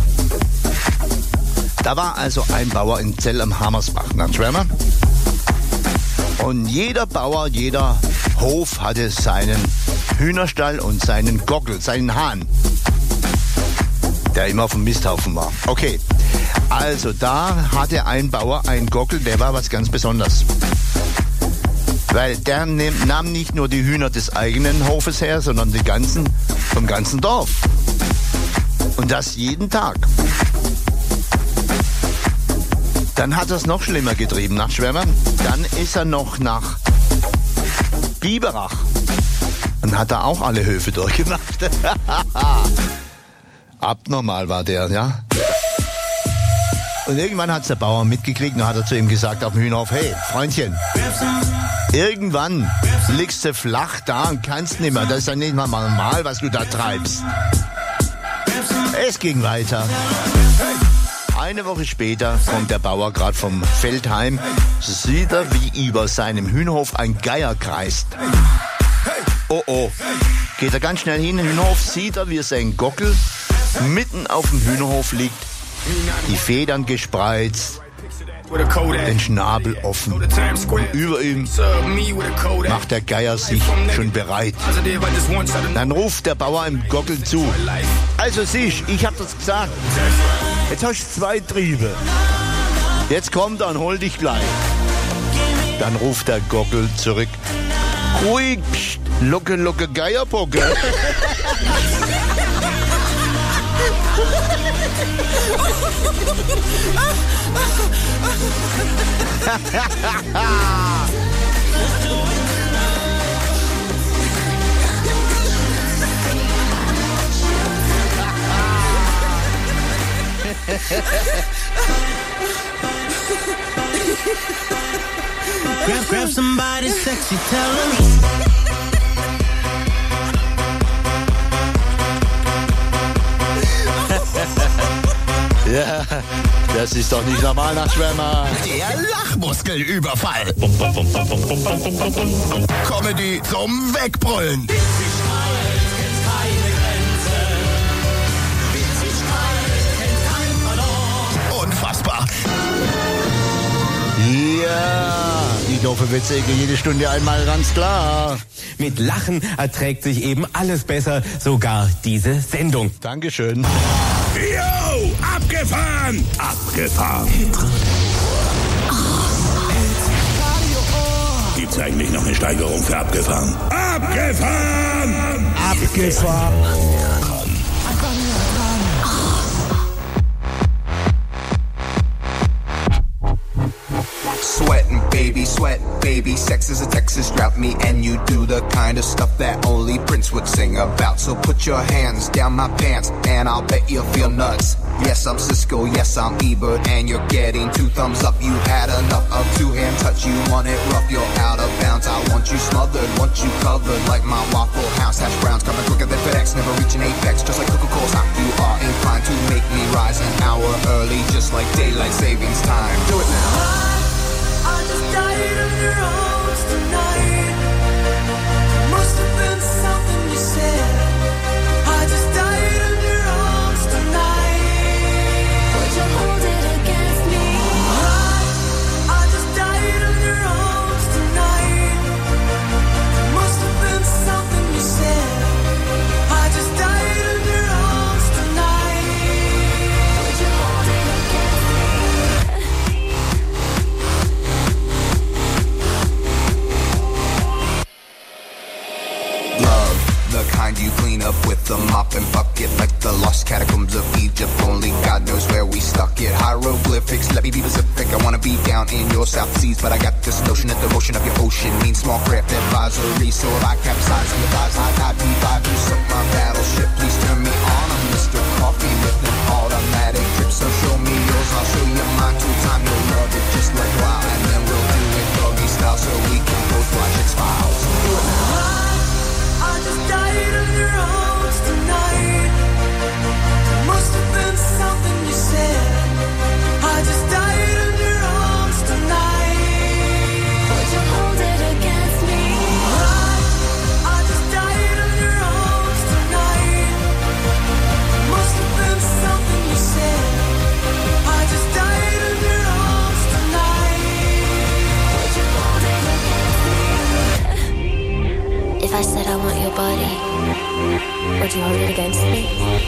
Da war also ein Bauer in Zell am Hammersbach, nach Schwärmer. Und jeder Bauer, jeder Hof hatte seinen Hühnerstall und seinen Gockel, seinen Hahn, der immer auf dem Misthaufen war. Okay, also da hatte ein Bauer einen Gockel, der war was ganz Besonderes. Weil der nahm nicht nur die Hühner des eigenen Hofes her, sondern die vom ganzen Dorf. Und das jeden Tag. Dann hat er es noch schlimmer getrieben nach Schwärmern. Dann ist er noch nach Biberach und hat da auch alle Höfe durchgemacht. Abnormal war der, ja. Und irgendwann hat es der Bauer mitgekriegt und hat er zu ihm gesagt auf dem Hühnerhof: Hey, Freundchen, irgendwann liegst du flach da und kannst nicht mehr. Das ist ja nicht mal normal, was du da treibst. Es ging weiter. Eine Woche später kommt der Bauer gerade vom Feld heim, sieht er, wie über seinem Hühnerhof ein Geier kreist. Oh oh, geht er ganz schnell hin in den Hühnerhof, sieht er, wie sein Gockel mitten auf dem Hühnerhof liegt, die Federn gespreizt, den Schnabel offen. Und über ihm macht der Geier sich schon bereit. Dann ruft der Bauer im Gockel zu: Also siehst, ich hab das gesagt. Jetzt hast du 2 Triebe. Jetzt kommt er und hol dich gleich. Dann ruft der Gockel zurück: Ruhig, pst, Lucke, Lucke, Geierpocke. Grab somebody sexy, tell them. Ja, das ist doch nicht normal nach Schwärmer. Der Lachmuskelüberfall. Comedy zum Wegbrüllen. Unfassbar. Ja, die doofe Witze-Ecke jede Stunde einmal, ganz klar. Mit Lachen erträgt sich eben alles besser, sogar diese Sendung. Dankeschön. Yo, abgefahren! Abgefahren! Gibt's eigentlich noch eine Steigerung für abgefahren? Abgefahren! Abgefahren! So sweating, baby, sweat, baby. Sex is a Texas drought, me and you do the kind of stuff that only Prince would sing about. So put your hands down my pants and I'll bet you'll feel nuts. Yes, I'm Cisco, yes, I'm Ebert, and you're getting 2 thumbs up. You had enough of 2-hand touch, you want it rough, you're out of bounds. I want you smothered, want you covered like my Waffle House. Hash browns coming quicker than FedEx, never reaching apex, just like Coca-Cola's hot. You are inclined to make me rise an hour early, just like daylight savings time. Do it now. I just died of your arms tonight. Must have been something you said. I just died of your arms tonight. Would you hold it against me? I just died of your arms tonight. Must have been something you said. I just died of your arms tonight. Would you hold it against me? Love, the kind you clean up with the mop and bucket, like the lost catacombs of Egypt. Only God knows where we stuck it. Hieroglyphics, let me be specific. I wanna be down in your South Seas, but I got this notion that the motion of your ocean means small craft advisory. So if I capsize in the dives, I'd be five. You sunk my battleship, please turn me on. I'm Mr. Coffee with an automatic drip. So show me yours, I'll show you mine. 2 times you'll love it just like wow. And then we'll do it doggy style so we can both watch X-Files. Do it now. I just died of your arms tonight. Must have been something you said. I just died of your arms tonight. Would you hold it against me? I just died of your arms tonight. Must have been something you said. I just died of your arms tonight. Would you hold it against me? If I said I want your body, would you hold it against me?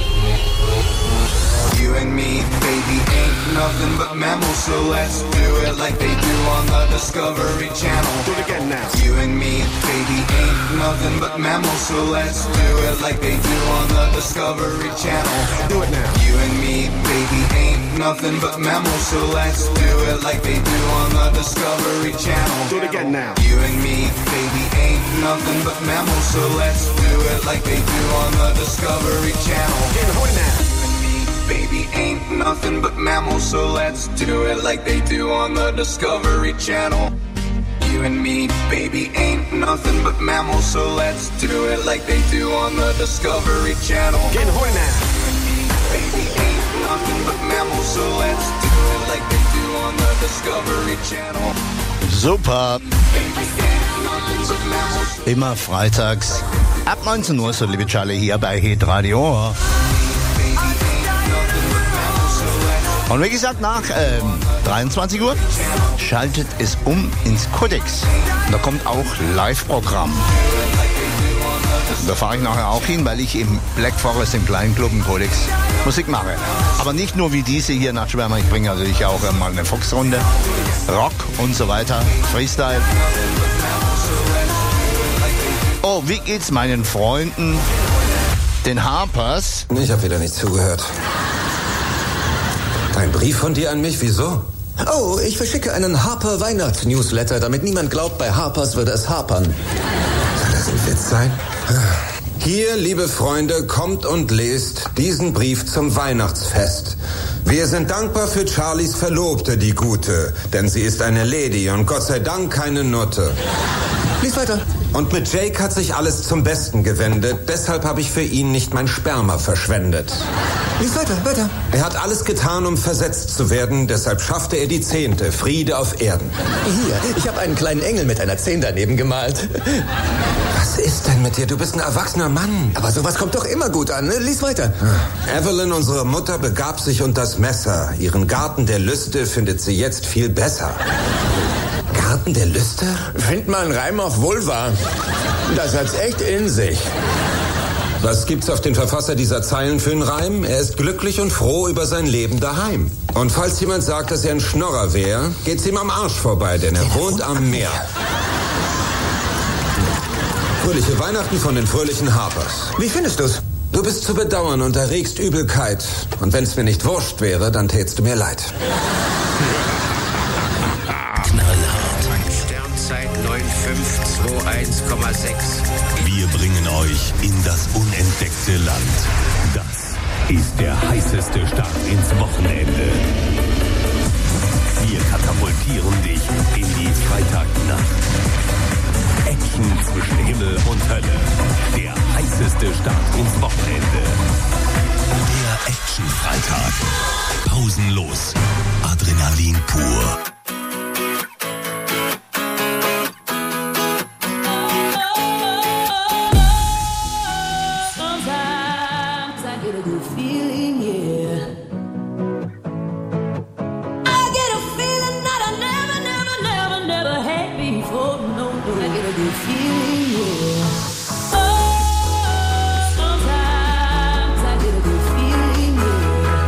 You and me, baby, ain't nothing but mammals, so let's do it like they do on the Discovery Channel. Do it again now. You and me, baby, ain't nothing but mammals, so let's do it like they do on the Discovery Channel. Do it now. You and me, baby, ain't nothing but mammals, so let's do it like they do on the Discovery Channel. Do it again now. You and me, baby, ain't nothing but mammals, so let's do it like they do on the Discovery Channel. Get it now. Baby, ain't nothing but mammals, so let's do it like they do on the Discovery Channel. You and me, baby, ain't nothing but mammals, so let's do it like they do on the Discovery Channel. Getting horny now. You and me, baby, ain't nothing but mammals, so let's do it like they do on the Discovery Channel. Super. Immer freitags ab 19 Uhr, so liebe Charlie, hier bei Hit Radio. Und wie gesagt, nach 23 Uhr schaltet es um ins Codex. Da kommt auch Live-Programm. Da fahre ich nachher auch hin, weil ich im Black Forest, im kleinen Club im Codex, Musik mache. Aber nicht nur wie diese hier nach Schwärmer, ich bringe natürlich auch mal eine Fox-Runde, Rock und so weiter, Freestyle. Oh, wie geht's meinen Freunden, den Harpers? Ich habe wieder nicht zugehört. Ein Brief von dir an mich? Wieso? Oh, ich verschicke einen Harper-Weihnachts-Newsletter, damit niemand glaubt, bei Harpers würde es hapern. Soll das ein Witz sein? Hier, liebe Freunde, kommt und lest diesen Brief zum Weihnachtsfest. Wir sind dankbar für Charlies Verlobte, die Gute, denn sie ist eine Lady und Gott sei Dank keine Nutte. Lies weiter. Und mit Jake hat sich alles zum Besten gewendet, deshalb habe ich für ihn nicht mein Sperma verschwendet. Lies weiter, weiter. Er hat alles getan, um versetzt zu werden, deshalb schaffte er die 10. Friede auf Erden. Hier, ich habe einen kleinen Engel mit einer 10 daneben gemalt. Was ist denn mit dir? Du bist ein erwachsener Mann. Aber sowas kommt doch immer gut an. Lies weiter. Evelyn, unsere Mutter, begab sich unter das Messer. Ihren Garten der Lüste findet sie jetzt viel besser. Garten der Lüste? Find mal einen Reim auf Vulva. Das hat's echt in sich. Was gibt's auf den Verfasser dieser Zeilen für einen Reim? Er ist glücklich und froh über sein Leben daheim. Und falls jemand sagt, dass er ein Schnorrer wäre, geht's ihm am Arsch vorbei, denn er wohnt am Meer. Fröhliche Weihnachten von den fröhlichen Harpers. Wie findest du's? Du bist zu bedauern und erregst Übelkeit. Und wenn's mir nicht wurscht wäre, dann tätst du mir leid. Knallhart. 102,6. Wir bringen euch in das unentdeckte Land. Das ist der heißeste Start ins Wochenende. Wir katapultieren dich in die Freitagnacht. Action zwischen Himmel und Hölle. Der heißeste Start ins Wochenende. Der Action-Freitag. Pausenlos. Adrenalin pur. Sometimes I get a good feeling, yeah. I get a feeling that I never had before. No, I get a good feeling, yeah. Oh, sometimes I get a good feeling, yeah.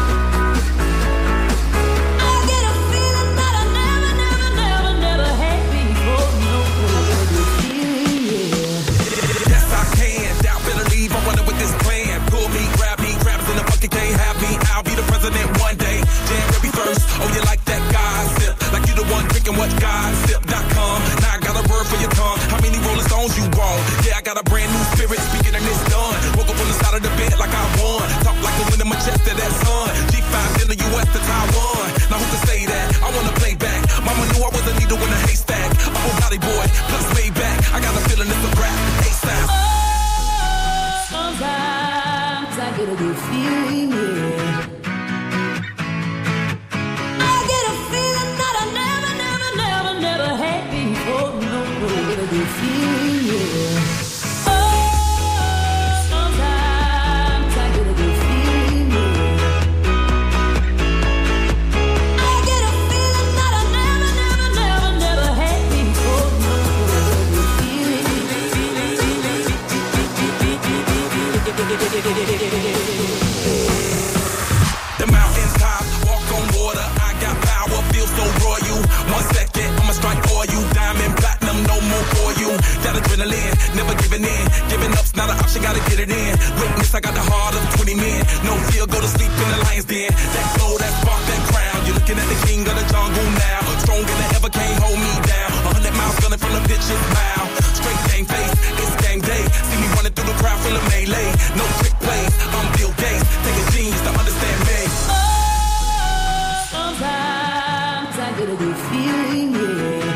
I get a feeling that I never had before. No, I get a good feeling, yeah. Yes, I can. Doubt, better leave. I'm running with this plan. Pull me, grab us in the bucket, can't have me. I'll be the president one day. January 1st. Oh, you like that gossip? Like you the one drinking what gossip.com. Now I got a word for your tongue. How many Rolling Stones you want? Yeah, I got a brand new spirit speaking and it's done. Woke up on the side of the bed like I won. Talk like the wind in my chest to that sun. G5 in the US to Taiwan. Now who can say that? I wanna play back. Mama knew I was a needle in a haystack. I'm a body boy, plus Maybach. I got a feeling it's a rap. ASAP. Sometimes I get a good feeling, yeah. I get a feeling that I never had before. No, I get a good feeling, yeah. Oh, sometimes I get a good feeling, yeah. I get a feeling that I never had before. No, I get a good The mountains top, walk on water. I got power, feel so royal. 1 second, I'ma strike for you. Diamond, platinum, no more for you. That adrenaline, never giving in. Giving up's not an option, gotta get it in. Witness, I got the heart of 20 men. No fear, go to sleep in the lion's den. That glow, that spark, that crown. You're looking at the king of the jungle now. Stronger than ever, can't hold me down. 100 miles gunning from the pitcher's mouth. Straight game face, it's game day. See me running through the crowd full of melee. No trick plays, I'm Bill Gates. Take a genius to understand me. Sometimes I get a good feeling, yeah.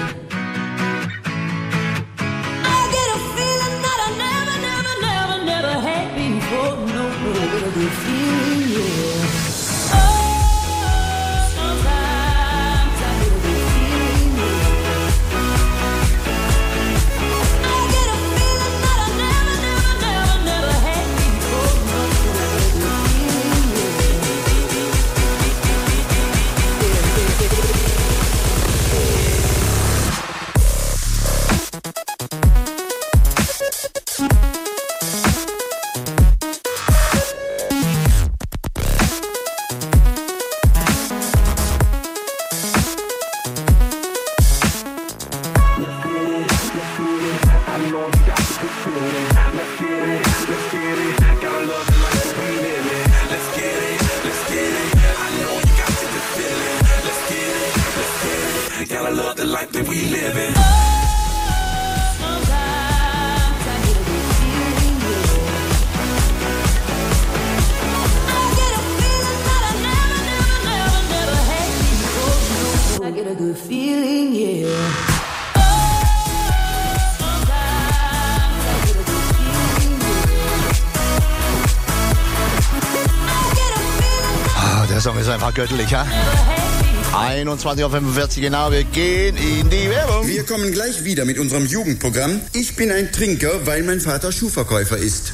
I get a feeling that I never had before. No, I get a good feeling, yeah. Oh, sometimes I get a good feeling, yeah. I get a feeling that I never had before. No, I get a good feeling, Gotta love the life that we live in. I get a good feeling, yeah. Der Song ist einfach göttlich, ha? 21:45 Uhr, genau, wir gehen in die Werbung. Wir kommen gleich wieder mit unserem Jugendprogramm. Ich bin ein Trinker, weil mein Vater Schuhverkäufer ist.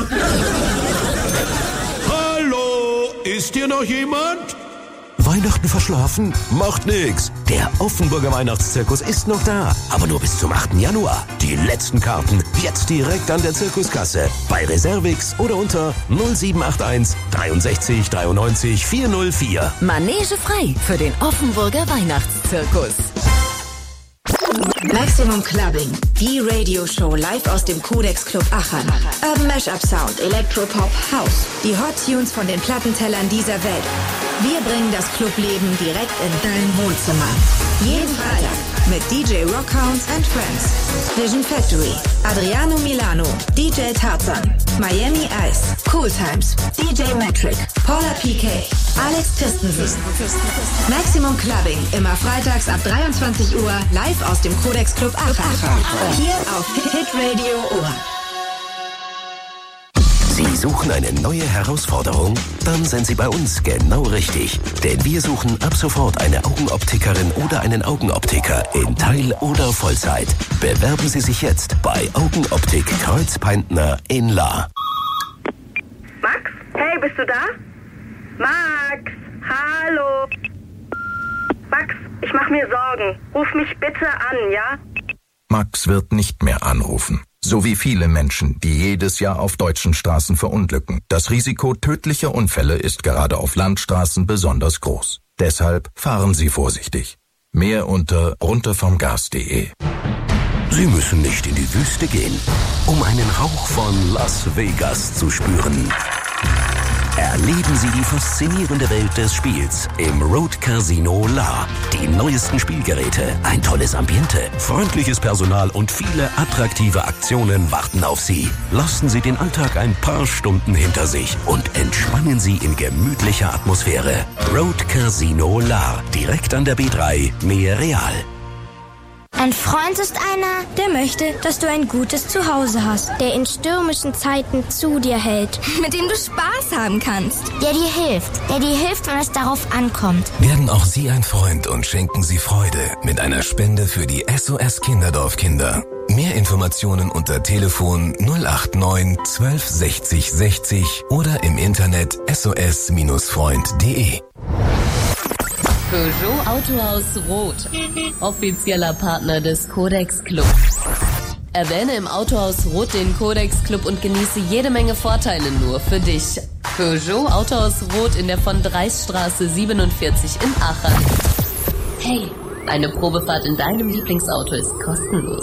Hallo, ist hier noch jemand? Weihnachten verschlafen? Macht nix. Der Offenburger Weihnachtszirkus ist noch da. Aber nur bis zum 8. Januar. Die letzten Karten jetzt direkt an der Zirkuskasse. Bei Reservix oder unter 0781 63 93 404. Manege frei für den Offenburger Weihnachtszirkus. Maximum Clubbing, die Radioshow live aus dem Codex Club Aachen. Urban Mashup Sound, Electropop, House. Die Hot Tunes von den Plattentellern dieser Welt. Wir bringen das Clubleben direkt in dein Wohnzimmer. Jeden Freitag mit DJ Rockhounds and Friends, Vision Factory, Adriano Milano, DJ Tarzan, Miami Ice, Cool Times, DJ Metric, Paula PK, Alex Christensen. Maximum Clubbing, immer freitags ab 23 Uhr, live aus dem Codex Club Aachen. Hier auf Hit Radio Ohr. Sie suchen eine neue Herausforderung? Dann sind Sie bei uns genau richtig. Denn wir suchen ab sofort eine Augenoptikerin oder einen Augenoptiker in Teil- oder Vollzeit. Bewerben Sie sich jetzt bei Augenoptik Kreuzpeintner in La. Max? Hey, bist du da? Max? Hallo? Max, ich mach mir Sorgen. Ruf mich bitte an, ja? Max wird nicht mehr anrufen. So wie viele Menschen, die jedes Jahr auf deutschen Straßen verunglücken. Das Risiko tödlicher Unfälle ist gerade auf Landstraßen besonders groß. Deshalb fahren Sie vorsichtig. Mehr unter runtervomgas.de. Sie müssen nicht in die Wüste gehen, um einen Hauch von Las Vegas zu spüren. Erleben Sie die faszinierende Welt des Spiels im Road Casino La. Die neuesten Spielgeräte, ein tolles Ambiente, freundliches Personal und viele attraktive Aktionen warten auf Sie. Lassen Sie den Alltag ein paar Stunden hinter sich und entspannen Sie in gemütlicher Atmosphäre. Road Casino La, direkt an der B3, Meer Real. Ein Freund ist einer, der möchte, dass du ein gutes Zuhause hast, der in stürmischen Zeiten zu dir hält, mit dem du Spaß haben kannst, der dir hilft, wenn es darauf ankommt. Werden auch Sie ein Freund und schenken Sie Freude mit einer Spende für die SOS Kinderdorfkinder. Mehr Informationen unter Telefon 089 12 60 60 oder im Internet sos-freund.de. Peugeot Autohaus Rot, offizieller Partner des Codex Club. Erwähne im Autohaus Rot den Codex Club und genieße jede Menge Vorteile nur für dich. Peugeot Autohaus Rot in der von Dreisstraße 47 in Aachen. Hey, eine Probefahrt in deinem Lieblingsauto ist kostenlos.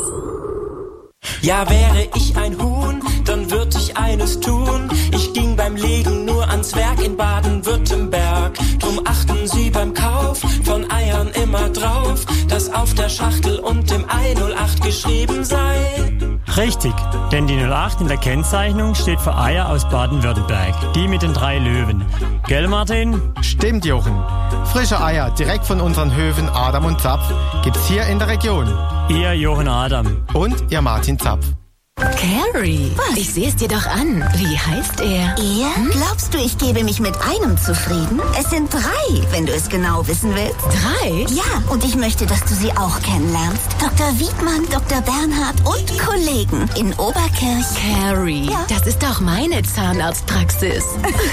Ja, wäre ich ein Huhn, dann würd ich eines tun. Ich ging beim Legen nur ans Werk in Baden-Württemberg. Drum achten Sie beim Kauf von Eiern immer drauf, dass auf der Schachtel und dem Ei 08 geschrieben sei. Richtig, denn die 08 in der Kennzeichnung steht für Eier aus Baden-Württemberg. Die mit den 3 Löwen. Gell, Martin? Stimmt, Jochen. Frische Eier direkt von unseren Höfen Adam und Zapf gibt's hier in der Region. Ihr Jochen Adam. Und ihr Martin Zapf. Carrie, ich sehe es dir doch an. Wie heißt er? Er? Glaubst du, ich gebe mich mit einem zufrieden? Es sind 3, wenn du es genau wissen willst. 3? Ja, und ich möchte, dass du sie auch kennenlernst. Dr. Wiedmann, Dr. Bernhard und Kollegen in Oberkirch. Carrie, das ist doch meine Zahnarztpraxis.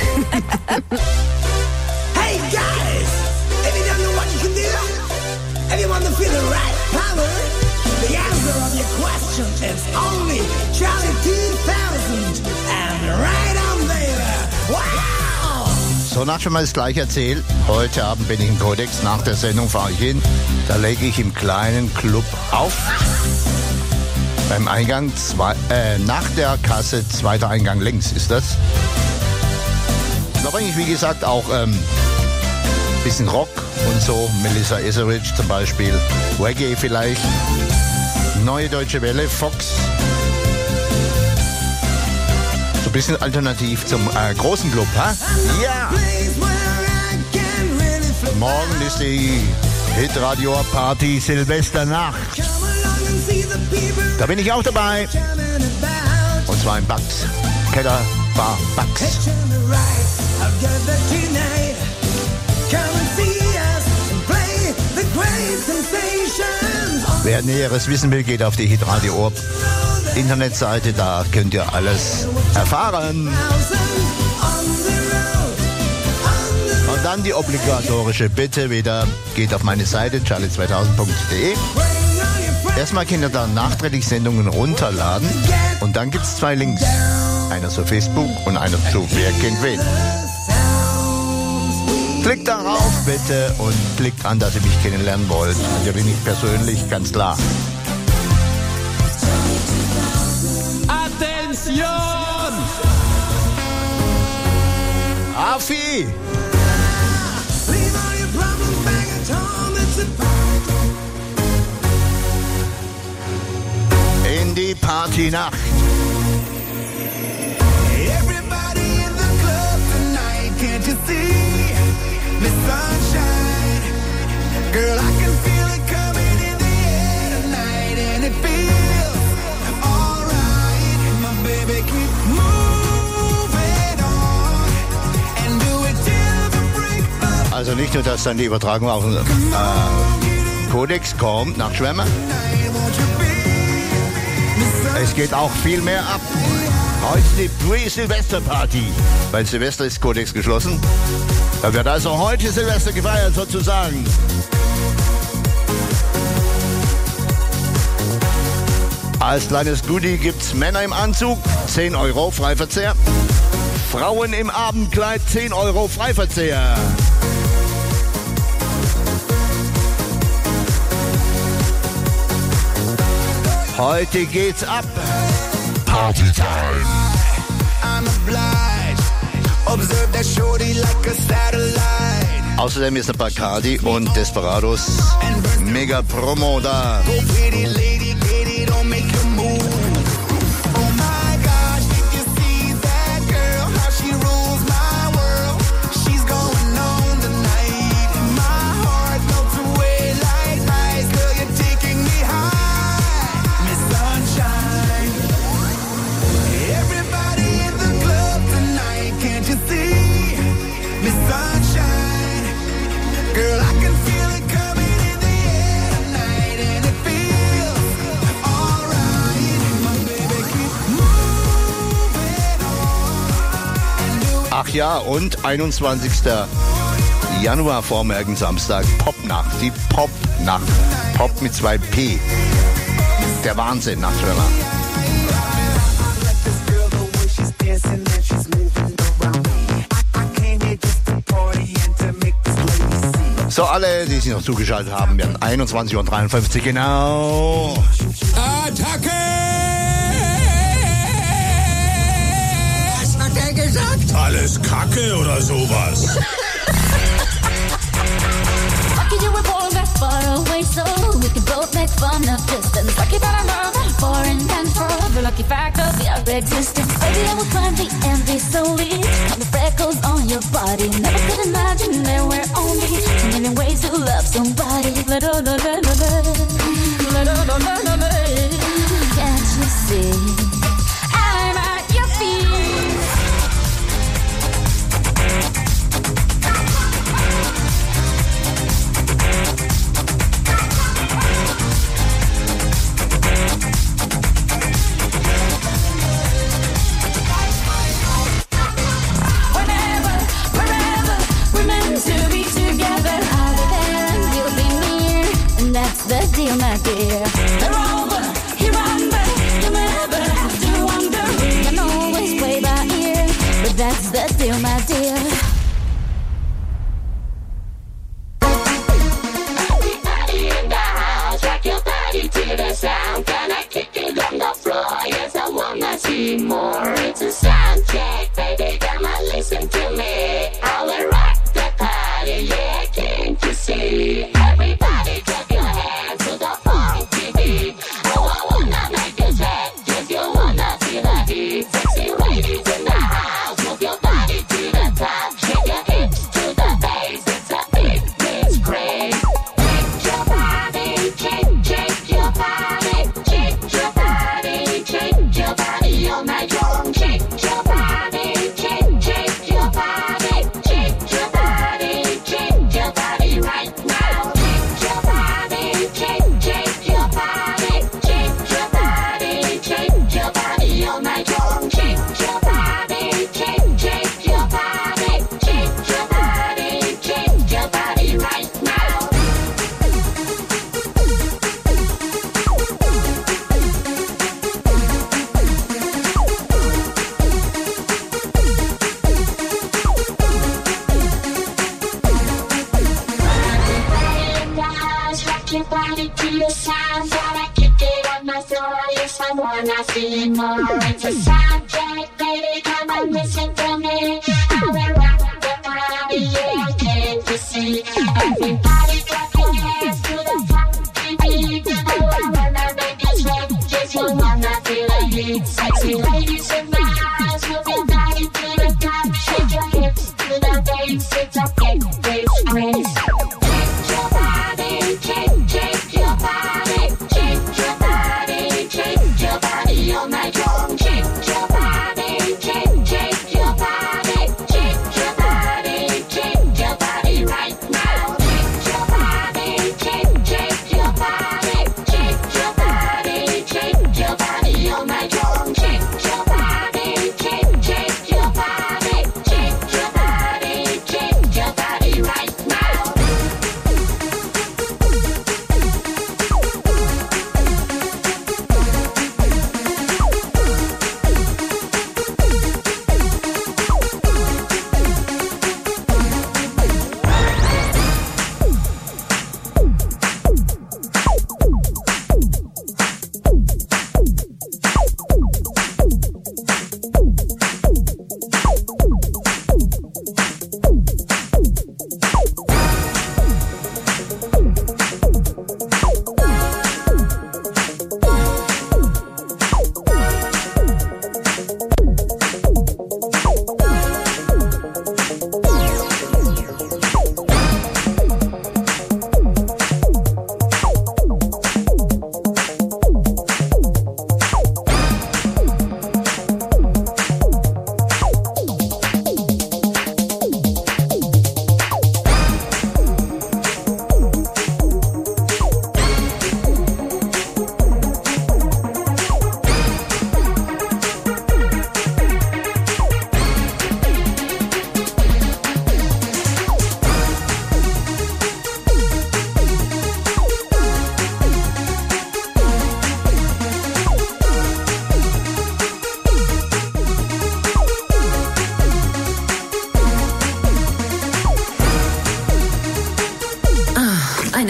Hey guys, if you don't know what you can do, if you want to feel the right power, the answer of your question is only Charlie 2000 and right on there. Wow! So, nach schon mal das gleiche erzählt. Heute Abend bin ich im Codex. Nach der Sendung fahre ich hin. Da lege ich im kleinen Club auf. Beim Eingang, nach der Kasse, zweiter Eingang links ist das. Da bringe ich, wie gesagt, auch bisschen Rock und so. Melissa Etheridge zum Beispiel. Reggae vielleicht. Neue Deutsche Welle, Fox. So ein bisschen alternativ zum großen Club, ha? Ja! Morgen ist die Hitradio-Party Silvesternacht. Da bin ich auch dabei. Und zwar in Bucks. Keller Bar Bucks. Wer Näheres wissen will, geht auf die Hitradio Ohr Internetseite, da könnt ihr alles erfahren. Und dann die obligatorische Bitte wieder, geht auf meine Seite charlie2000.de. Erstmal könnt ihr da nachträglich Sendungen runterladen und dann gibt es 2 Links. Einer zu Facebook und einer zu Wer kennt wen. Klickt darauf bitte und klickt an, dass ihr mich kennenlernen wollt. Da bin ich persönlich, ganz klar. Attention! Afi! Partynacht. Everybody in the club tonight, can't you see? Miss Sunshine, girl, I can feel it coming in the air tonight, and it feels alright. My baby, keep moving on and do it till the break of Also nicht nur, dass dann die Übertragung auf den Codex kommt nach Schwemme. Es geht auch viel mehr ab. Heute ist die Pre-Silvester-Party. Weil Silvester ist Codex geschlossen. Da wird also heute Silvester gefeiert sozusagen. Als kleines Goodie gibt's Männer im Anzug, 10 Euro Freiverzehr. Frauen im Abendkleid, 10 Euro Freiverzehr. Heute geht's ab. Partytime. I'm obliged. Observe that shorty like a satellite. Außerdem ist der Bacardi und Desperados mega Promo da. Go pretty lady, get it, don't make a move. Oh my gosh, did you see that girl? How she rules my world. She's going on tonight. My heart melts away like ice. Girl, you're taking me high. Miss Sunshine. Everybody in the club tonight, can't you see? Miss Sunshine. Girl, I can feel it coming in the air tonight, and it feels alright. My baby, keep moving on. Ach ja, und 21. Januar Vormerken Samstag, Popnacht, die Popnacht. Pop mit 2 P. Der Wahnsinn nach Schwemmer. So, alle, die sich noch zugeschaltet haben, werden 21:53 Uhr genau. Attacke! Was hat er gesagt? Alles Kacke oder sowas. You were born that far away, so we can both make fun of distance. Lucky that I love it, foreign and forever. Lucky fact of your existence. Baby, I will climb the envy slowly. Count the freckles on your body. Never could imagine there were only so many ways to love somebody. Can't you see? I'm at your feet. The deal, my dear. They're over, here under. You never have to wonder. We can always play by ear, but that's the deal, my dear. Everybody in the house, rock your body to the sound. Can I kick it on the floor? Yes, I wanna see more. It's a sound check, baby. Come on, listen to me. I will rock the party, yeah. Can't you see? Everybody, clap your hands. Sexy ladies in the house, move your body to the top. Shake your hips to the bass, it's a big disgrace. Shake your body, shake your body, shake your body, shake your body all night long. Shake your body, shake your body, shake your body, shake your body right now. Shake your body, shake your body, shake your body, shake your body all night long. Shake your body, shake your body, shake your body, shake your body right now. Rock your body to the sound, gotta kick it on my floor. Yes, I wanna see more. It's a sound check, baby, come and listen to me. I will rock the party, yeah, can't you see? Everybody clap your hands to the funky beat. Oh, I wanna make you sweat, yes, you wanna feel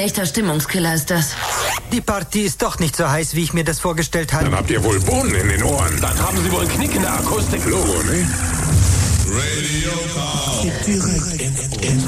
echter Stimmungskiller ist das. Die Partie ist doch nicht so heiß, wie ich mir das vorgestellt habe. Dann habt ihr wohl Bohnen in den Ohren. Dann haben Sie wohl einen Knick in der Akustik. Logo, ne? Radio Chaos. Direkt in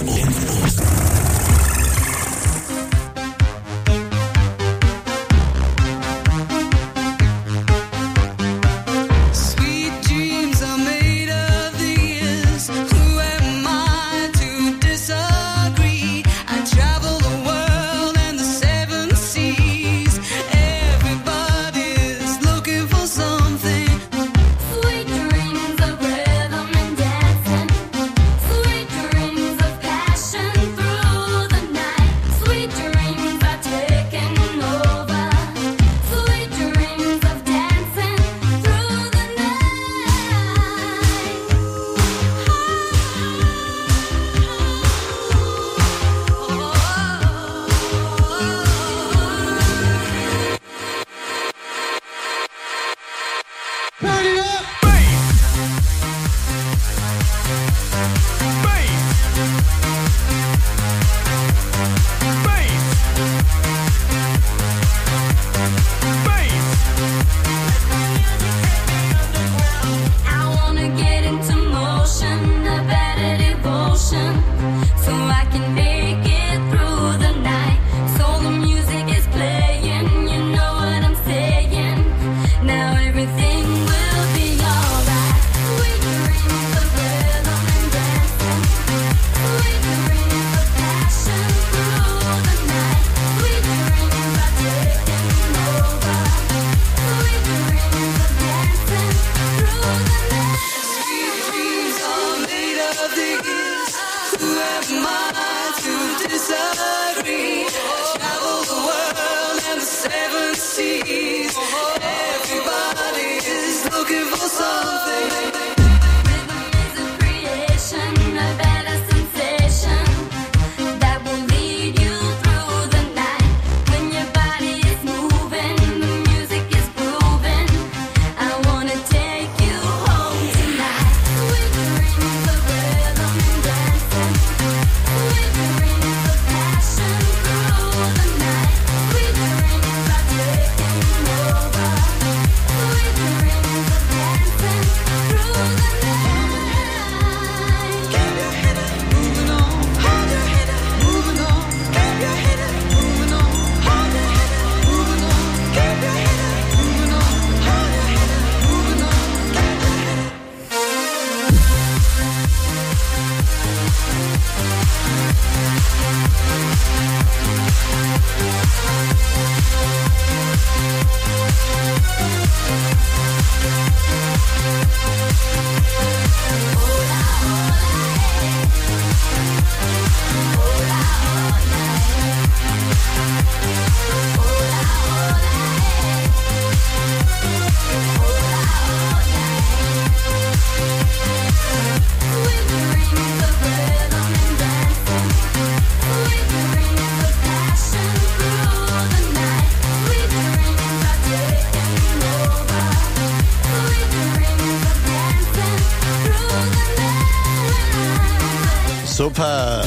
Super.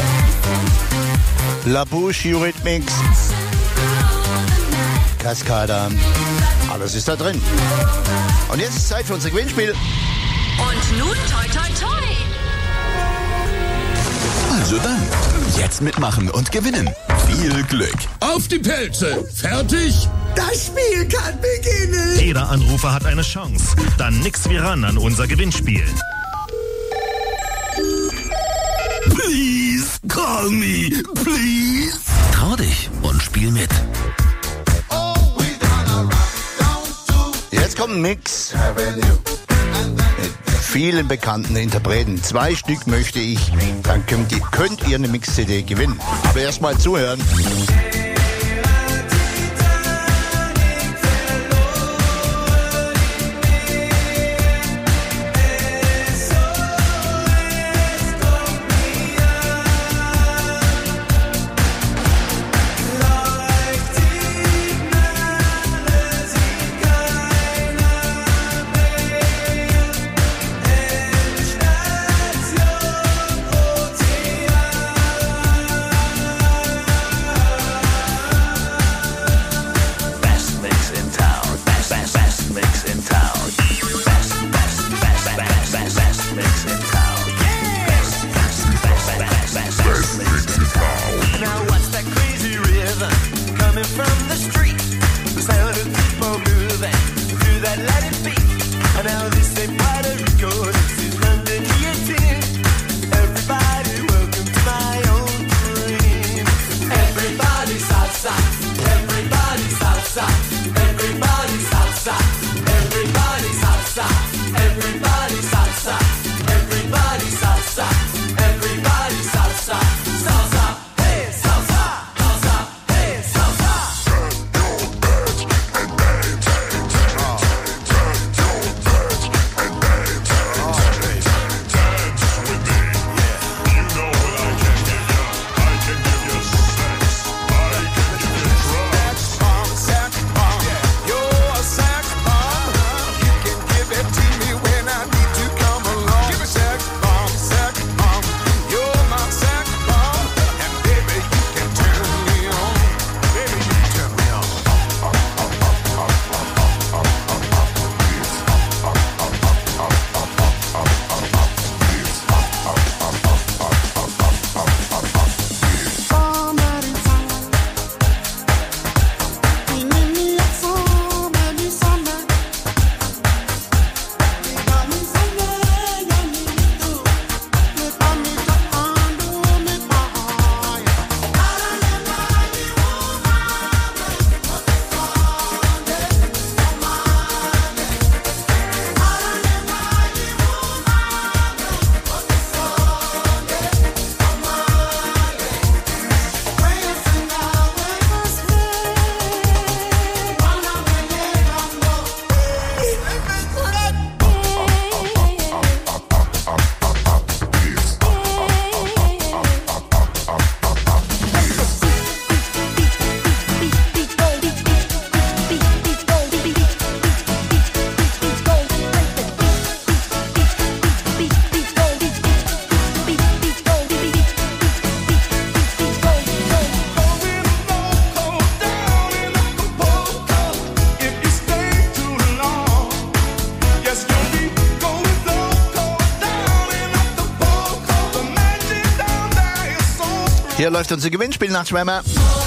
La Bouche, Eurythmics, Cascada. Alles ist da drin. Und jetzt ist Zeit für unser Gewinnspiel. Und nun toi toi toi. Also dann, jetzt mitmachen und gewinnen. Viel Glück. Auf die Pelze. Fertig? Das Spiel kann beginnen. Jeder Anrufer hat eine Chance. Dann nix wie ran an unser Gewinnspiel. Please, call me, please. Trau dich und spiel mit. Jetzt kommt ein Mix mit vielen bekannten Interpreten. 2 Stück möchte ich, dann könnt ihr eine Mix-CD gewinnen. Aber erstmal zuhören. Hier läuft unser Gewinnspiel nach Schwemmer.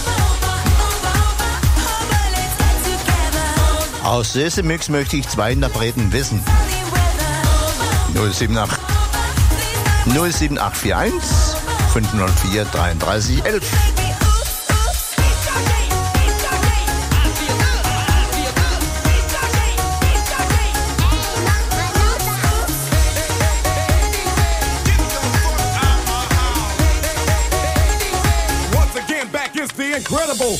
Aus Sesemix möchte ich 2 Interpreten wissen. 07841 504 33 11. The incredible.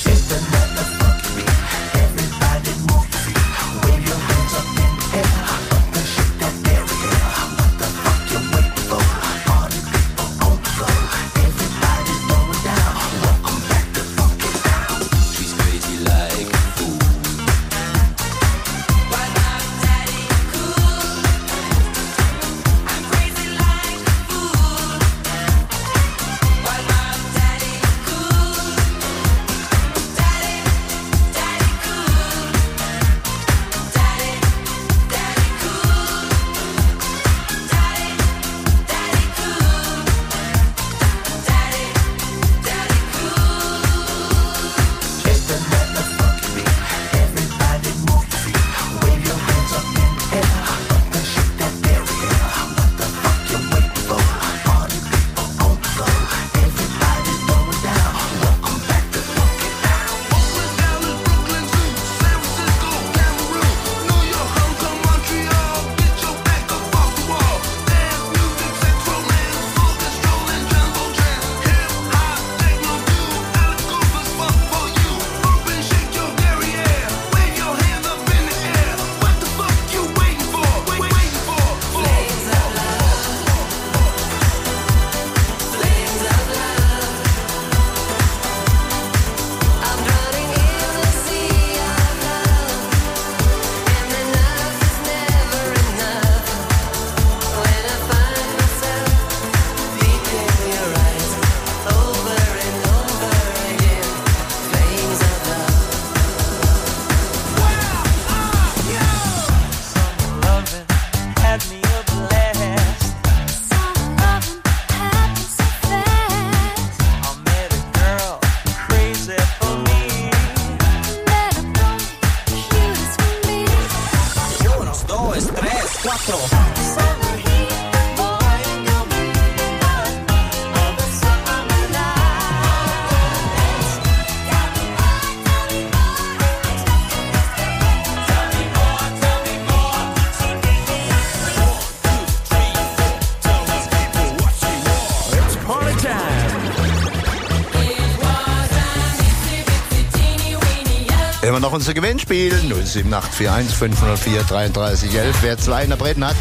Immer noch unser Gewinnspiel 07841 504 33 11. Wer 2 Interpreten hat,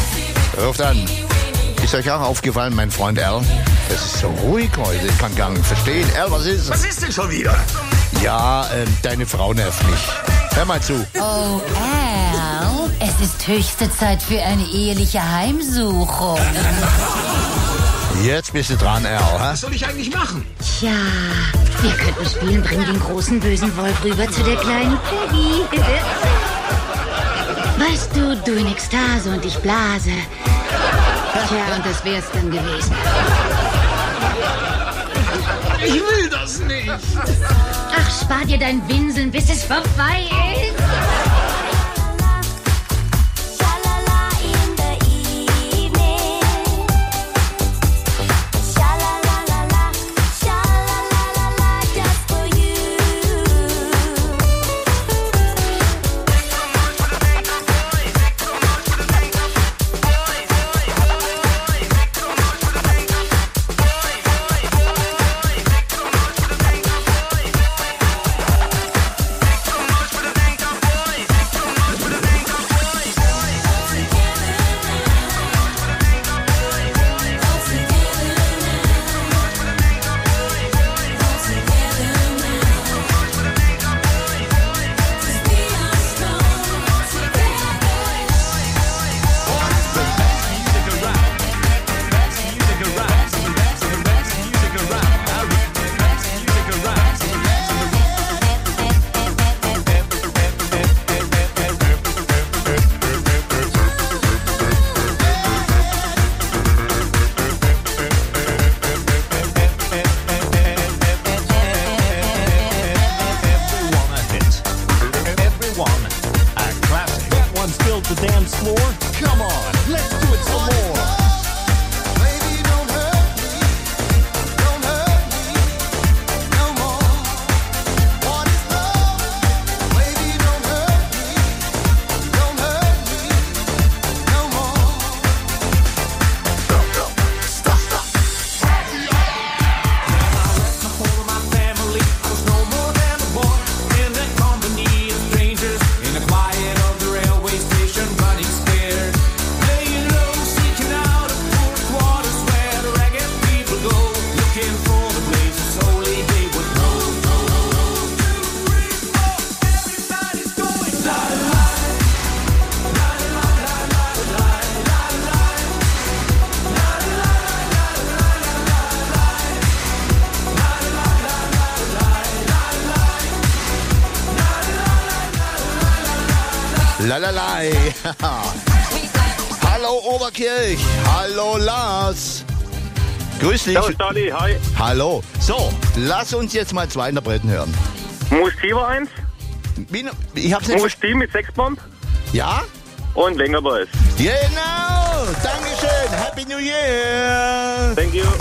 ruft an. Ist euch auch aufgefallen, mein Freund Al? Es ist so ruhig heute, ich kann gar nicht verstehen. Al, was ist? Was ist denn schon wieder? Ja, deine Frau nervt mich. Hör mal zu. Oh, Al, es ist höchste Zeit für eine eheliche Heimsuchung. Jetzt bist du dran, Al. Was soll ich eigentlich machen? Tja, wir könnten spielen, bring den großen bösen Wolf rüber zu der kleinen Peggy. Weißt du, du in Ekstase und ich blase. Tja, und das wär's dann gewesen. Ich will das nicht. Ach, spar dir dein Winseln, bis es vorbei ist. the dance floor. Come on, let's do it some more. Lalalai. Hallo Oberkirch. Hallo Lars. Grüß dich. Servus Dali, hi. Hallo. So, lass uns jetzt mal zwei Interpreten hören. Musti war eins. Ich hab's nicht Musti mit Sexbomb. Ja? Und Wengerboys. Genau. Dankeschön. Happy New Year. Thank you.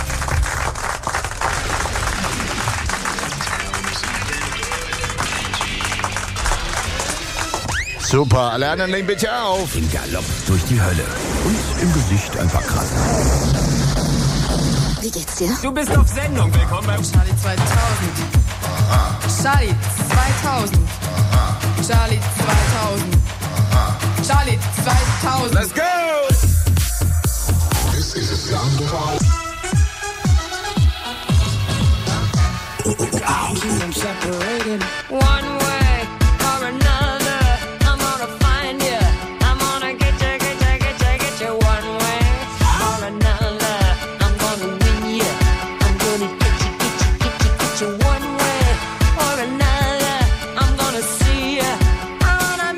Super, alle anderen legen bitte auf. Im Galopp durch die Hölle. Und im Gesicht ein paar Kratzen. Wie geht's dir? Du bist auf Sendung. Willkommen beim Charlie 2000. Charlie 2000. Charlie 2000. Charlie 2000. Let's go! This is a sound of all. Separated. One way or another, I'm gonna find you. I'm gonna get you one way or another. I'm gonna win you. I'm gonna get you one way or another. I'm gonna see you. I'm gonna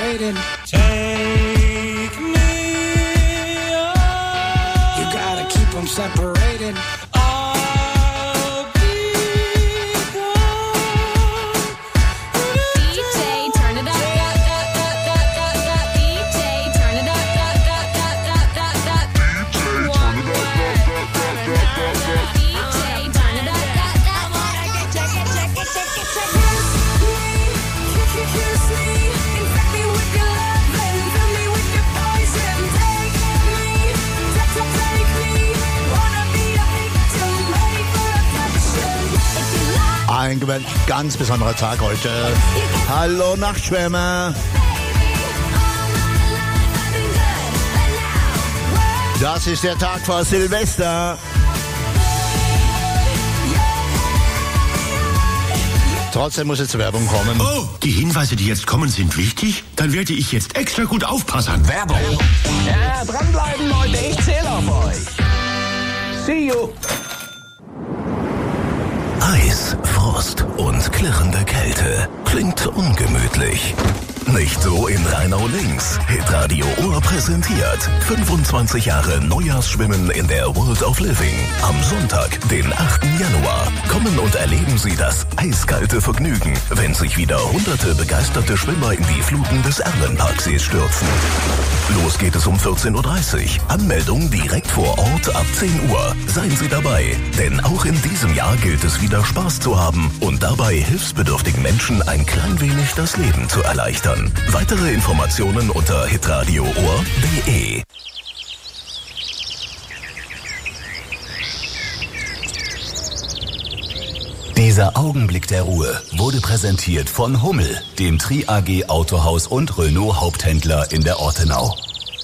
separated. Take me on. You gotta keep them separated. I'll be gone. DJ, turn it up. DJ, turn it up. One word. DJ, turn it up. Kiss me, infect me with your love and fill me with your poison. Take me, take me, wanna be a victim, ready for affection. If you love Ein ganz besonderer Tag heute. Hallo Nachtschwärmer. Das ist der Tag vor Silvester. Trotzdem muss jetzt Werbung kommen. Oh, die Hinweise, die jetzt kommen, sind wichtig? Dann werde ich jetzt extra gut aufpassen. Werbung. Ja, dranbleiben, Leute, ich zähle auf euch. See you. Eis, Frost und klirrende Kälte. Klingt ungemütlich. Nicht so in Rheinau-Links. Hitradio Ohr präsentiert 25 Jahre Neujahrsschwimmen in der World of Living. Am Sonntag, den 8. Januar. Kommen und erleben Sie das eiskalte Vergnügen, wenn sich wieder hunderte begeisterte Schwimmer in die Fluten des Erlenparksees stürzen. Los geht es um 14.30 Uhr. Anmeldung direkt vor Ort ab 10 Uhr. Seien Sie dabei, denn auch in diesem Jahr gilt es wieder Spaß zu haben und dabei hilfsbedürftigen Menschen ein klein wenig das Leben zu erleichtern. Weitere Informationen unter hitradioohr.de. Dieser Augenblick der Ruhe wurde präsentiert von Hummel, dem Tri AG Autohaus und Renault Haupthändler in der Ortenau.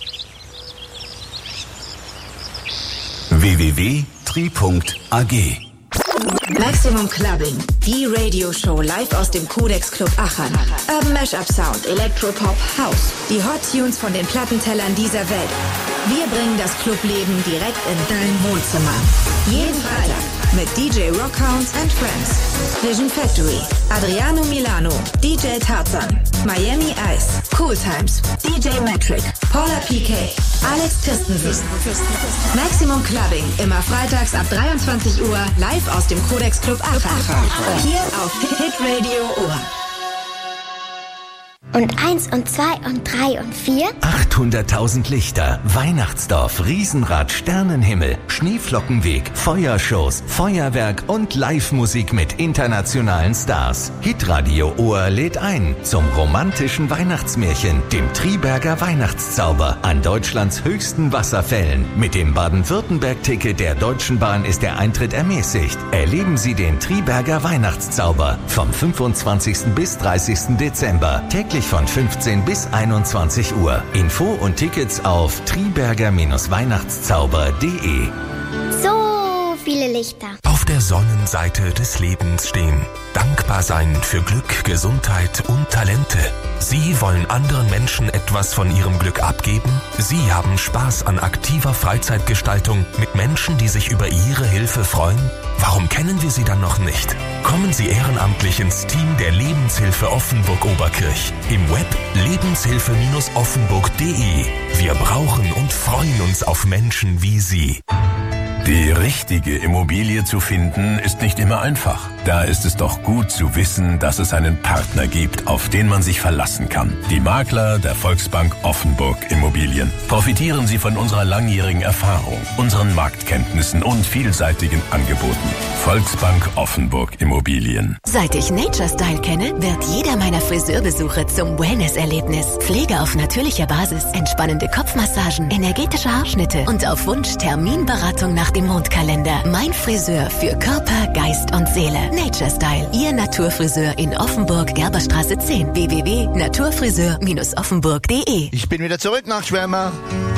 www.tri.ag. Maximum Clubbing, die Radioshow live aus dem Codex Club Aachen. Urban Mashup Sound, Electropop, House. Die Hot Tunes von den Plattentellern dieser Welt. Wir bringen das Clubleben direkt in dein Wohnzimmer. Jeden Freitag mit DJ Rockhounds and Friends, Vision Factory, Adriano Milano, DJ Tarzan, Miami Ice, Cool Times, DJ Metric, Paula PK, Alex Christensen. Maximum Clubbing, immer freitags ab 23 Uhr, live aus dem Codex Club Aachen. Hier auf Hitradio Ohr. Und 1 und 2 und 3 und 4? 800.000 Lichter, Weihnachtsdorf, Riesenrad, Sternenhimmel, Schneeflockenweg, Feuershows, Feuerwerk und Live-Musik mit internationalen Stars. Hitradio Ohr lädt ein zum romantischen Weihnachtsmärchen, dem Triberger Weihnachtszauber an Deutschlands höchsten Wasserfällen. Mit dem Baden-Württemberg-Ticket der Deutschen Bahn ist der Eintritt ermäßigt. Erleben Sie den Triberger Weihnachtszauber vom 25. bis 30. Dezember. Täglich von 15 bis 21 Uhr. Info und Tickets auf triberger-weihnachtszauber.de. So viele Lichter. Auf der Sonnenseite des Lebens stehen. Dankbar sein für Glück, Gesundheit und Talente. Sie wollen anderen Menschen etwas von ihrem Glück abgeben? Sie haben Spaß an aktiver Freizeitgestaltung mit Menschen, die sich über Ihre Hilfe freuen? Warum kennen wir Sie dann noch nicht? Kommen Sie ehrenamtlich ins Team der Lebenshilfe Offenburg-Oberkirch. Im Web lebenshilfe-offenburg.de. Wir brauchen und freuen uns auf Menschen wie Sie. Die richtige Immobilie zu finden, ist nicht immer einfach. Da ist es doch gut zu wissen, dass es einen Partner gibt, auf den man sich verlassen kann. Die Makler der Volksbank Offenburg Immobilien. Profitieren Sie von unserer langjährigen Erfahrung, unseren Marktkenntnissen und vielseitigen Angeboten. Volksbank Offenburg Immobilien. Seit ich Nature Style kenne, wird jeder meiner Friseurbesuche zum Wellness-Erlebnis. Pflege auf natürlicher Basis, entspannende Kopfmassagen, energetische Haarschnitte und auf Wunsch Terminberatung nach dem Mondkalender. Mein Friseur für Körper, Geist und Seele. Nature Style, Ihr Naturfriseur in Offenburg, Gerberstraße 10. www.naturfriseur-offenburg.de. Ich bin wieder zurück nach Schwärmer.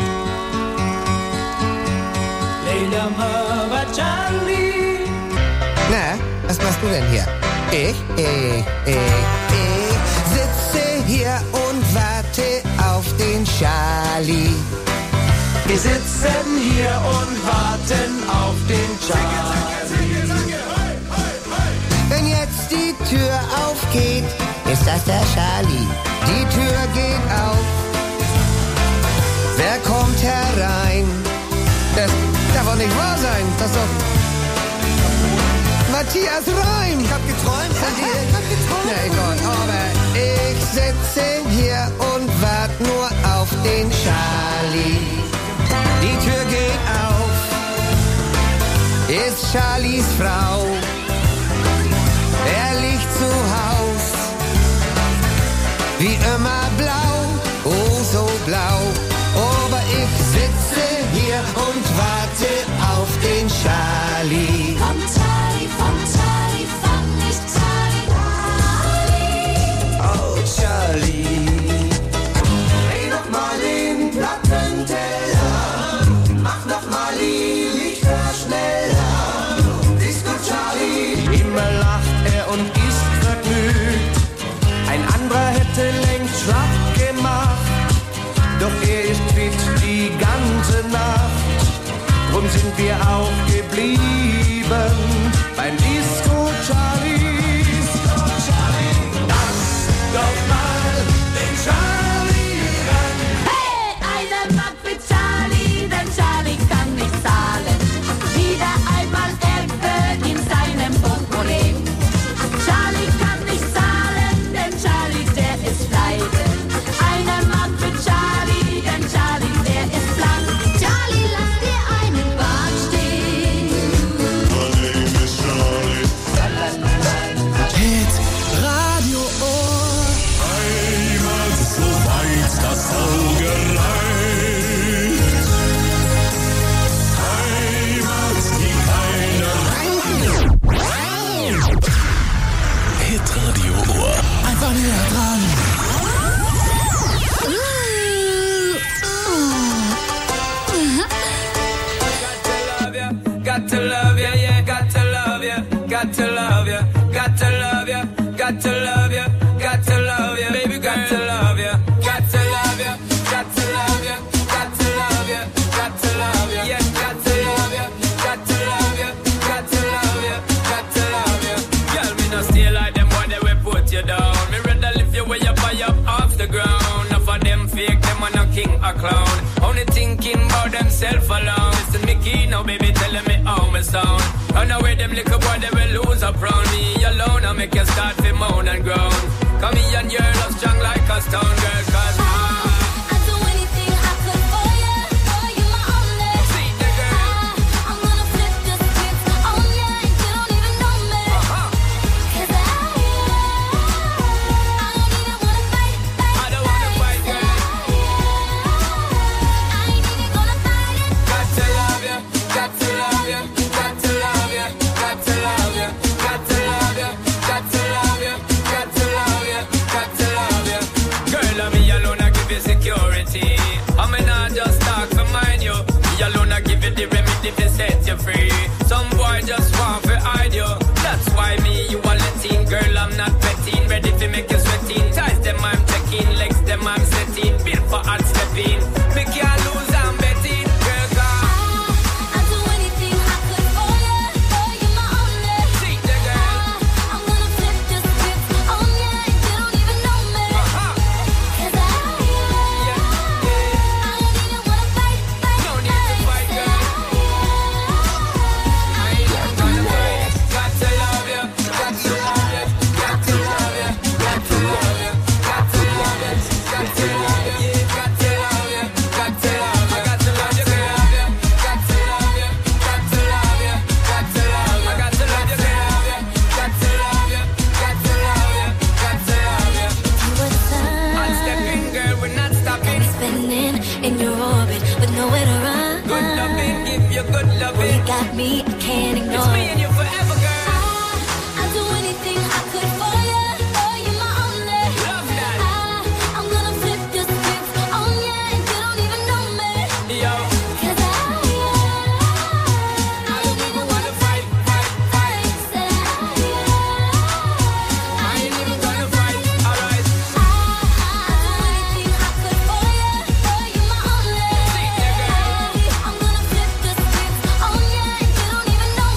Na, was machst du denn hier? Ich sitze hier und warte auf den Charlie. Wir sitzen hier und warten auf den Charlie. Wenn jetzt die Tür aufgeht, Ist das der Charlie? Die Tür geht auf. Wer kommt herein? Das darf doch nicht wahr sein. Das ist doch Matthias Reim. Ich hab geträumt von dir. Na Gott, aber ich sitze hier und wart nur auf den Charlie. Die Tür geht auf. Ist Charlies Frau. Er liegt zu Haus. Wie immer blau, oh so blau. Aber ich sitze hier und warte auf den Charlie. Komm Charlie, fang nicht Charlie. Oh Charlie, Dreh noch mal den Plattenteller, mach noch mal die Lichter schneller. Disco Charlie, Immer lacht er und ist vergnügt. Ein anderer hätte längst schlapp gemacht. Doch er ist fit die ganze Nacht. Drum sind wir auch geblieben beim Disco Charlie. Lass doch mal den Charlie ran. Hey, einer macht mit Charlie, denn Charlie kann nicht zahlen. Wieder einmal Ebbe in seinem Portemonnaie. Charlie kann nicht zahlen, denn Charlie, der ist pleite. Einer macht mit Charlie, denn Charlie, der ist blank. Charlie, lass dir einen Bart stehen. Hit Radio Ohr. Heimat, so weit das Auge reicht. Heimat, die keiner Hit Radio Ohr. Einfach näher dran. got to love ya, yeah, got to love ya, got to love ya, got to love ya, got to love ya, got to love ya, baby, got to love ya, got to love ya, got to love ya, got to love ya, got to love ya, yeah, got to love ya, got to love ya, got to love ya, got to love ya. Girl, me no stay like them when they will put you down. Me rather lift you way up high up off the ground. Enough of them fake, them are no king or clown. Only thinking about themself alone. Listen, Mickey, now baby, telling me how me sound. Run away, them little boy, they will lose up round me alone. I make you start to moan and groan. Come here and you're love strong like a stone girl, cause I'd do anything I could for you, my only. See the girl. I'm gonna flip the script on you and you don't even know me. 'Cause I don't even wanna fight. I don't wanna fight, girl. I ain't even gonna fight it. Got to love ya, got to love ya, got to love ya, got to love ya, got to love ya, got to love ya, got to love ya, got to love ya. Girl, I'm me alone, I give you security. I mean, I just talk to mind you. Me alone, I give you the remedy to set you free. Some boy just want to hide you. That's why me, you are letting. Girl, I'm not petting. Ready to make you sweating. Ties them, I'm checking. Legs them, I'm setting. Built for hard stepping. Me can't lose, I'm betting. Girl, God. I'd do anything I could for you, my only. See the girl. I'm gonna flip the script on you and you don't even know me. 'Cause I don't even wanna fight. No need to fight, girl. I ain't even gonna fight. Got to love ya, got to love ya, got to love ya, got to love ya, got to love ya, got to love ya, got to love ya, got to love ya, got to love ya, got to love ya, got to love ya, got to love ya, got to love ya, got to love ya, got to love ya, got to love ya. I'm stepping, girl, we're not stopping. Spinning in your orbit with nowhere to run. Good loving, give you good You loving. got me, I can't It's ignore. me and you forever, girl. I'd do anything I could for you, my only. Love that. I'm gonna flip the script on you and you don't even know me. Yo. 'Cause I don't even wanna fight. Said I ain't even gonna fight. Alright. I'd do anything I could for you, my only. See ya, girl. I'm gonna flip the script on you and you don't even know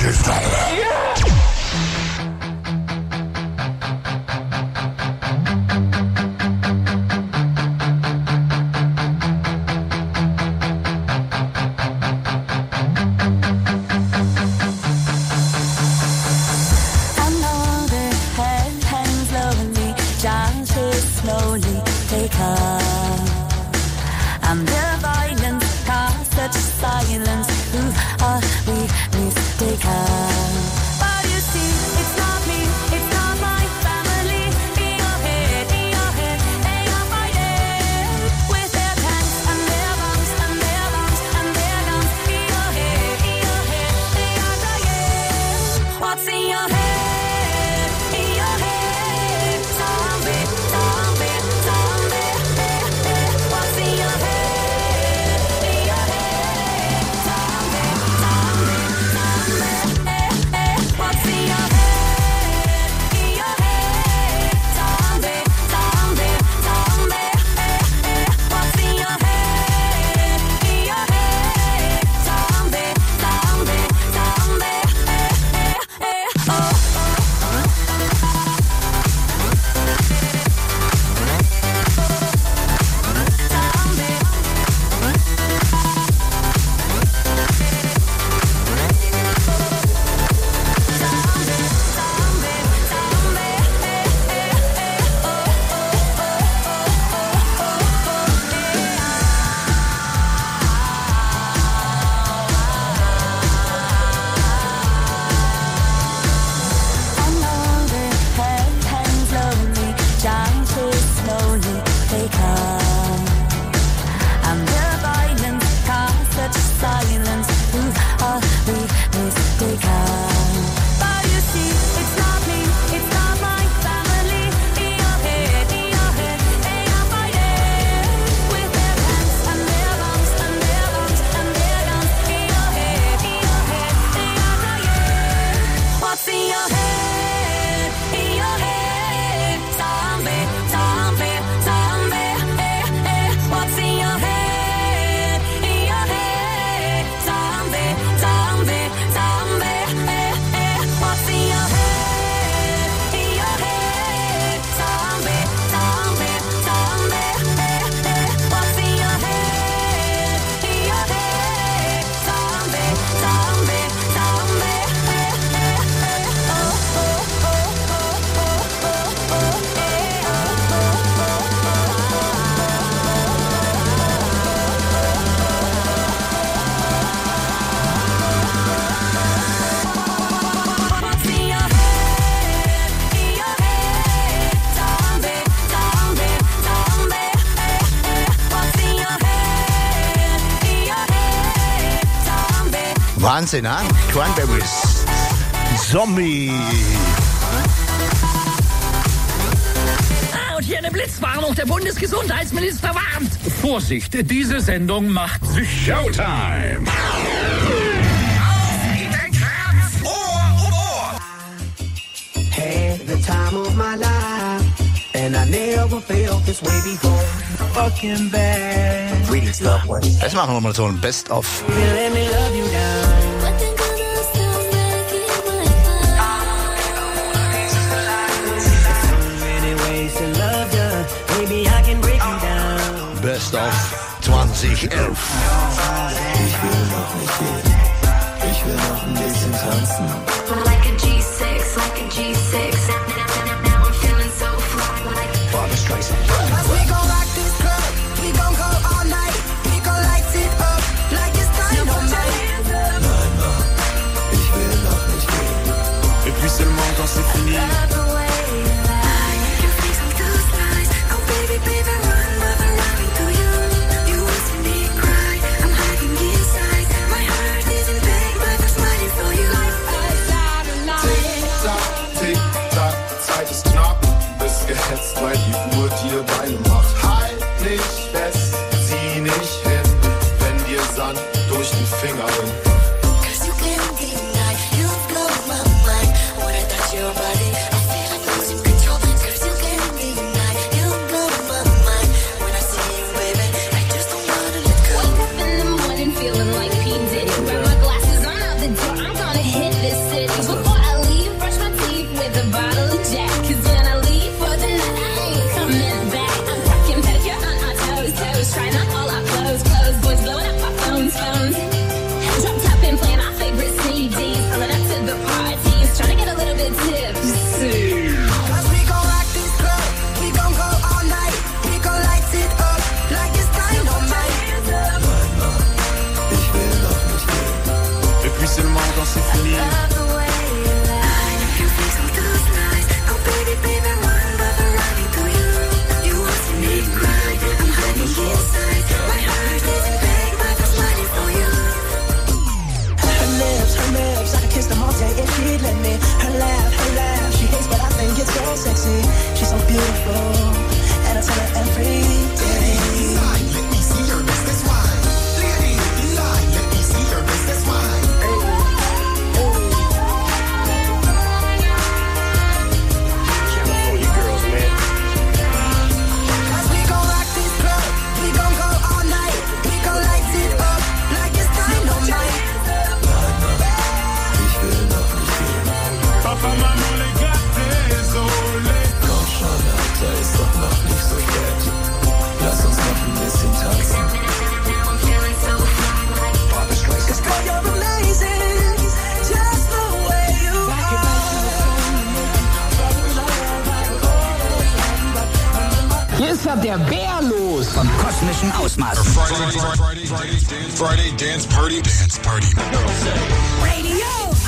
Another hand hangs lonely, chances slowly take up. And the violence casts such silence. Who are we mistaken? But you see, it's not me, it's not my family. In your head, they are fighting with their tanks and their bombs and their bombs and their guns. In your head, they are dying. What's in your head? In your head, zombie, zombie, zombie. What's in your head? In your head, zombie, zombie, zombie. What's in your head? In your head, zombie, zombie, zombie. What's in your head? In your head, zombie, zombie, zombie. Another hand hangs lonely, chances slowly take up. And the violence casts such silence. Who are we mistaken? But you see, it's not me, it's not my family. In your head, they are fighting with their tanks and their bombs and their bombs and their guns. In your head, they are dying. What's in your head? In your head, zombie, zombie, zombie. What's in your head? In your head, zombie, zombie, zombie. What's in your head? In your head, zombie, zombie, zombie. What's in your head? In your head, zombie, zombie, zombie. What's in your head? In your head, zombie, zombie, zombie. What's in your head? In your head, zombie. Wahnsinn, ha? Cranberries. Zombie. Und hier eine Blitzwarnung. Der Bundesgesundheitsminister warnt. Vorsicht, diese Sendung macht süchtig. Showtime. Had the time of my life, and I never felt this way before. Fucking bad. Greetings, loved ones. Jetzt machen wir mal so ein Best-of. Let me love you down. Many ways to love you. Maybe I can break you down. Best-of 2011. Ich will noch nicht gehen. Ich will noch ein bisschen tanzen. Like a G6, like a G6. Now I'm feeling so fly. Like Barbra Streisand. we gon' rock this club. We gon' go all night. We gon' light it up like it's dynamite. Nein, Mann, ich will noch nicht gehen. Et puis seulement quand c'est fini. Zeit ist knapp, bist gehetzt, weil die Uhr dir Beine macht. Halt nicht fest, zieh nicht hin, wenn dir Sand durch die Finger rinnt. Cause you can't deny, you blow my mind. When I touch your body, I danser fini. Her lips, I can kiss them all day if she'd let me. Her laugh, she hates but I think it's so sexy. She's so beautiful, and I tell her every day. Let me see your business wine. Let me see your business wine. California girls, man. Cause we gon' rock this club, we gon' go all night. We gon' light it up like it's dynamite. Papa, Mama, legate, Sole. Komm schon, Alter, ist doch noch nicht so spät. Lass uns noch ein bisschen tanzen. Cause girl, you're amazing, just the way you are. Hier ist ja der Bär los vom kosmischen Ausmaß. Friday dance party. Radio.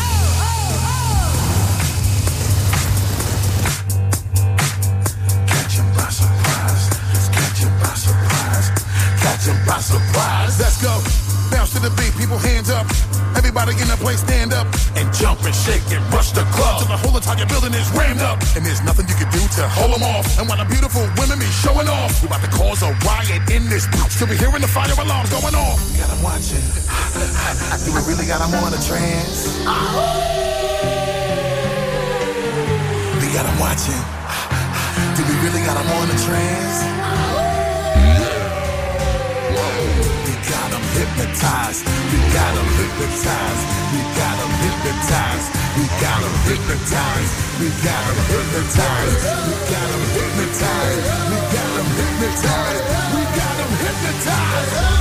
By surprise. Let's go. Bounce to the beat, people hands up. Everybody in the place stand up and jump and shake and rush the club till the whole entire building is rammed up. And there's nothing you can do to hold them off. And while the beautiful women be showing off, we about to cause a riot in this bitch. Still be hearing the fire alarms going off. We got them watching. Do we really got them on a trance? We got them watching. Do we really got them on a trance? Hypnotized, we got them hypnotized, we got them hypnotized, we got them hypnotized, we got them hypnotized, we got them hypnotized, we got them hypnotized, we got them hypnotized.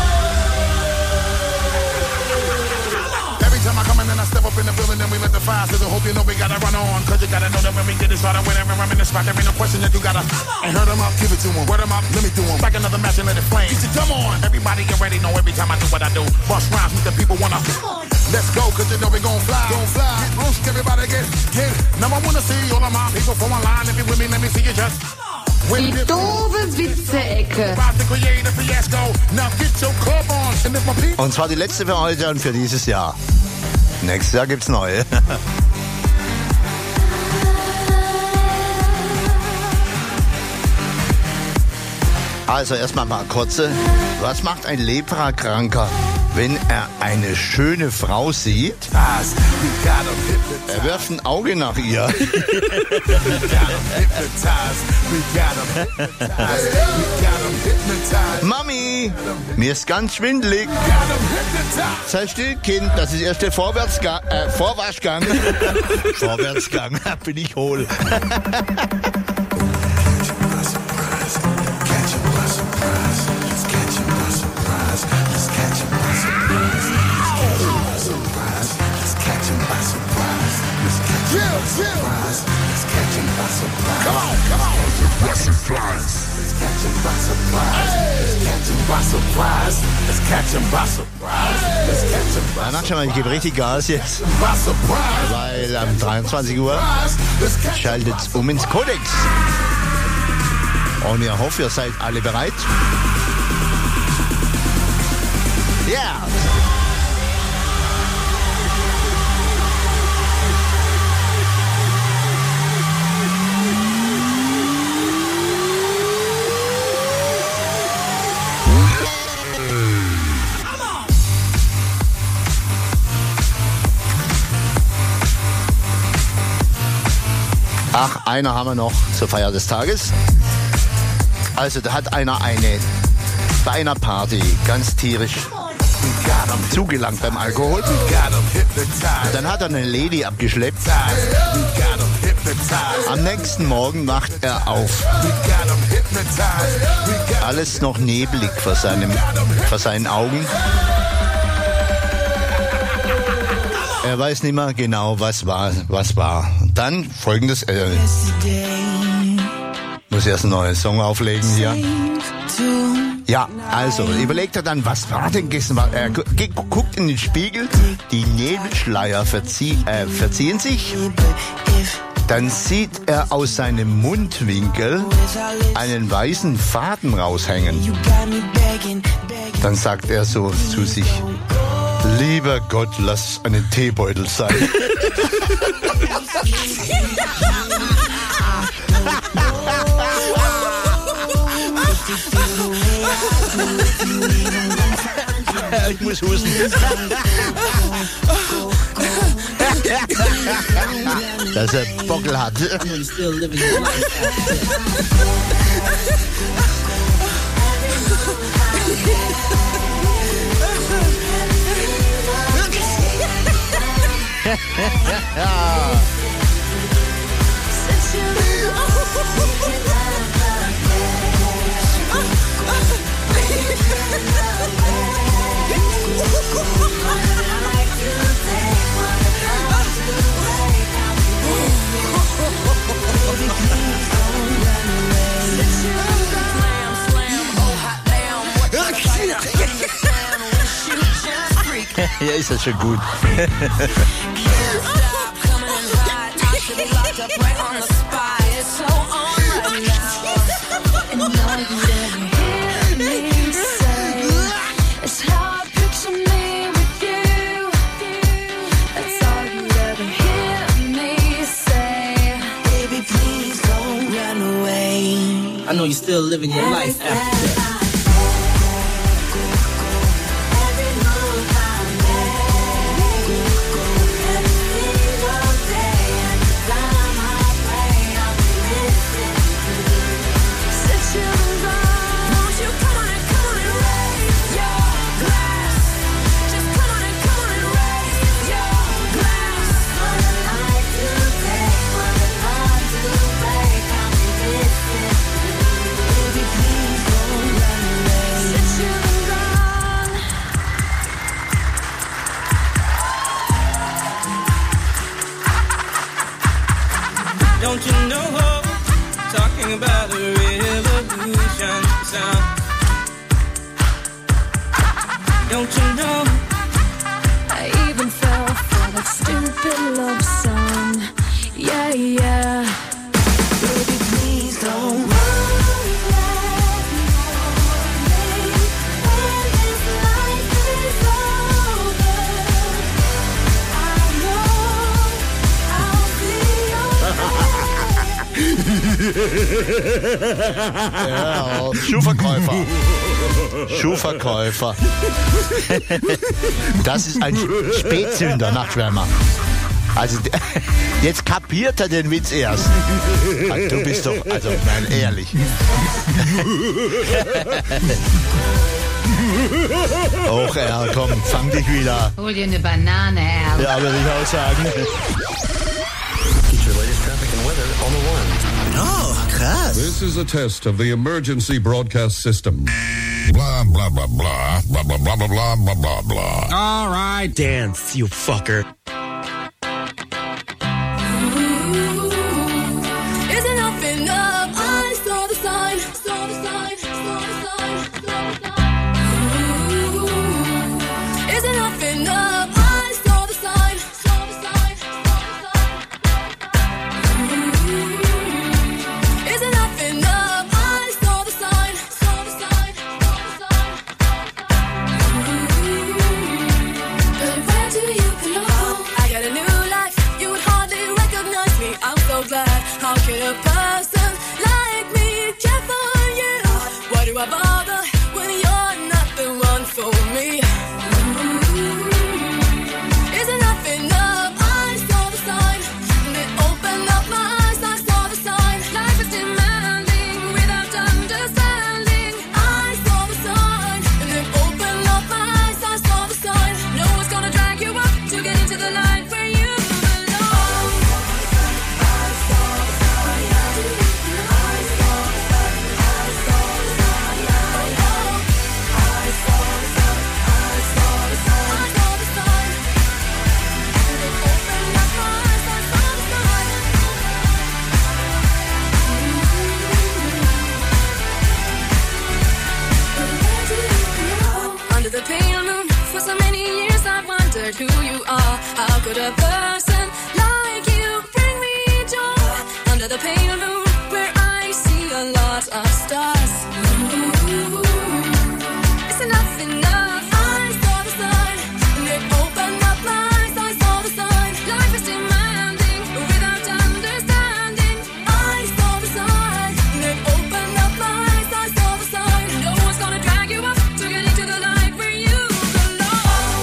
Every time I come in and I step up in the building, then we let the fire sizzle. Hope you know we gotta run on, cause you gotta know that when we get it started, whenever I'm in the spot, there ain't no question that you gotta. And hurt them up, give it to them, word them up, let me do them. Back another match and let it flame. Get your dumb on. Everybody already know every time I do what I do. Bust rhymes with the people wanna. Let's go, cause you know we gon' fly. Get loose, everybody get. Now I wanna see all of my people from online. If you with me, let me see you just. Die doofe Witze-Ecke. Und zwar die letzte für heute und für dieses Jahr. Nächstes Jahr gibt's neue. Also erstmal mal kurze. Was macht ein Leprakranker, wenn er eine schöne Frau sieht? Er wirft ein Auge nach ihr. Mami, mir ist ganz schwindelig. Sei still, Kind, das ist erst der Vorwaschgang. Vorwärtsgang, bin ich hohl. Danach schon mal, ich gebe richtig Gas jetzt, weil am 23 Uhr schaltet es um ins Codex. Und ich hoffe, ihr seid alle bereit. Ja! Yeah. Ach, einer haben wir noch zur Feier des Tages. Also da hat einer bei einer Party ganz tierisch zugelangt beim Alkohol. Dann hat er eine Lady abgeschleppt. Am nächsten Morgen macht er auf. Alles noch neblig vor seinen Augen. Er weiß nicht mehr genau, was war. Dann folgendes. Muss erst einen neuen Song auflegen hier. Ja, also überlegt er dann, was war denn gestern? Er guckt in den Spiegel, die Nebelschleier verziehen sich. Dann sieht er aus seinem Mundwinkel einen weißen Faden raushängen. Dann sagt er so zu sich, lieber Gott, lass einen Teebeutel sein. Ich muss husten. Dass er Bockel hat. Ja, ist das schon gut. I know you're still living your life after death. Don't you know, talking about a revolution sound. Don't you know, I even fell for that stupid love song. Yeah, yeah. Baby, please don't Ja, Schuhverkäufer. Schuhverkäufer. Das ist ein Spätzünder, Nachtschwärmer. Also, jetzt kapiert er den Witz erst. Du bist doch, also, nein, ehrlich. Och, Erl, komm, fang dich wieder. Hol dir eine Banane, Erl. Ja, würde ich auch sagen. Oh, krass. This is a test of the emergency broadcast system. Blah, blah, blah, blah, blah, blah, blah, blah, blah, blah, blah, blah. All right, dance, you fucker. Is enough enough? I saw the sign, saw the sign, saw the sign, saw the sign. Is enough enough? I saw the sign, saw the sign, saw the sign. Is enough enough? I saw the sign, saw the sign, saw the sign. But where do you belong? under the pale moon where I see a lot of stars. It's enough, enough. I saw the sign, and it opened up my eyes. I saw the sign. Life is demanding without understanding. I saw the sign, and it opened up my eyes. I saw the sign. No one's gonna drag you up to get into the light where you belong.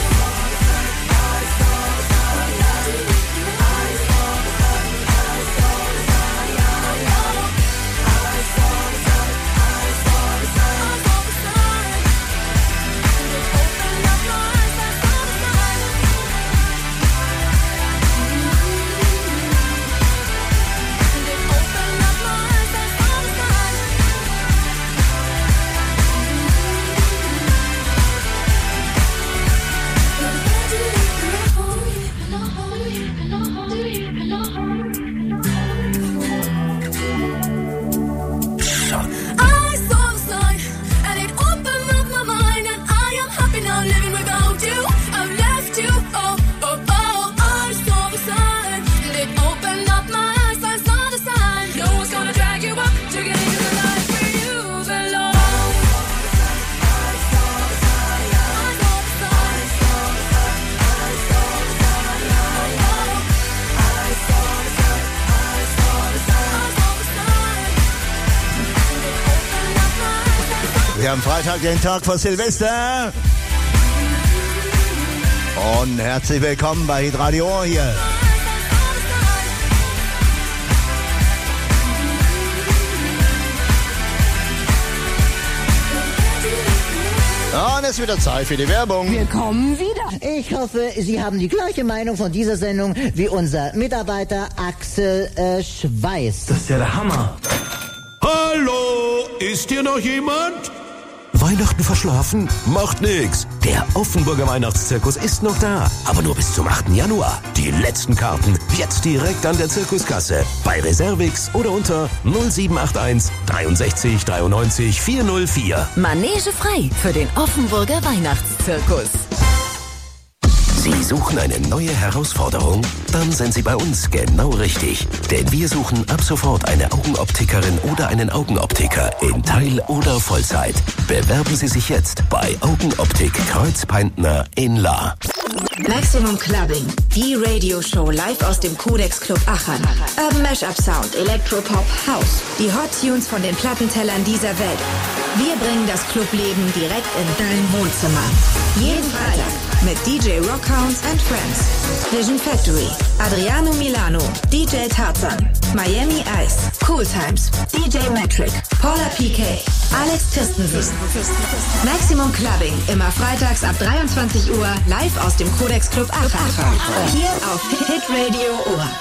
I saw the sign, and it opened up my mind, and I am happy now living without you. I've left you, oh, oh, oh. I saw the sign, and it opened up my eyes. I saw the sign. No one's gonna drag you up to get into the life where you belong. Wir haben Freitag, den Tag vor Silvester. Und herzlich willkommen bei Hitradio Ohr hier. Und es ist wieder Zeit für die Werbung. Wir kommen wieder. Ich hoffe, Sie haben die gleiche Meinung von dieser Sendung wie unser Mitarbeiter Axel Schweiß. Das ist ja der Hammer. Hallo, ist hier noch jemand? Weihnachten verschlafen? Macht nix. Der Offenburger Weihnachtszirkus ist noch da. Aber nur bis zum 8. Januar. Die letzten Karten jetzt direkt an der Zirkuskasse. Bei Reservix oder unter 0781 63 93 404. Manege frei für den Offenburger Weihnachtszirkus. Sie suchen eine neue Herausforderung? Dann sind Sie bei uns genau richtig. Denn wir suchen ab sofort eine Augenoptikerin oder einen Augenoptiker in Teil- oder Vollzeit. Bewerben Sie sich jetzt bei Augenoptik Kreuzpeintner in Lahr. Maximum Clubbing, die Radioshow live aus dem Codex Club Aachen. Urban Mashup Sound, Electropop, House. Die Hot Tunes von den Plattentellern dieser Welt. Wir bringen das Clubleben direkt in dein Wohnzimmer. Jeden Freitag mit DJ Rockhounds and Friends, Vision Factory, Adriano Milano, DJ Tarzan, Miami Ice, Cool Times, DJ Metric, Paula PK, Alex Christensen. Maximum Clubbing, immer freitags ab 23 Uhr, live aus dem Codex Club Aachen. Hier auf Hit Radio Ohr.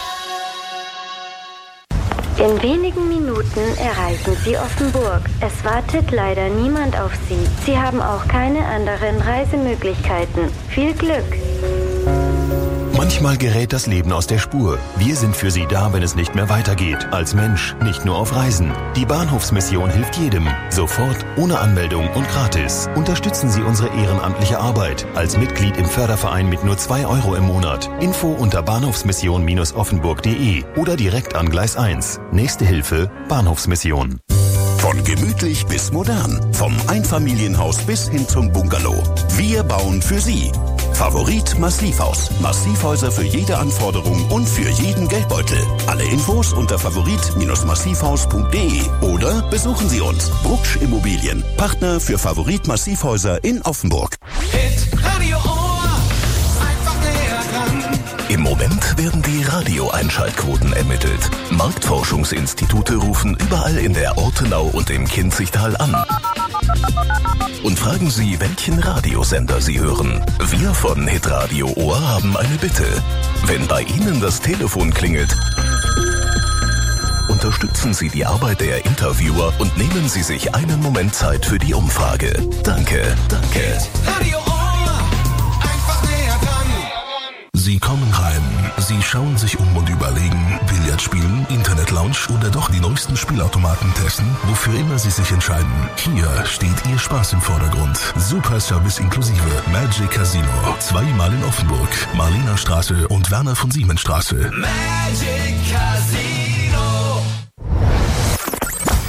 In wenigen Minuten erreichen Sie Offenburg. Es wartet leider niemand auf Sie. Sie haben auch keine anderen Reisemöglichkeiten. Viel Glück! Manchmal gerät das Leben aus der Spur. Wir sind für Sie da, wenn es nicht mehr weitergeht. Als Mensch, nicht nur auf Reisen. Die Bahnhofsmission hilft jedem. Sofort, ohne Anmeldung und gratis. Unterstützen Sie unsere ehrenamtliche Arbeit. Als Mitglied im Förderverein mit nur 2 € im Monat. Info unter bahnhofsmission-offenburg.de oder direkt an Gleis 1. Nächste Hilfe, Bahnhofsmission. Von gemütlich bis modern. Vom Einfamilienhaus bis hin zum Bungalow. Wir bauen für Sie. Favorit Massivhaus. Massivhäuser für jede Anforderung und für jeden Geldbeutel. Alle Infos unter favorit-massivhaus.de oder besuchen Sie uns. Brucksch Immobilien. Partner für Favorit Massivhäuser in Offenburg. Hit Radio Ohr. Einfach näher dran. Im Moment werden die Radioeinschaltquoten ermittelt. Marktforschungsinstitute rufen überall in der Ortenau und im Kinzigtal an und fragen Sie, welchen Radiosender Sie hören. Wir von Hitradio Ohr haben eine Bitte. Wenn bei Ihnen das Telefon klingelt, unterstützen Sie die Arbeit der Interviewer und nehmen Sie sich einen Moment Zeit für die Umfrage. Danke, danke. Radio Ohr. Einfach näher dran. Sie kommen rein, Sie schauen sich um und überlegen, Billard spielen, Internet-Lounge oder doch die neuesten Spielautomaten testen, wofür immer Sie sich entscheiden. Hier steht Ihr Spaß im Vordergrund. Super Service inklusive Magic Casino. 2-mal in Offenburg, Marlener Straße und Werner von Siemens Straße. Magic Casino.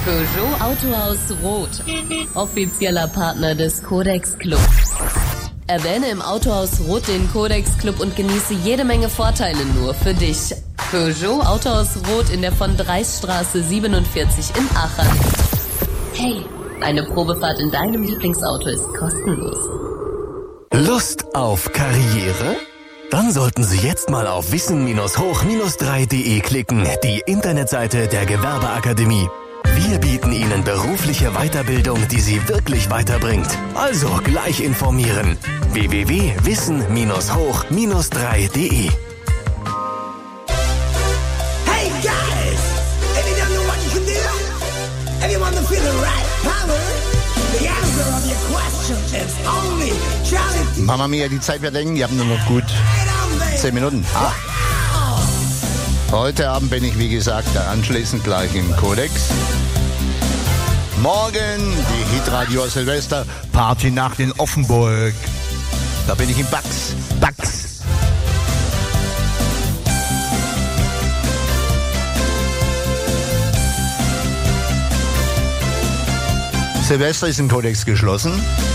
Peugeot Autohaus Rot, offizieller Partner des Codex Club. Erwähne im Autohaus Rot den Codex Club und genieße jede Menge Vorteile nur für dich. Peugeot Autohaus Rot in der von Dreisstraße 47 in Aachen. Hey, eine Probefahrt in deinem Lieblingsauto ist kostenlos. Lust auf Karriere? Dann sollten Sie jetzt mal auf wissen-hoch-3.de klicken, die Internetseite der Gewerbeakademie. Wir bieten Ihnen berufliche Weiterbildung, die Sie wirklich weiterbringt. Also gleich informieren. www.wissen-hoch-3.de. Hey guys, if you don't know what you can do, if you want to feel the right power, the answer of your question is only Charlie. Mama Mia, die Zeit wird eng, wir haben nur noch gut 10 Minuten. Heute Abend bin ich, wie gesagt, anschließend gleich im Codex. Morgen die Hitradio Silvester Partynacht in Offenburg. Da bin ich in Bax. Silvester ist im Codex geschlossen.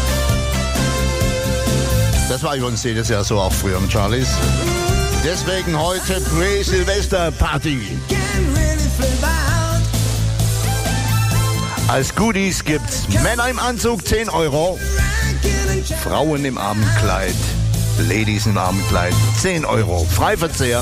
Das war übrigens jedes Jahr so auch früher im Charlies. Deswegen heute Pre-Silvester-Party. Als Goodies gibt's Männer im Anzug 10 €, Frauen im Abendkleid, Ladies im Abendkleid 10 €, Freiverzehr.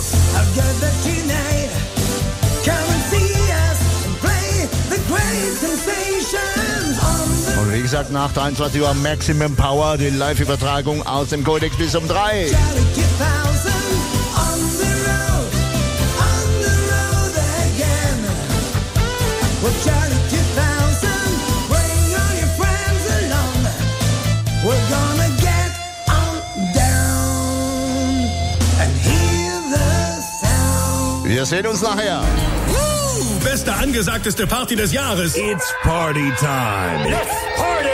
Und wie gesagt, nach 23 Uhr Maximum Power, die Live-Übertragung aus dem Codex bis um 3. Wir sehen uns nachher. Beste angesagteste Party des Jahres. It's party time. Let's party!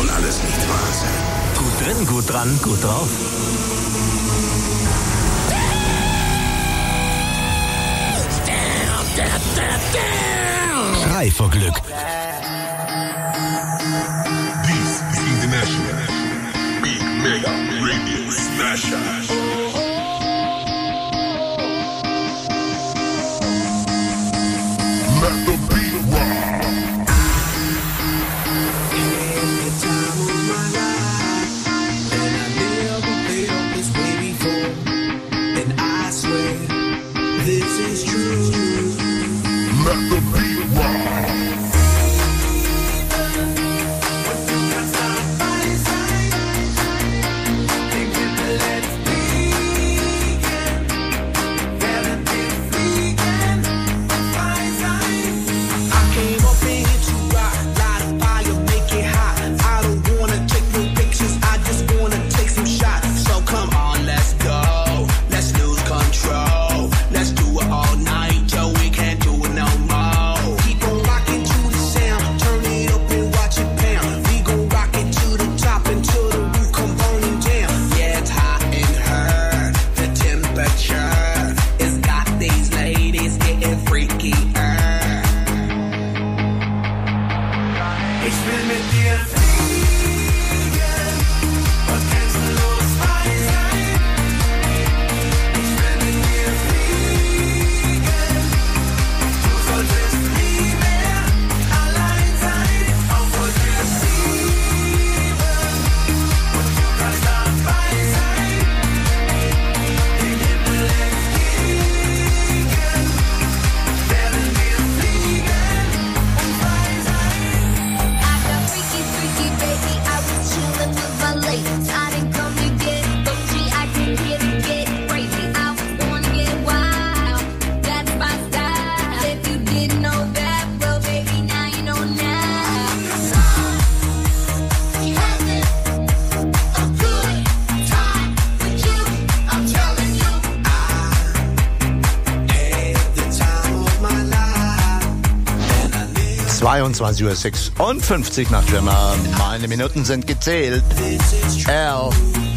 soll alles nicht wahr sein. Gut drin, gut dran, gut drauf. Schrei vor Glück. This is International Big Mega Radio Smasher. Let the beat rock. Let the beat rock. Uhr nach Gemma. Meine Minuten sind gezählt. Al,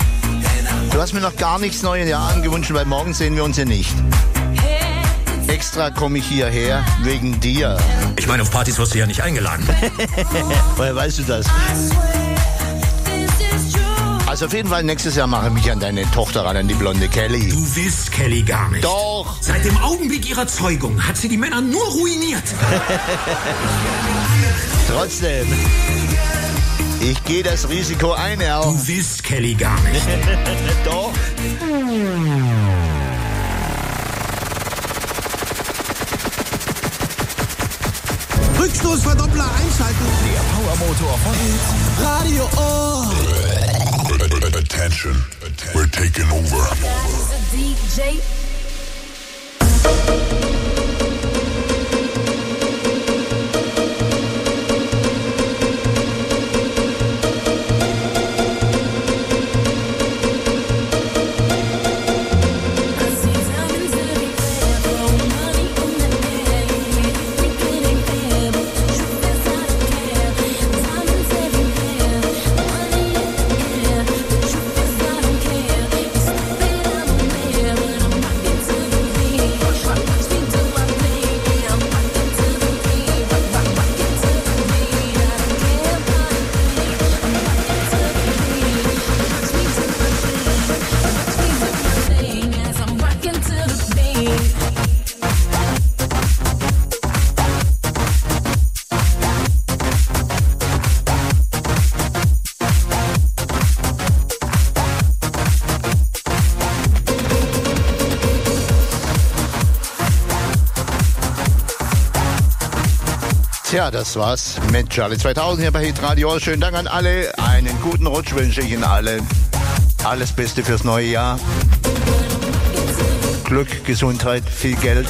du hast mir noch gar nichts neues Jahr angewünscht, weil morgen sehen wir uns ja nicht. Extra komme ich hierher wegen dir. Ich meine, auf Partys wirst du ja nicht eingeladen. Woher weißt du das? Also auf jeden Fall nächstes Jahr mache ich mich an deine Tochter ran, an die blonde Kelly. Du willst Kelly gar nicht. Doch. Seit dem Augenblick ihrer Zeugung hat sie die Männer nur ruiniert. Trotzdem, ich gehe das Risiko ein, Al. Du willst Kelly gar nicht. Doch. Rückstoßverdoppler einschalten. Der Powermotor von Radio O. Attention, we're taking over. DJ. Tja, das war's mit Charlie 2000 hier bei Hitradio. Schönen Dank an alle. Einen guten Rutsch wünsche ich Ihnen alle. Alles Beste fürs neue Jahr. Glück, Gesundheit, viel Geld.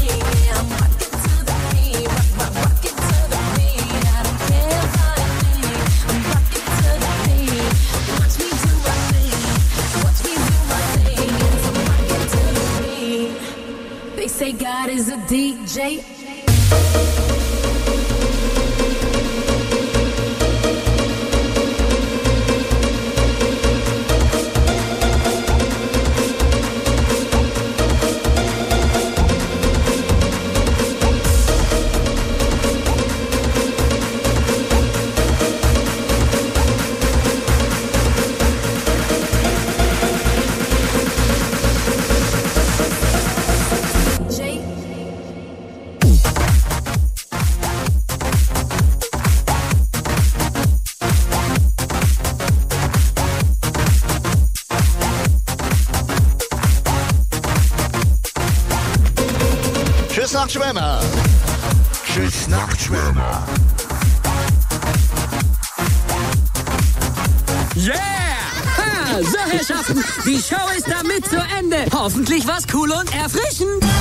They say God is a DJ. Nachtschwärmer. Tschüss, Nachtschwärmer. Yeah! Ha, so, Herrschaften, die Show ist damit zu Ende. Hoffentlich was cool und erfrischend.